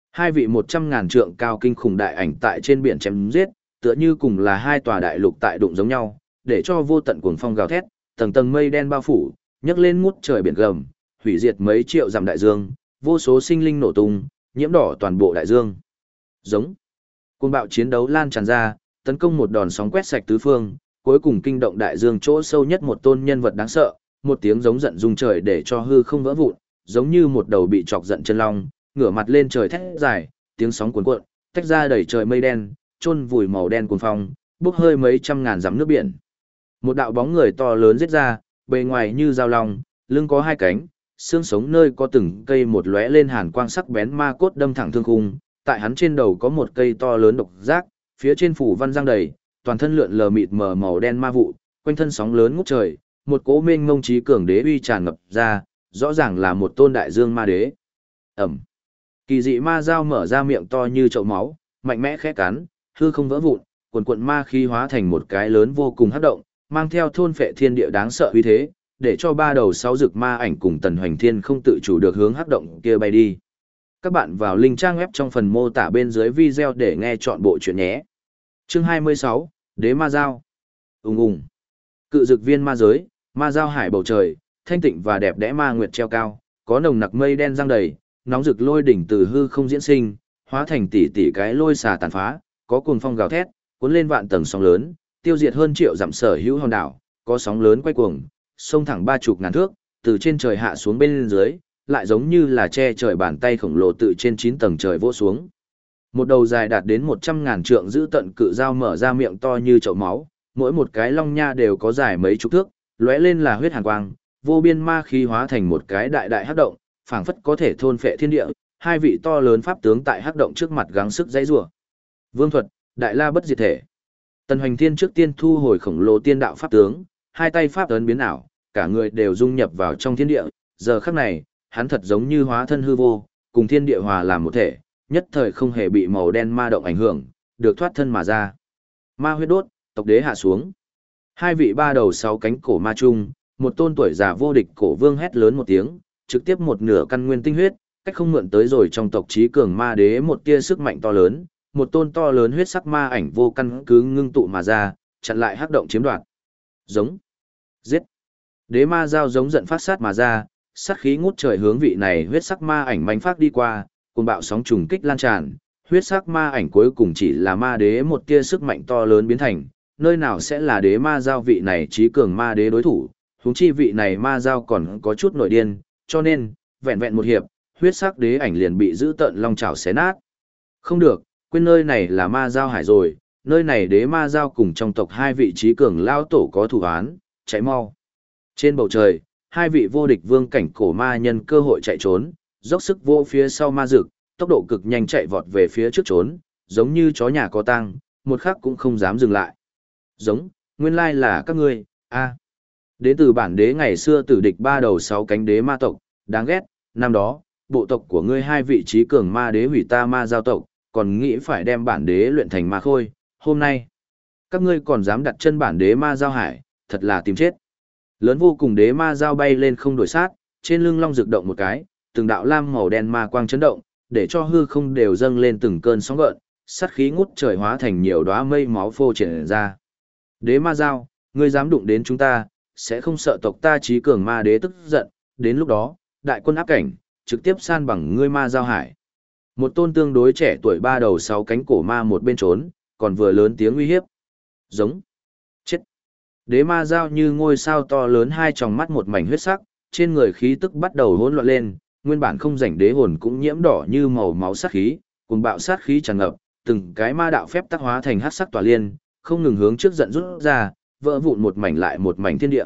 Hai vị 100.000 trượng cao kinh khủng đại ảnh tại trên biển chém giết, tựa như cùng là hai tòa đại lục tại đụng giống nhau, để cho vô tận cuồng phong gào thét, tầng tầng mây đen bao phủ, nhấc lên ngút trời biển gầm, hủy diệt mấy triệu dặm đại dương, vô số sinh linh nổ tung, nhiễm đỏ toàn bộ đại dương. Giống. Cuồng bạo chiến đấu lan tràn ra, tấn công một đòn sóng quét sạch tứ phương, cuối cùng kinh động đại dương chỗ sâu nhất một tôn nhân vật đáng sợ, một tiếng giống giận rung trời để cho hư không vỡ vụn, giống như một đầu bị chọc giận chân long, ngửa mặt lên trời thét dài, tiếng sóng cuồn cuộn, tách ra đầy trời mây đen, chôn vùi màu đen cuồng phong, bốc hơi mấy trăm ngàn dặm nước biển. Một đạo bóng người to lớn giết ra, bề ngoài như dao long, lưng có hai cánh, xương sống nơi có từng cây một lóe lên hàn quang sắc bén ma cốt đâm thẳng thương khung, tại hắn trên đầu có một cây to lớn độc giác, phía trên phủ văn răng đầy, toàn thân lượn lờ mịt mờ màu đen ma vụ, quanh thân sóng lớn ngút trời, một cỗ mênh mông trí cường đế uy tràn ngập ra, rõ ràng là một tôn đại dương ma đế. Ẩm. Kỳ dị ma dao mở ra miệng to như chậu máu, mạnh mẽ khẽ cắn, hư không vỡ vụn, cuồn cuộn ma khí hóa thành một cái lớn vô cùng hấp động, mang theo thôn phệ thiên địa đáng sợ uy thế, để cho ba đầu sáu rực ma ảnh cùng Tần Hoành Thiên không tự chủ được hướng hấp động kia bay đi. Các bạn vào link trang web trong phần mô tả bên dưới video để nghe chọn bộ chuyện nhé. Chương 26, Đế Ma Dao. Ùng ùng. Cự dực viên ma giới, ma dao hải bầu trời, thanh tịnh và đẹp đẽ ma nguyệt treo cao, có nồng nặc mây đen giăng đầy, nóng rực lôi đỉnh từ hư không diễn sinh, hóa thành tỷ tỷ cái lôi xà tàn phá, có cuồng phong gào thét, cuốn lên vạn tầng sóng lớn, tiêu diệt hơn triệu dặm sở hữu hòn đảo, có sóng lớn quay cuồng, sông thẳng 30 ngàn thước, từ trên trời hạ xuống bên dưới, lại giống như là che trời bàn tay khổng lồ từ trên 9 tầng trời vỗ xuống. Một đầu dài đạt đến 100.000 trượng giữ tận cự dao mở ra miệng to như chậu máu, mỗi một cái long nha đều có dài mấy chục thước, lóe lên là huyết hàn quang, vô biên ma khí hóa thành một cái đại đại hắc động, phảng phất có thể thôn phệ thiên địa. Hai vị to lớn pháp tướng tại hắc động trước mặt gắng sức dãy rủa. Vương thuật, Đại La bất diệt thể. Tần Hoành Thiên trước tiên thu hồi khổng lồ tiên đạo pháp tướng, hai tay pháp ấn biến ảo, cả người đều dung nhập vào trong thiên địa, giờ khắc này, hắn thật giống như hóa thân hư vô, cùng thiên địa hòa làm một thể, nhất thời không hề bị màu đen ma động ảnh hưởng, được thoát thân mà ra. Ma huyết đốt, tộc đế hạ xuống. Hai vị ba đầu sáu cánh cổ ma chung, một tôn tuổi già vô địch cổ vương hét lớn một tiếng, trực tiếp một nửa căn nguyên tinh huyết, cách không mượn tới rồi trong tộc trí cường ma đế một tia sức mạnh to lớn, một tôn to lớn huyết sắc ma ảnh vô căn cứ ngưng tụ mà ra, chặn lại hắc động chiếm đoạt. Giống. Giết. Đế ma dao giống giận phát sát mà ra, sát khí ngút trời hướng vị này huyết sắc ma ảnh mãnh phát đi qua, cuồng bạo sóng trùng kích lan tràn, huyết sắc ma ảnh cuối cùng chỉ là ma đế một tia sức mạnh to lớn biến thành, nơi nào sẽ là đế ma giao vị này trí cường ma đế đối thủ, huống chi vị này ma giao còn có chút nội điên, cho nên, vẹn vẹn một hiệp, huyết sắc đế ảnh liền bị giữ tận long chảo xé nát. Không được, quên nơi này là ma giao hải rồi, nơi này đế ma giao cùng trong tộc hai vị trí cường lao tổ có thủ án, chạy mau. Trên bầu trời, hai vị vô địch vương cảnh cổ ma nhân cơ hội chạy trốn, dốc sức vô phía sau ma dực, tốc độ cực nhanh chạy vọt về phía trước trốn, giống như chó nhà có tang, một khắc cũng không dám dừng lại. Giống, nguyên lai là các ngươi, a. Đến từ bản đế ngày xưa tử địch ba đầu sáu cánh đế ma tộc, đáng ghét, năm đó, bộ tộc của ngươi hai vị trí cường ma đế hủy ta ma giao tộc, còn nghĩ phải đem bản đế luyện thành ma khôi, hôm nay, các ngươi còn dám đặt chân bản đế ma giao hải, thật là tìm chết. Lớn vô cùng đế ma giao bay lên không đổi sát, trên lưng long rực động một cái, từng đạo lam màu đen ma quang chấn động, để cho hư không đều dâng lên từng cơn sóng gợn, sát khí ngút trời hóa thành nhiều đóa mây máu phô triển ra. Đế ma giao, ngươi dám đụng đến chúng ta, sẽ không sợ tộc ta trí cường ma đế tức giận, đến lúc đó, đại quân áp cảnh, trực tiếp san bằng ngươi ma giao hải. Một tôn tương đối trẻ tuổi ba đầu sáu cánh cổ ma một bên trốn, còn vừa lớn tiếng uy hiếp. Giống. Chết. Đế ma giao như ngôi sao to lớn hai tròng mắt một mảnh huyết sắc, trên người khí tức bắt đầu hỗn loạn lên, nguyên bản không rảnh đế hồn cũng nhiễm đỏ như màu máu sát khí, cùng bạo sát khí tràn ngập, từng cái ma đạo phép tác hóa thành hắc sắc tỏa liên, không ngừng hướng trước giận rút ra, vỡ vụn một mảnh lại một mảnh thiên địa.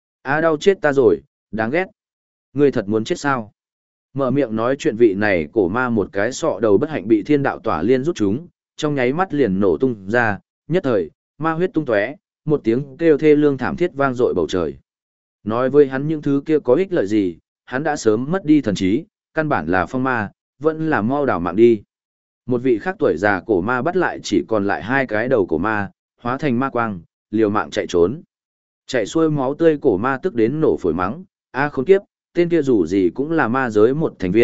A đau chết ta rồi, đáng ghét. Ngươi thật muốn chết sao? Mở miệng nói chuyện vị này cổ ma một cái sọ đầu bất hạnh bị thiên đạo tỏa liên rút chúng, trong nháy mắt liền nổ tung ra, nhất thời, ma huyết tung tóe, một tiếng kêu thê lương thảm thiết vang dội bầu trời. Nói với hắn những thứ kia có ích lợi gì, hắn đã sớm mất đi thần trí, căn bản là phong ma, vẫn là mau đảo mạng đi. Một vị khác tuổi già cổ ma bắt lại chỉ còn lại hai cái đầu cổ ma, hóa thành ma quang, liều mạng chạy trốn. Chạy xuôi máu tươi cổ ma tức đến nổ phổi mắng, a khốn kiếp, tên kia dù gì cũng là ma giới một thành viên,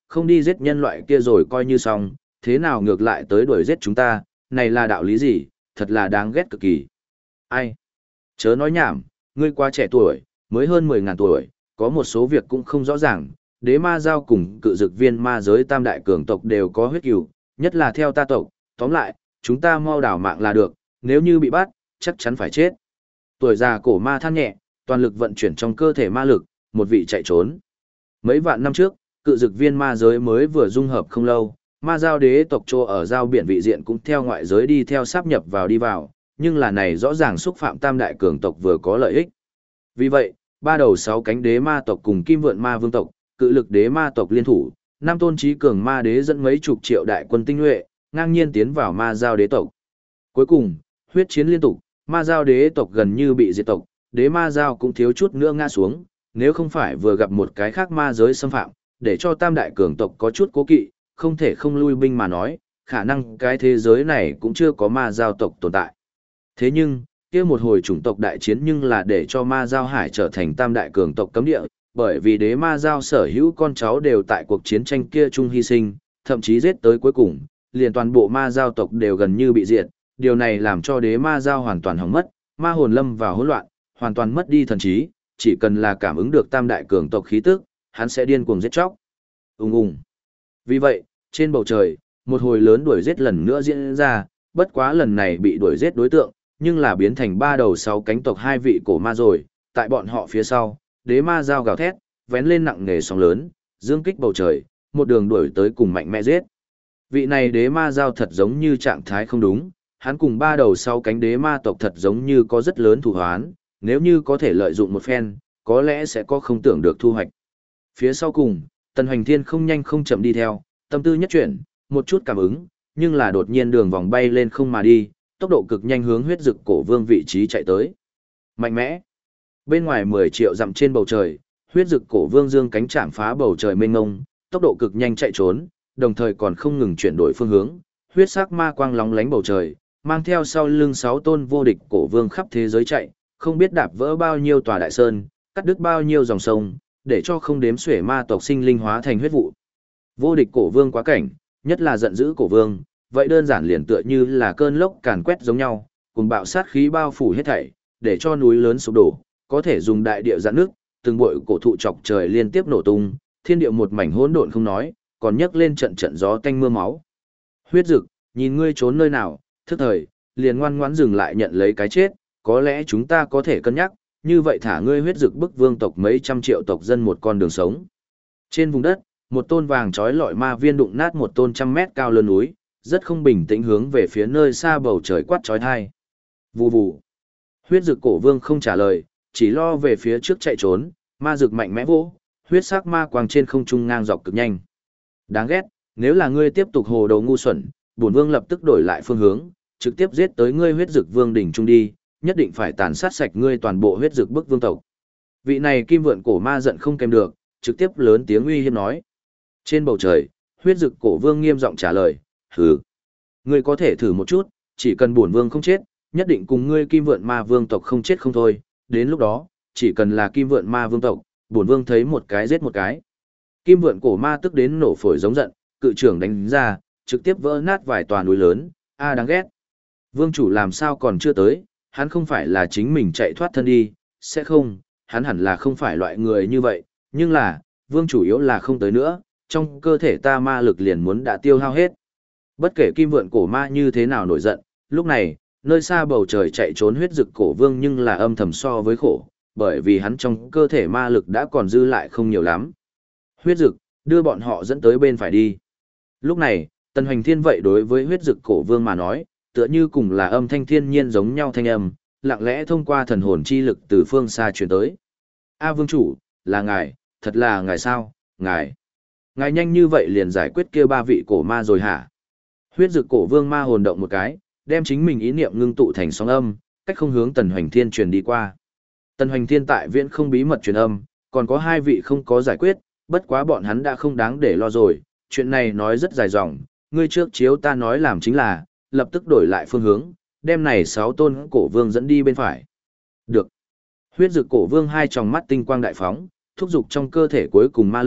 không đi giết nhân loại kia rồi coi như xong, thế nào ngược lại tới đuổi giết chúng ta, này là đạo lý gì, thật là đáng ghét cực kỳ. Ai? Chớ nói nhảm, ngươi quá trẻ tuổi, mới hơn 10.000 tuổi, có một số việc cũng không rõ ràng, đế ma giao cùng cự dực viên ma giới tam đại cường tộc đều có huyết cừu, nhất là theo ta tộc, tóm lại, chúng ta mau đảo mạng là được, nếu như bị bắt, chắc chắn phải chết. Tuổi già cổ ma than nhẹ, toàn lực vận chuyển trong cơ thể ma lực, một vị chạy trốn. Mấy vạn năm trước, cự dực viên ma giới mới vừa dung hợp không lâu, ma giao đế tộc trô ở giao biển vị diện cũng theo ngoại giới đi theo sáp nhập vào đi vào, nhưng là này rõ ràng xúc phạm tam đại cường tộc vừa có lợi ích. Vì vậy, ba đầu sáu cánh đế ma tộc cùng kim vượn ma vương tộc, cự lực đế ma tộc liên thủ, năm tôn trí cường ma đế dẫn mấy chục triệu đại quân tinh nhuệ, ngang nhiên tiến vào ma giao đế tộc. Cuối cùng, huyết chiến liên tục, ma giao đế tộc gần như bị diệt tộc, đế ma giao cũng thiếu chút nữa ngã xuống, nếu không phải vừa gặp một cái khác ma giới xâm phạm, để cho tam đại cường tộc có chút cố kỵ, không thể không lui binh mà nói, khả năng cái thế giới này cũng chưa có ma giao tộc tồn tại. Thế nhưng, kia một hồi chủng tộc đại chiến nhưng là để cho ma giao hải trở thành tam đại cường tộc cấm địa, bởi vì đế ma giao sở hữu con cháu đều tại cuộc chiến tranh kia chung hy sinh, thậm chí giết tới cuối cùng, liền toàn bộ ma giao tộc đều gần như bị diệt, điều này làm cho đế ma giao hoàn toàn hỏng mất, ma hồn lâm vào hỗn loạn, hoàn toàn mất đi thần trí, chỉ cần là cảm ứng được tam đại cường tộc khí tức, hắn sẽ điên cuồng giết chóc. Ùng ùng. Vì vậy, trên bầu trời, một hồi lớn đuổi giết lần nữa diễn ra, bất quá lần này bị đuổi giết đối tượng, nhưng là biến thành ba đầu sáu cánh tộc hai vị cổ ma rồi, tại bọn họ phía sau, đế ma giao gào thét, vén lên nặng nề sóng lớn, dương kích bầu trời, một đường đuổi tới cùng mạnh mẽ giết. Vị này đế ma giao thật giống như trạng thái không đúng, hắn cùng ba đầu sáu cánh đế ma tộc thật giống như có rất lớn thù hoán, nếu như có thể lợi dụng một phen, có lẽ sẽ có không tưởng được thu hoạch. Phía sau cùng, Tần Hoành Thiên không nhanh không chậm đi theo, tâm tư nhất chuyển, một chút cảm ứng, nhưng là đột nhiên đường vòng bay lên không mà đi, tốc độ cực nhanh hướng huyết dực cổ vương vị trí chạy tới. Mạnh mẽ. Bên ngoài 10 triệu dặm trên bầu trời, huyết dực cổ vương dương cánh chạm phá bầu trời mênh mông, tốc độ cực nhanh chạy trốn, đồng thời còn không ngừng chuyển đổi phương hướng, huyết sắc ma quang lóng lánh bầu trời, mang theo sau lưng 6 tôn vô địch cổ vương khắp thế giới chạy, không biết đạp vỡ bao nhiêu tòa đại sơn, cắt đứt bao nhiêu dòng sông, để cho không đếm xuể ma tộc sinh linh hóa thành huyết vụ. Vô địch cổ vương quá cảnh, nhất là giận dữ cổ vương, vậy đơn giản liền tựa như là cơn lốc càn quét giống nhau, cùng bạo sát khí bao phủ hết thảy, để cho núi lớn sụp đổ, có thể dùng đại địa giãn nước, từng bụi cổ thụ chọc trời liên tiếp nổ tung, thiên địa một mảnh hỗn độn không nói, còn nhấc lên trận trận gió tanh mưa máu. Huyết dực, nhìn ngươi trốn nơi nào, thức thời, liền ngoan ngoãn dừng lại nhận lấy cái chết, có lẽ chúng ta có thể cân nhắc, như vậy thả ngươi huyết dực bức vương tộc mấy trăm triệu tộc dân một con đường sống. Trên vùng đất, một tôn vàng trói lọi ma viên đụng nát một tôn 100 mét cao lớn núi, rất không bình tĩnh hướng về phía nơi xa bầu trời quát trói thai. Vù vù. Huyết dực cổ vương không trả lời, chỉ lo về phía trước chạy trốn, ma dực mạnh mẽ vỗ, huyết sắc ma quang trên không trung ngang dọc cực nhanh. Đáng ghét, nếu là ngươi tiếp tục hồ đồ ngu xuẩn, bổn vương lập tức đổi lại phương hướng, trực tiếp giết tới ngươi huyết dực vương đỉnh trung đi, nhất định phải tàn sát sạch ngươi toàn bộ huyết dực bức vương tộc. Vị này kim vượn cổ ma giận không kèm được, trực tiếp lớn tiếng uy hiếp nói. Trên bầu trời, huyết dực cổ vương nghiêm giọng trả lời, hừ. Ngươi có thể thử một chút, chỉ cần bổn vương không chết, nhất định cùng ngươi kim vượn ma vương tộc không chết không thôi, đến lúc đó, chỉ cần là kim vượn ma vương tộc, bổn vương thấy một cái giết một cái. Kim vượn cổ ma tức đến nổ phổi giống giận, cự trưởng đánh ra, trực tiếp vỡ nát vài tòa núi lớn, đáng ghét. Vương chủ làm sao còn chưa tới, hắn không phải là chính mình chạy thoát thân đi, sẽ không, hắn hẳn là không phải loại người như vậy, nhưng là, vương chủ yếu là không tới nữa, trong cơ thể ta ma lực liền muốn đã tiêu hao hết. Bất kể kim vượn cổ ma như thế nào nổi giận, lúc này, nơi xa bầu trời chạy trốn huyết dực cổ vương nhưng là âm thầm so với khổ, bởi vì hắn trong cơ thể ma lực đã còn dư lại không nhiều lắm. Huyết dực, đưa bọn họ dẫn tới bên phải đi. Lúc này, Tần Hoành Thiên vậy đối với huyết dực cổ vương mà nói, tựa như cùng là âm thanh thiên nhiên giống nhau thanh âm, lặng lẽ thông qua thần hồn chi lực từ phương xa truyền tới. A vương chủ, là ngài, thật là ngài sao, ngài. Ngài nhanh như vậy liền giải quyết kia ba vị cổ ma rồi hả? Huyết dực cổ vương ma hồn động một cái, đem chính mình ý niệm ngưng tụ thành sóng âm, cách không hướng Tần Hoành Thiên truyền đi qua. Tần Hoành Thiên tại viễn không bí mật truyền âm, còn có hai vị không có giải quyết, bất quá bọn hắn đã không đáng để lo rồi, chuyện này nói rất dài dòng, ngươi trước chiếu ta nói làm chính là, lập tức đổi lại phương hướng, đem này 6 tôn cổ vương dẫn đi bên phải. Được. Huyết dực cổ vương hai tròng mắt tinh quang đại phóng, thúc dục trong cơ thể cuối cùng ma lực,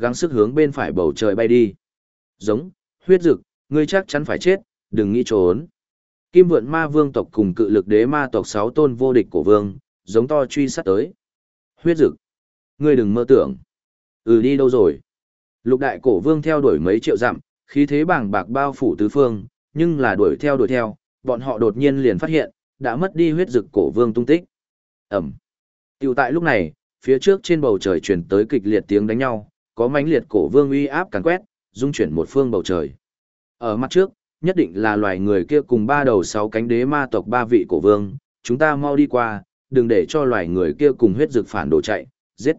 gắng sức hướng bên phải bầu trời bay đi. Giống, huyết dực, ngươi chắc chắn phải chết, đừng nghĩ trốn. Kim vượn ma vương tộc cùng cự lực đế ma tộc 6 tôn vô địch cổ vương, giống to truy sát tới. Huyết dực, ngươi đừng mơ tưởng. Đi đâu rồi? Lục đại cổ vương theo đuổi mấy triệu dặm, khí thế bàng bạc bao phủ tứ phương, nhưng là đuổi theo, bọn họ đột nhiên liền phát hiện, đã mất đi huyết dực cổ vương tung tích. Ẩm. Tiểu tại lúc này, phía trước trên bầu trời truyền tới kịch liệt tiếng đánh nhau, có mãnh liệt cổ vương uy áp càn quét, dung chuyển một phương bầu trời. Ở mặt trước, nhất định là loài người kia cùng 3 đầu 6 cánh đế ma tộc 3 vị cổ vương, chúng ta mau đi qua, đừng để cho loài người kia cùng huyết dực phản đồ chạy, giết.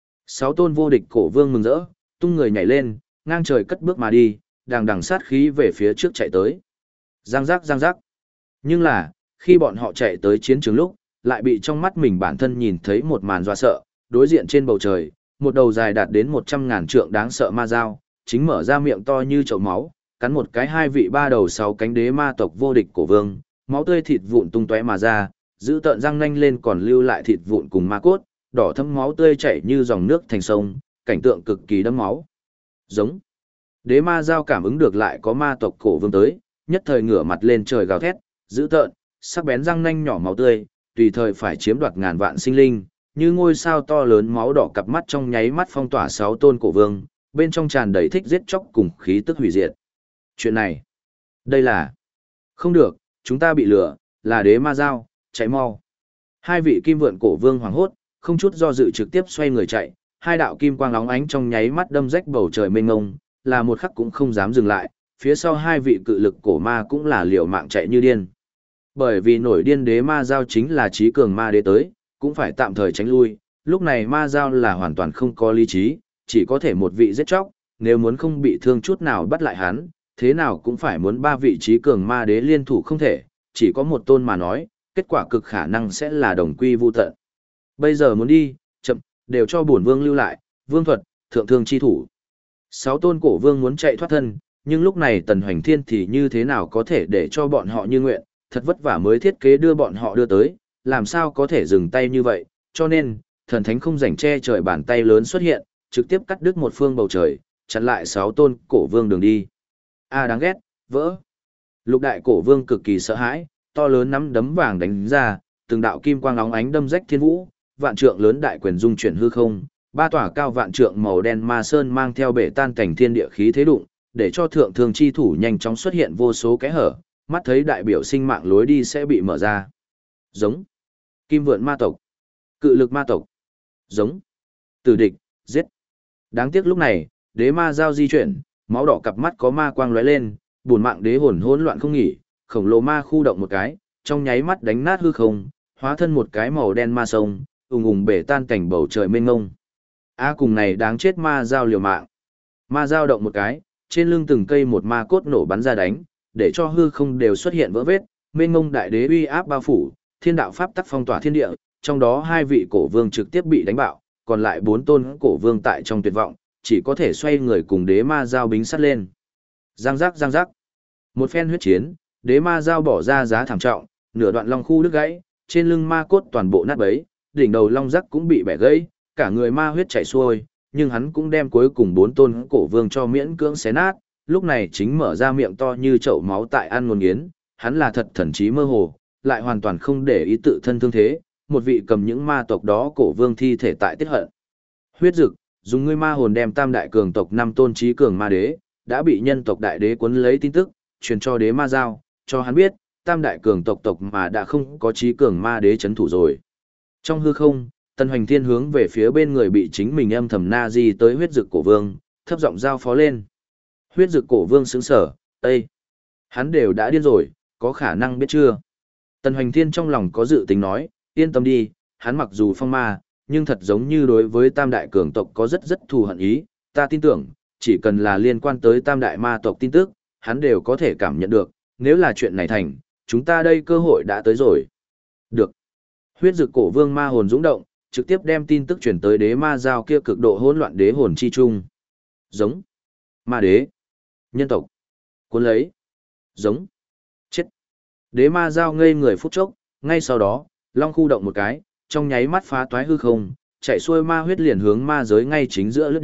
6 tôn vô địch cổ vương mừng rỡ, tung người nhảy lên, ngang trời cất bước mà đi, đằng sát khí về phía trước chạy tới. Giang giác. Nhưng là, khi bọn họ chạy tới chiến trường lúc, lại bị trong mắt mình bản thân nhìn thấy một màn dọa sợ, đối diện trên bầu trời, một đầu dài đạt đến 100.000 trượng đáng sợ ma dao, chính mở ra miệng to như chậu máu, cắn một cái 2 vị 3 đầu 6 cánh đế ma tộc vô địch cổ vương, máu tươi thịt vụn tung tóe mà ra, giữ tợn răng nanh lên còn lưu lại thịt vụn cùng ma cốt, đỏ thẫm máu tươi chảy như dòng nước thành sông, cảnh tượng cực kỳ đẫm máu. Giống. Đế ma dao cảm ứng được lại có ma tộc cổ vương tới, nhất thời ngửa mặt lên trời gào thét, giữ tợn, sắc bén răng nanh nhỏ máu tươi, tùy thời phải chiếm đoạt ngàn vạn sinh linh, như ngôi sao to lớn máu đỏ cặp mắt trong nháy mắt phong tỏa 6 tôn cổ vương, bên trong tràn đầy thích giết chóc cùng khí tức hủy diệt. Chuyện này, đây là không được, chúng ta bị lừa, là đế ma dao, chạy mau. 2 vị kim vượn cổ vương hoảng hốt, không chút do dự trực tiếp xoay người chạy, 2 đạo kim quang óng ánh trong nháy mắt đâm rách bầu trời mênh mông, là một khắc cũng không dám dừng lại, phía sau 2 vị cự lực cổ ma cũng là liều mạng chạy như điên. Bởi vì nổi điên đế ma giao chính là trí cường ma đế tới, cũng phải tạm thời tránh lui, lúc này ma giao là hoàn toàn không có lý trí, chỉ có thể một vị giết chóc, nếu muốn không bị thương chút nào bắt lại hắn, thế nào cũng phải muốn 3 vị trí cường ma đế liên thủ không thể, chỉ có một tôn mà nói, kết quả cực khả năng sẽ là đồng quy vu tận. Bây giờ muốn đi, chậm, đều cho bổn vương lưu lại, vương thuật, thượng thương chi thủ. 6 tôn cổ vương muốn chạy thoát thân, nhưng lúc này Tần Hoành Thiên thì như thế nào có thể để cho bọn họ như nguyện, thật vất vả mới thiết kế đưa bọn họ đưa tới, làm sao có thể dừng tay như vậy, cho nên, thần thánh không rảnh che trời bàn tay lớn xuất hiện, trực tiếp cắt đứt một phương bầu trời, chặn lại 6 tôn cổ vương đường đi. Đáng ghét, vỡ. Lục đại cổ vương cực kỳ sợ hãi, to lớn nắm đấm vàng đánh ra, từng đạo kim quang óng ánh đâm rách thiên vũ, vạn trượng lớn đại quyền dung chuyển hư không, 3 tòa cao vạn trượng màu đen ma sơn mang theo bể tan cảnh thiên địa khí thế đụng, để cho thượng thương chi thủ nhanh chóng xuất hiện vô số kẽ hở, mắt thấy đại biểu sinh mạng lối đi sẽ bị mở ra. Giống. Kim vượn ma tộc. Cự lực ma tộc. Giống. Tử địch, giết. Đáng tiếc lúc này, đế ma giao di chuyển, máu đỏ cặp mắt có ma quang lóe lên, buồn mạng đế hồn hỗn loạn không nghỉ, khổng lồ ma khu động một cái, trong nháy mắt đánh nát hư không, hóa thân một cái màu đen ma sông, ùng bể tan cảnh bầu trời mênh mông. Cùng này đáng chết ma giao liều mạng. Ma giao động một cái, trên lưng từng cây một ma cốt nổ bắn ra đánh, để cho hư không đều xuất hiện vỡ vết, mênh mông đại đế uy áp bao phủ, thiên đạo pháp tắc phong tỏa thiên địa, trong đó 2 vị cổ vương trực tiếp bị đánh bạo, còn lại 4 tôn cổ vương tại trong tuyệt vọng, chỉ có thể xoay người cùng đế ma giao bính sắt lên. Giang giác. Một phen huyết chiến, đế ma giao bỏ ra giá thảm trọng, nửa đoạn long khu đứt gãy, trên lưng ma cốt toàn bộ nát bấy, đỉnh đầu long giác cũng bị bẻ gãy, cả người ma huyết chảy xuôi, nhưng hắn cũng đem cuối cùng 4 tôn cổ vương cho miễn cưỡng xé nát, lúc này chính mở ra miệng to như chậu máu tại ăn ngồn nghiến, hắn là thật thần trí mơ hồ, lại hoàn toàn không để ý tự thân thương thế, một vị cầm những ma tộc đó cổ vương thi thể tại tiết hận. Huyết dực, dùng ngươi ma hồn đem tam đại cường tộc 5 tôn trí cường ma đế, đã bị nhân tộc đại đế cuốn lấy tin tức, truyền cho đế ma giao, cho hắn biết, tam đại cường tộc mà đã không có trí cường ma đế chấn thủ rồi. Trong hư không, Tần Hoành Thiên hướng về phía bên người bị chính mình âm thầm na di tới huyết dực cổ vương, thấp giọng giao phó lên. Huyết dực cổ vương sững sở, Ê! Hắn đều đã điên rồi, có khả năng biết chưa? Tần Hoành Thiên trong lòng có dự tính nói, yên tâm đi, hắn mặc dù phong ma, nhưng thật giống như đối với tam đại cường tộc có rất thù hận ý, ta tin tưởng, chỉ cần là liên quan tới tam đại ma tộc tin tức, hắn đều có thể cảm nhận được, nếu là chuyện này thành, chúng ta đây cơ hội đã tới rồi. Được. Huyết dực cổ vương ma hồn dũng động, trực tiếp đem tin tức chuyển tới đế ma giao kia cực độ hỗn loạn đế hồn chi trung. Giống. Ma đế. Nhân tộc. Cuốn lấy. Giống. Chết. Đế ma giao ngây người phút chốc, ngay sau đó, long khu động một cái, trong nháy mắt phá toái hư không, chạy xuôi ma huyết liền hướng ma giới ngay chính giữa lướt đi,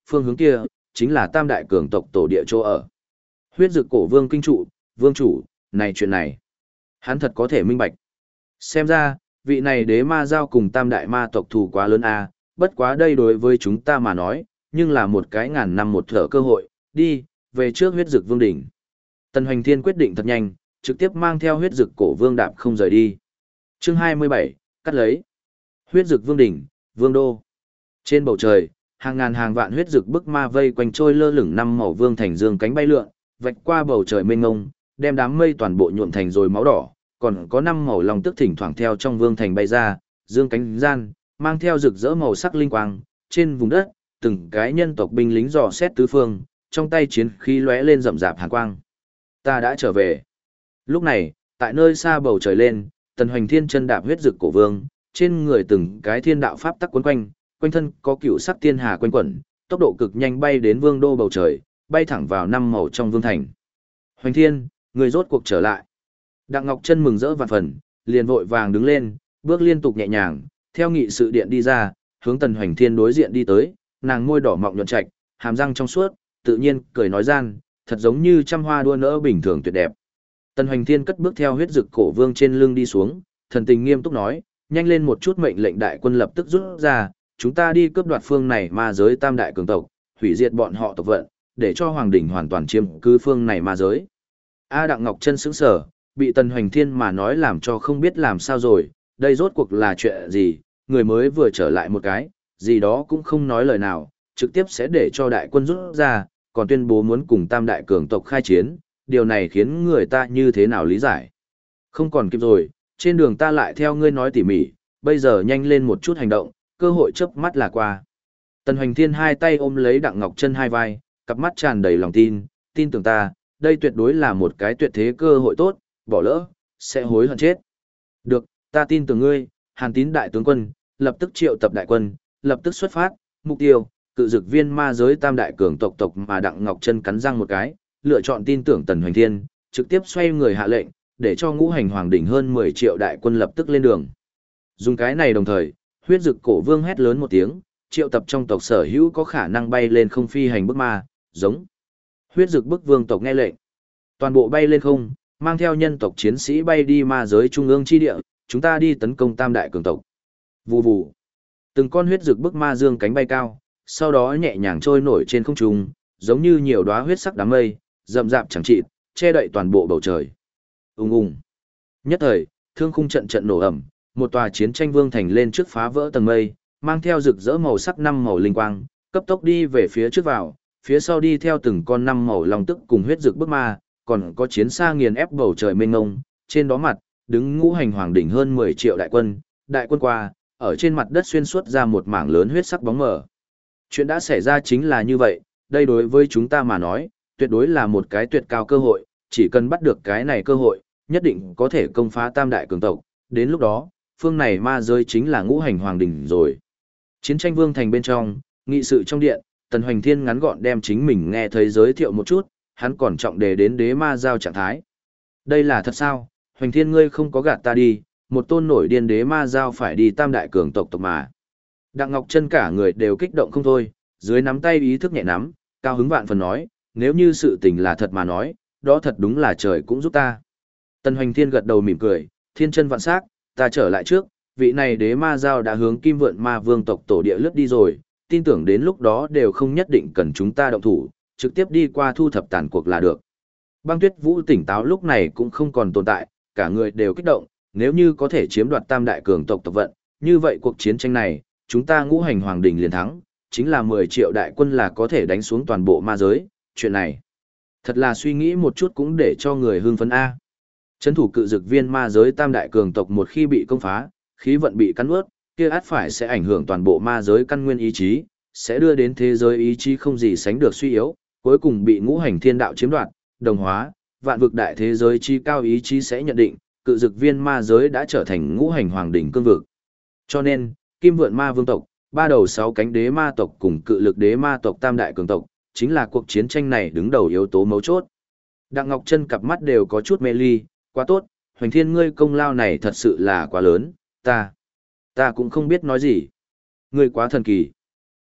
phương hướng kia, chính là tam đại cường tộc tổ địa chỗ ở. Huyết Dực Cổ Vương kinh trụ, vương chủ, này chuyện này. Hắn thật có thể minh bạch. Xem ra, vị này đế ma giao cùng tam đại ma tộc thù quá lớn a, bất quá đây đối với chúng ta mà nói, nhưng là một cái ngàn năm một thở cơ hội, đi, về trước Huyết Dực Vương đỉnh. Tần Hoành Thiên quyết định thật nhanh, trực tiếp mang theo Huyết Dực Cổ Vương đạp không rời đi. Chương 27, cắt lấy. Huyết Dực Vương đỉnh, Vương đô. Trên bầu trời, hàng ngàn hàng vạn huyết dực bức ma vây quanh trôi lơ lửng năm màu vương thành dương cánh bay lượn, vạch qua bầu trời mênh mông, đem đám mây toàn bộ nhuộm thành rồi máu đỏ, còn có năm màu long tức thỉnh thoảng theo trong vương thành bay ra, dương cánh gian, mang theo rực rỡ màu sắc linh quang, trên vùng đất, từng cái nhân tộc binh lính dò xét tứ phương, trong tay chiến khí lóe lên rậm rạp hàn quang. Ta đã trở về. Lúc này, tại nơi xa bầu trời lên, Tần Hoành Thiên chân đạp huyết dực cổ vương, trên người từng cái thiên đạo pháp tắc quấn quanh, quanh thân có cựu sắc tiên hà quanh quẩn, tốc độ cực nhanh bay đến vương đô bầu trời, bay thẳng vào năm màu trong vương thành. Hoành Thiên, người rốt cuộc trở lại. Đặng Ngọc Chân mừng rỡ vạn phần, liền vội vàng đứng lên, bước liên tục nhẹ nhàng, theo nghị sự điện đi ra, hướng Tần Hoành Thiên đối diện đi tới, nàng môi đỏ mọng nhuận trạch, hàm răng trong suốt, tự nhiên cười nói gian, thật giống như trăm hoa đua nở bình thường tuyệt đẹp. Tần Hoành Thiên cất bước theo huyết dực cổ vương trên lưng đi xuống, thần tình nghiêm túc nói, nhanh lên một chút, mệnh lệnh đại quân lập tức rút ra, chúng ta đi cướp đoạt phương này ma giới tam đại cường tộc, hủy diệt bọn họ tộc vận, để cho hoàng đỉnh hoàn toàn chiếm cứ phương này ma giới. A Đặng Ngọc Chân sững sờ, bị Tần Hoành Thiên mà nói làm cho không biết làm sao rồi, đây rốt cuộc là chuyện gì, người mới vừa trở lại một cái, gì đó cũng không nói lời nào, trực tiếp sẽ để cho đại quân rút ra, còn tuyên bố muốn cùng tam đại cường tộc khai chiến, điều này khiến người ta như thế nào lý giải. Không còn kịp rồi, trên đường ta lại theo ngươi nói tỉ mỉ, bây giờ nhanh lên một chút hành động, cơ hội chớp mắt là qua. Tần Hoành Thiên hai tay ôm lấy Đặng Ngọc Chân hai vai, cặp mắt tràn đầy lòng tin, tin tưởng ta, đây tuyệt đối là một cái tuyệt thế cơ hội tốt, bỏ lỡ, sẽ hối hận chết. Được, ta tin tưởng ngươi, Hàn Tín đại tướng quân, lập tức triệu tập đại quân, lập tức xuất phát, mục tiêu, cự dực viên ma giới tam đại cường tộc mà Đặng Ngọc Chân cắn răng một cái, lựa chọn tin tưởng Tần Hoành Thiên, trực tiếp xoay người hạ lệnh, để cho ngũ hành hoàng đỉnh hơn 10 triệu đại quân lập tức lên đường. Dùng cái này đồng thời, huyết dực cổ vương hét lớn một tiếng, triệu tập trong tộc sở hữu có khả năng bay lên không phi hành bức ma, giống. Huyết dực bức vương tộc nghe lệnh. Toàn bộ bay lên không, mang theo nhân tộc chiến sĩ bay đi ma giới trung ương chi địa, chúng ta đi tấn công tam đại cường tộc. Vù vù. Từng con huyết dực bức ma dương cánh bay cao, sau đó nhẹ nhàng trôi nổi trên không trung, giống như nhiều đóa huyết sắc đám mây, rậm rạp chẳng chịt, che đậy toàn bộ bầu trời. Ùng ùng. Nhất thời, thương khung trận trận nổ ầm, một tòa chiến tranh vương thành lên trước phá vỡ tầng mây, mang theo rực rỡ màu sắc năm màu linh quang, cấp tốc đi về phía trước vào, phía sau đi theo từng con năm màu long tức cùng huyết dực bức ma, còn có chiến xa nghiền ép bầu trời mênh mông, trên đó mặt, đứng ngũ hành hoàng đỉnh hơn 10 triệu đại quân qua, ở trên mặt đất xuyên suốt ra một mảng lớn huyết sắc bóng mờ. Chuyện đã xảy ra chính là như vậy, đây đối với chúng ta mà nói, tuyệt đối là một cái tuyệt cao cơ hội, chỉ cần bắt được cái này cơ hội, nhất định có thể công phá tam đại cường tộc, đến lúc đó, phương này ma giới chính là ngũ hành hoàng đỉnh rồi. Chiến tranh vương thành bên trong, nghị sự trong điện, Tần Hoành Thiên ngắn gọn đem chính mình nghe thấy giới thiệu một chút, hắn còn trọng đề đến đế ma giao trạng thái. Đây là thật sao, Hoành Thiên ngươi không có gạt ta đi, một tôn nổi điên đế ma giao phải đi tam đại cường tộc mà. Đặng Ngọc Chân cả người đều kích động không thôi, dưới nắm tay ý thức nhẹ nắm, cao hứng vạn phần nói, nếu như sự tình là thật mà nói, đó thật đúng là trời cũng giúp ta. Tần Hoành Thiên gật đầu mỉm cười, thiên chân vạn sắc, ta trở lại trước, vị này đế ma giao đã hướng Kim Vượn Ma Vương tộc tổ địa lướt đi rồi, tin tưởng đến lúc đó đều không nhất định cần chúng ta động thủ, trực tiếp đi qua thu thập tàn cuộc là được. Băng Tuyết Vũ tỉnh táo lúc này cũng không còn tồn tại, cả người đều kích động, nếu như có thể chiếm đoạt tam đại cường tộc tộc vận, như vậy cuộc chiến tranh này, chúng ta ngũ hành hoàng đỉnh liền thắng, chính là 10 triệu đại quân là có thể đánh xuống toàn bộ ma giới, chuyện này. Thật là suy nghĩ một chút cũng để cho người hưng phấn A. Trấn thủ cự dực viên ma giới tam đại cường tộc một khi bị công phá, khí vận bị cắn ướt, kia át phải sẽ ảnh hưởng toàn bộ ma giới căn nguyên ý chí, sẽ đưa đến thế giới ý chí không gì sánh được suy yếu, cuối cùng bị ngũ hành thiên đạo chiếm đoạt, đồng hóa, vạn vực đại thế giới chi cao ý chí sẽ nhận định, cự dực viên ma giới đã trở thành ngũ hành hoàng đỉnh cương vực. Cho nên, Kim Vượn Ma Vương tộc, ba đầu sáu cánh đế ma tộc cùng cự lực đế ma tộc tam đại cường tộc, chính là cuộc chiến tranh này đứng đầu yếu tố mấu chốt. Đặng Ngọc Chân cặp mắt đều có chút mê ly, quá tốt, Hoành Thiên ngươi công lao này thật sự là quá lớn, ta cũng không biết nói gì. Ngươi quá thần kỳ.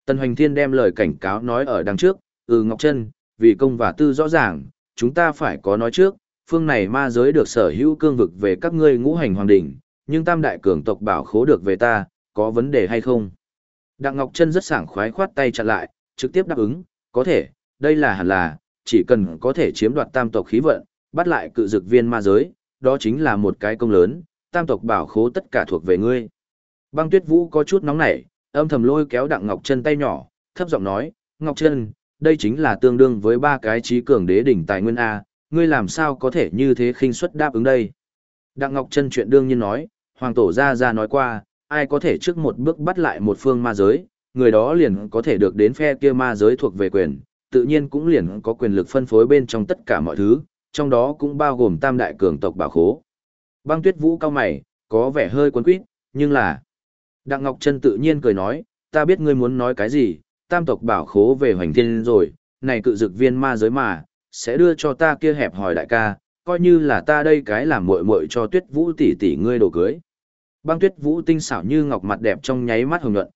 Tần Hoành Thiên đem lời cảnh cáo nói ở đằng trước, Ngọc Trân, vì công và tư rõ ràng, chúng ta phải có nói trước, phương này ma giới được sở hữu cương vực về các ngươi ngũ hành hoàng đỉnh, nhưng tam đại cường tộc bảo khố được về ta, có vấn đề hay không? Đặng Ngọc Trân rất sảng khoái khoát tay chặn lại, trực tiếp đáp ứng, có thể, đây là hẳn là, chỉ cần có thể chiếm đoạt tam tộc khí vận, bắt lại cự dực viên ma giới, đó chính là một cái công lớn, tam tộc bảo khố tất cả thuộc về ngươi. Băng Tuyết Vũ có chút nóng nảy, âm thầm lôi kéo Đặng Ngọc Trân tay nhỏ, thấp giọng nói, Ngọc Trân, đây chính là tương đương với ba cái trí cường đế đỉnh tài nguyên A, ngươi làm sao có thể như thế khinh suất đáp ứng đây. Đặng Ngọc Trân chuyện đương nhiên nói, Hoàng Tổ ra nói qua, ai có thể trước một bước bắt lại một phương ma giới, người đó liền có thể được đến phe kia ma giới thuộc về quyền, tự nhiên cũng liền có quyền lực phân phối bên trong tất cả mọi thứ, trong đó cũng bao gồm tam đại cường tộc bảo khố. Băng Tuyết Vũ cao mày, có vẻ hơi quấn quýt, nhưng là... Đặng Ngọc Trân tự nhiên cười nói, ta biết ngươi muốn nói cái gì, tam tộc bảo khố về hoành thiên rồi, này cự dực viên ma giới mà, sẽ đưa cho ta kia hẹp hòi đại ca, coi như là ta đây cái làm muội muội cho Tuyết Vũ tỷ tỷ ngươi đồ cưới. Băng Tuyết Vũ tinh xảo như ngọc mặt đẹp trong nháy mắt hồng nhuận,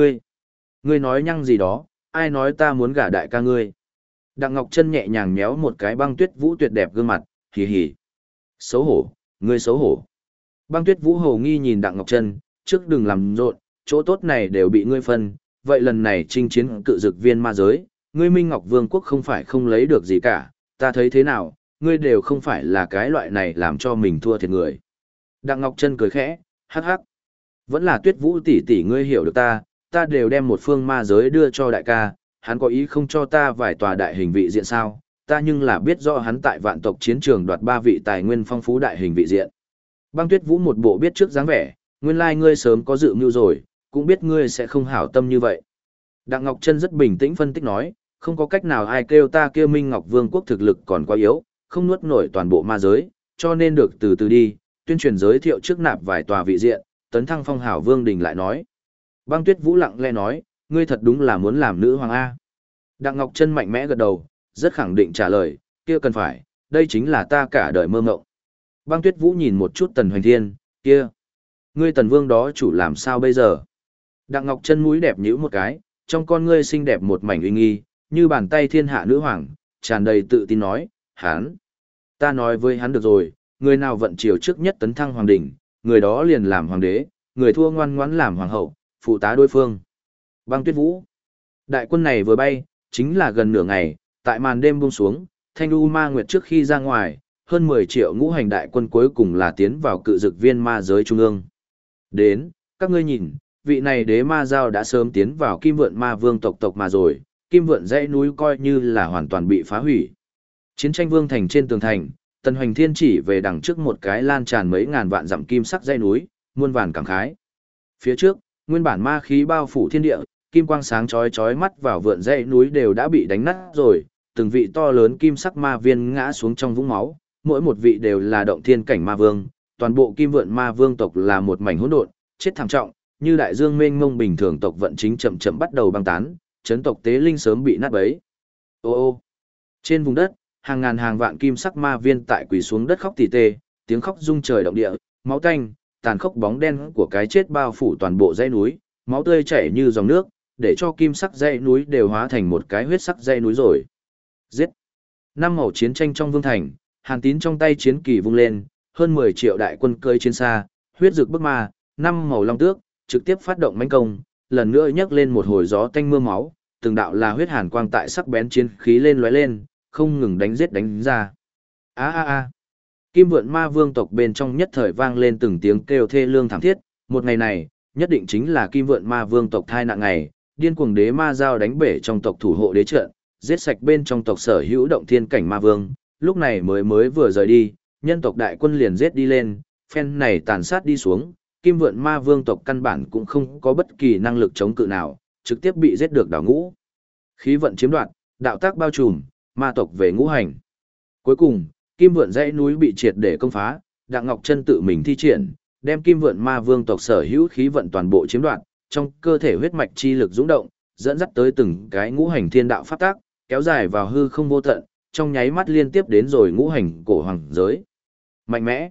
ngươi nói nhăng gì đó, ai nói ta muốn gả đại ca ngươi. Đặng Ngọc Trân nhẹ nhàng méo một cái Băng Tuyết Vũ tuyệt đẹp gương mặt, hì hì. Xấu hổ, ngươi xấu hổ. Băng Tuyết Vũ hồ nghi nhìn Đặng Ngọc Trân, trước đừng làm rộn, chỗ tốt này đều bị ngươi phân, vậy lần này chinh chiến cự dực viên ma giới, ngươi Minh Ngọc Vương quốc không phải không lấy được gì cả, ta thấy thế nào, ngươi đều không phải là cái loại này làm cho mình thua thiệt người. Đặng Ngọc Trân cười khẽ, hắc hắc. Vẫn là Tuyết Vũ tỷ tỷ ngươi hiểu được ta đều đem một phương ma giới đưa cho đại ca, hắn có ý không cho ta vài tòa đại hình vị diện sao, ta nhưng là biết rõ hắn tại vạn tộc chiến trường đoạt 3 vị tài nguyên phong phú đại hình vị diện. Băng Tuyết Vũ một bộ biết trước dáng vẻ, nguyên lai ngươi sớm có dự mưu rồi, cũng biết ngươi sẽ không hảo tâm như vậy. Đặng Ngọc Trân rất bình tĩnh phân tích nói, không có cách nào ai kêu ta kia Minh Ngọc Vương quốc thực lực còn quá yếu, không nuốt nổi toàn bộ ma giới, cho nên được từ từ đi, tuyên truyền giới thiệu trước nạp vài tòa vị diện, tấn thăng phong hảo vương đình lại nói. Băng Tuyết Vũ lặng lẽ nói, ngươi thật đúng là muốn làm nữ hoàng A. Đặng Ngọc Trân mạnh mẽ gật đầu, rất khẳng định trả lời, kia cần phải, đây chính là ta cả đời mơ mộng. Băng Tuyết Vũ nhìn một chút Tần Hoành Thiên, kia, ngươi Tần Vương đó chủ làm sao bây giờ? Đặng Ngọc Trân mũi đẹp nhíu một cái, trong con ngươi xinh đẹp một mảnh uy nghi, như bàn tay thiên hạ nữ hoàng, tràn đầy tự tin nói, hắn. Ta nói với hắn được rồi, người nào vận chiều trước nhất tấn thăng hoàng đỉnh, người đó liền làm hoàng đế, người thua ngoan ngoãn làm hoàng hậu, phụ tá đối phương. Băng Tuyết Vũ. Đại quân này vừa bay, chính là gần nửa ngày, tại màn đêm buông xuống, Thanh U Ma Nguyệt trước khi ra ngoài, hơn 10 triệu ngũ hành đại quân cuối cùng là tiến vào cự dực viên ma giới trung ương. Đến, các ngươi nhìn, vị này đế ma giao đã sớm tiến vào Kim Vượn Ma Vương tộc mà rồi, Kim Vượn dãy núi coi như là hoàn toàn bị phá hủy. Chiến tranh vương thành trên tường thành, Tần Hoành Thiên chỉ về đằng trước một cái lan tràn mấy ngàn vạn dặm kim sắc dãy núi, muôn vàn cảm khái. Phía trước, nguyên bản ma khí bao phủ thiên địa, kim quang sáng chói chói mắt vào vượn dãy núi đều đã bị đánh nát rồi, từng vị to lớn kim sắc ma viên ngã xuống trong vũng máu, mỗi một vị đều là động thiên cảnh ma vương, toàn bộ Kim Vượn Ma Vương tộc là một mảnh hỗn độn, chết thảm trọng, như đại dương mênh mông bình thường tộc vận chính chậm chậm bắt đầu băng tán, chấn tộc tế linh sớm bị nát bấy. Ô ô. Trên vùng đất, hàng ngàn hàng vạn kim sắc ma viên tại quỳ xuống đất khóc tỉ tê, tiếng khóc rung trời động địa, máu tanh, tàn khốc bóng đen của cái chết bao phủ toàn bộ dãy núi, máu tươi chảy như dòng nước, để cho kim sắc dãy núi đều hóa thành một cái huyết sắc dãy núi rồi. Giết. Năm màu chiến tranh trong vương thành, Hàn Tín trong tay chiến kỳ vung lên, hơn 10 triệu đại quân cưỡi chiến xa, huyết rực bức ma, năm màu long tước, trực tiếp phát động mãnh công, lần nữa nhấc lên một hồi gió tanh mưa máu, từng đạo là huyết hàn quang tại sắc bén chiến khí lên lóe lên, không ngừng đánh giết đánh ra. A a a. Kim Vượn Ma Vương tộc bên trong nhất thời vang lên từng tiếng kêu thê lương thảm thiết, một ngày này, nhất định chính là Kim Vượn Ma Vương tộc thai nạn ngày, điên cuồng đế ma giao đánh bể trong tộc thủ hộ đế trận, giết sạch bên trong tộc sở hữu động thiên cảnh ma vương, lúc này mới vừa rời đi, nhân tộc đại quân liền giết đi lên, phen này tàn sát đi xuống, Kim Vượn Ma Vương tộc căn bản cũng không có bất kỳ năng lực chống cự nào, trực tiếp bị giết được đảo ngũ. Khí vận chiếm đoạt, đạo tác bao trùm, ma tộc về ngũ hành. Cuối cùng, Kim Vượn dãy núi bị triệt để công phá, Đặng Ngọc Trân tự mình thi triển, đem Kim Vượn Ma Vương tộc sở hữu khí vận toàn bộ chiếm đoạt, trong cơ thể huyết mạch chi lực dũng động, dẫn dắt tới từng cái ngũ hành thiên đạo pháp tác, kéo dài vào hư không vô tận, trong nháy mắt liên tiếp đến rồi ngũ hành cổ hoàng giới. Mạnh mẽ.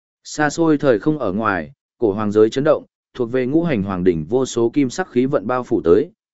Xa xôi thời không ở ngoài, cổ hoàng giới chấn động, thuộc về ngũ hành hoàng đỉnh vô số kim sắc khí vận bao phủ tới,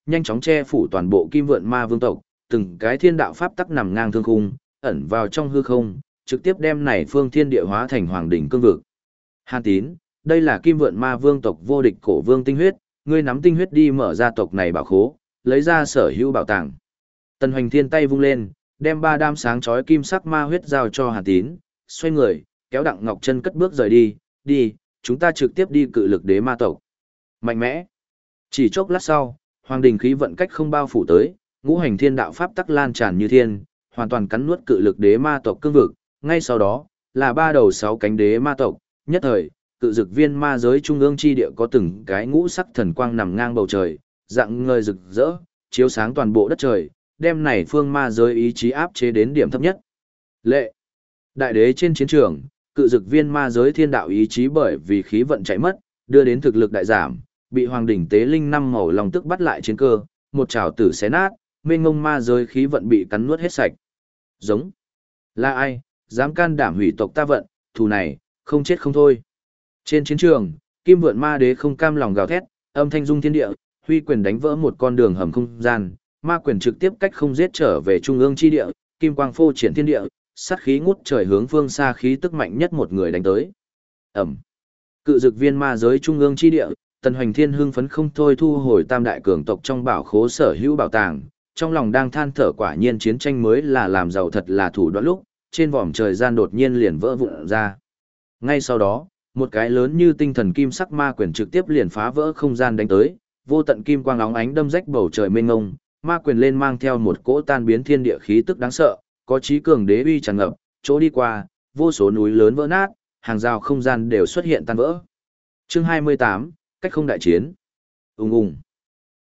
nhanh chóng che phủ toàn bộ Kim Vượn Ma Vương tộc, từng cái thiên đạo pháp tắc nằm ngang thương khung, ẩn vào trong hư không, trực tiếp đem này phương thiên địa hóa thành hoàng đỉnh cương vực. Hàn Tín, đây là Kim Vượn Ma Vương tộc vô địch cổ vương tinh huyết, ngươi nắm tinh huyết đi mở ra tộc này bảo khố, lấy ra sở hữu bảo tàng. Tần Hoành Thiên tay vung lên, đem 3 đám sáng chói kim sắc ma huyết giao cho Hàn Tín, xoay người, kéo Đặng Ngọc Chân cất bước rời đi, đi, chúng ta trực tiếp đi cự lực đế ma tộc. Mạnh mẽ. Chỉ chốc lát sau, hoàng đình khí vận cách không bao phủ tới, ngũ hành thiên đạo pháp tắc lan tràn như thiên, hoàn toàn cắn nuốt cự lực đế ma tộc cương vực, ngay sau đó, là 3 đầu 6 cánh đế ma tộc, nhất thời, cự dực viên ma giới trung ương chi địa có từng cái ngũ sắc thần quang nằm ngang bầu trời, dạng ngời rực rỡ, chiếu sáng toàn bộ đất trời, đem này phương ma giới ý chí áp chế đến điểm thấp nhất. Lệ. Đại đế trên chiến trường, cự dực viên ma giới thiên đạo ý chí bởi vì khí vận chạy mất, đưa đến thực lực đại giảm, bị hoàng đỉnh tế linh năm màu long tức bắt lại chiến cơ, một trảo tử xé nát, mênh ngông ma giới khí vận bị cắn nuốt hết sạch. Giống. Là ai, dám can đảm hủy tộc ta vận, thù này, không chết không thôi. Trên chiến trường, Kim Vượn Ma Đế không cam lòng gào thét, âm thanh rung thiên địa, huy quyền đánh vỡ một con đường hầm không gian, ma quyền trực tiếp cách không giết trở về trung ương chi địa, kim quang phô triển thiên địa, sát khí ngút trời hướng phương xa khí tức mạnh nhất một người đánh tới. Ẩm. Cự dực viên ma giới trung ương chi địa, Tần Hoành Thiên hưng phấn không thôi thu hồi tam đại cường tộc trong bảo khố sở hữu bảo tàng, trong lòng đang than thở quả nhiên chiến tranh mới là làm giàu thật là thủ đoạn lúc, trên vòm trời gian đột nhiên liền vỡ vụn ra. Ngay sau đó, một cái lớn như tinh thần kim sắc ma quyền trực tiếp liền phá vỡ không gian đánh tới, vô tận kim quang óng ánh đâm rách bầu trời mênh mông, ma quyền lên mang theo một cỗ tan biến thiên địa khí tức đáng sợ, có chí cường đế uy tràn ngập, chỗ đi qua, vô số núi lớn vỡ nát, hàng rào không gian đều xuất hiện tan vỡ. Chương 28, cách không đại chiến. Ùng ùng.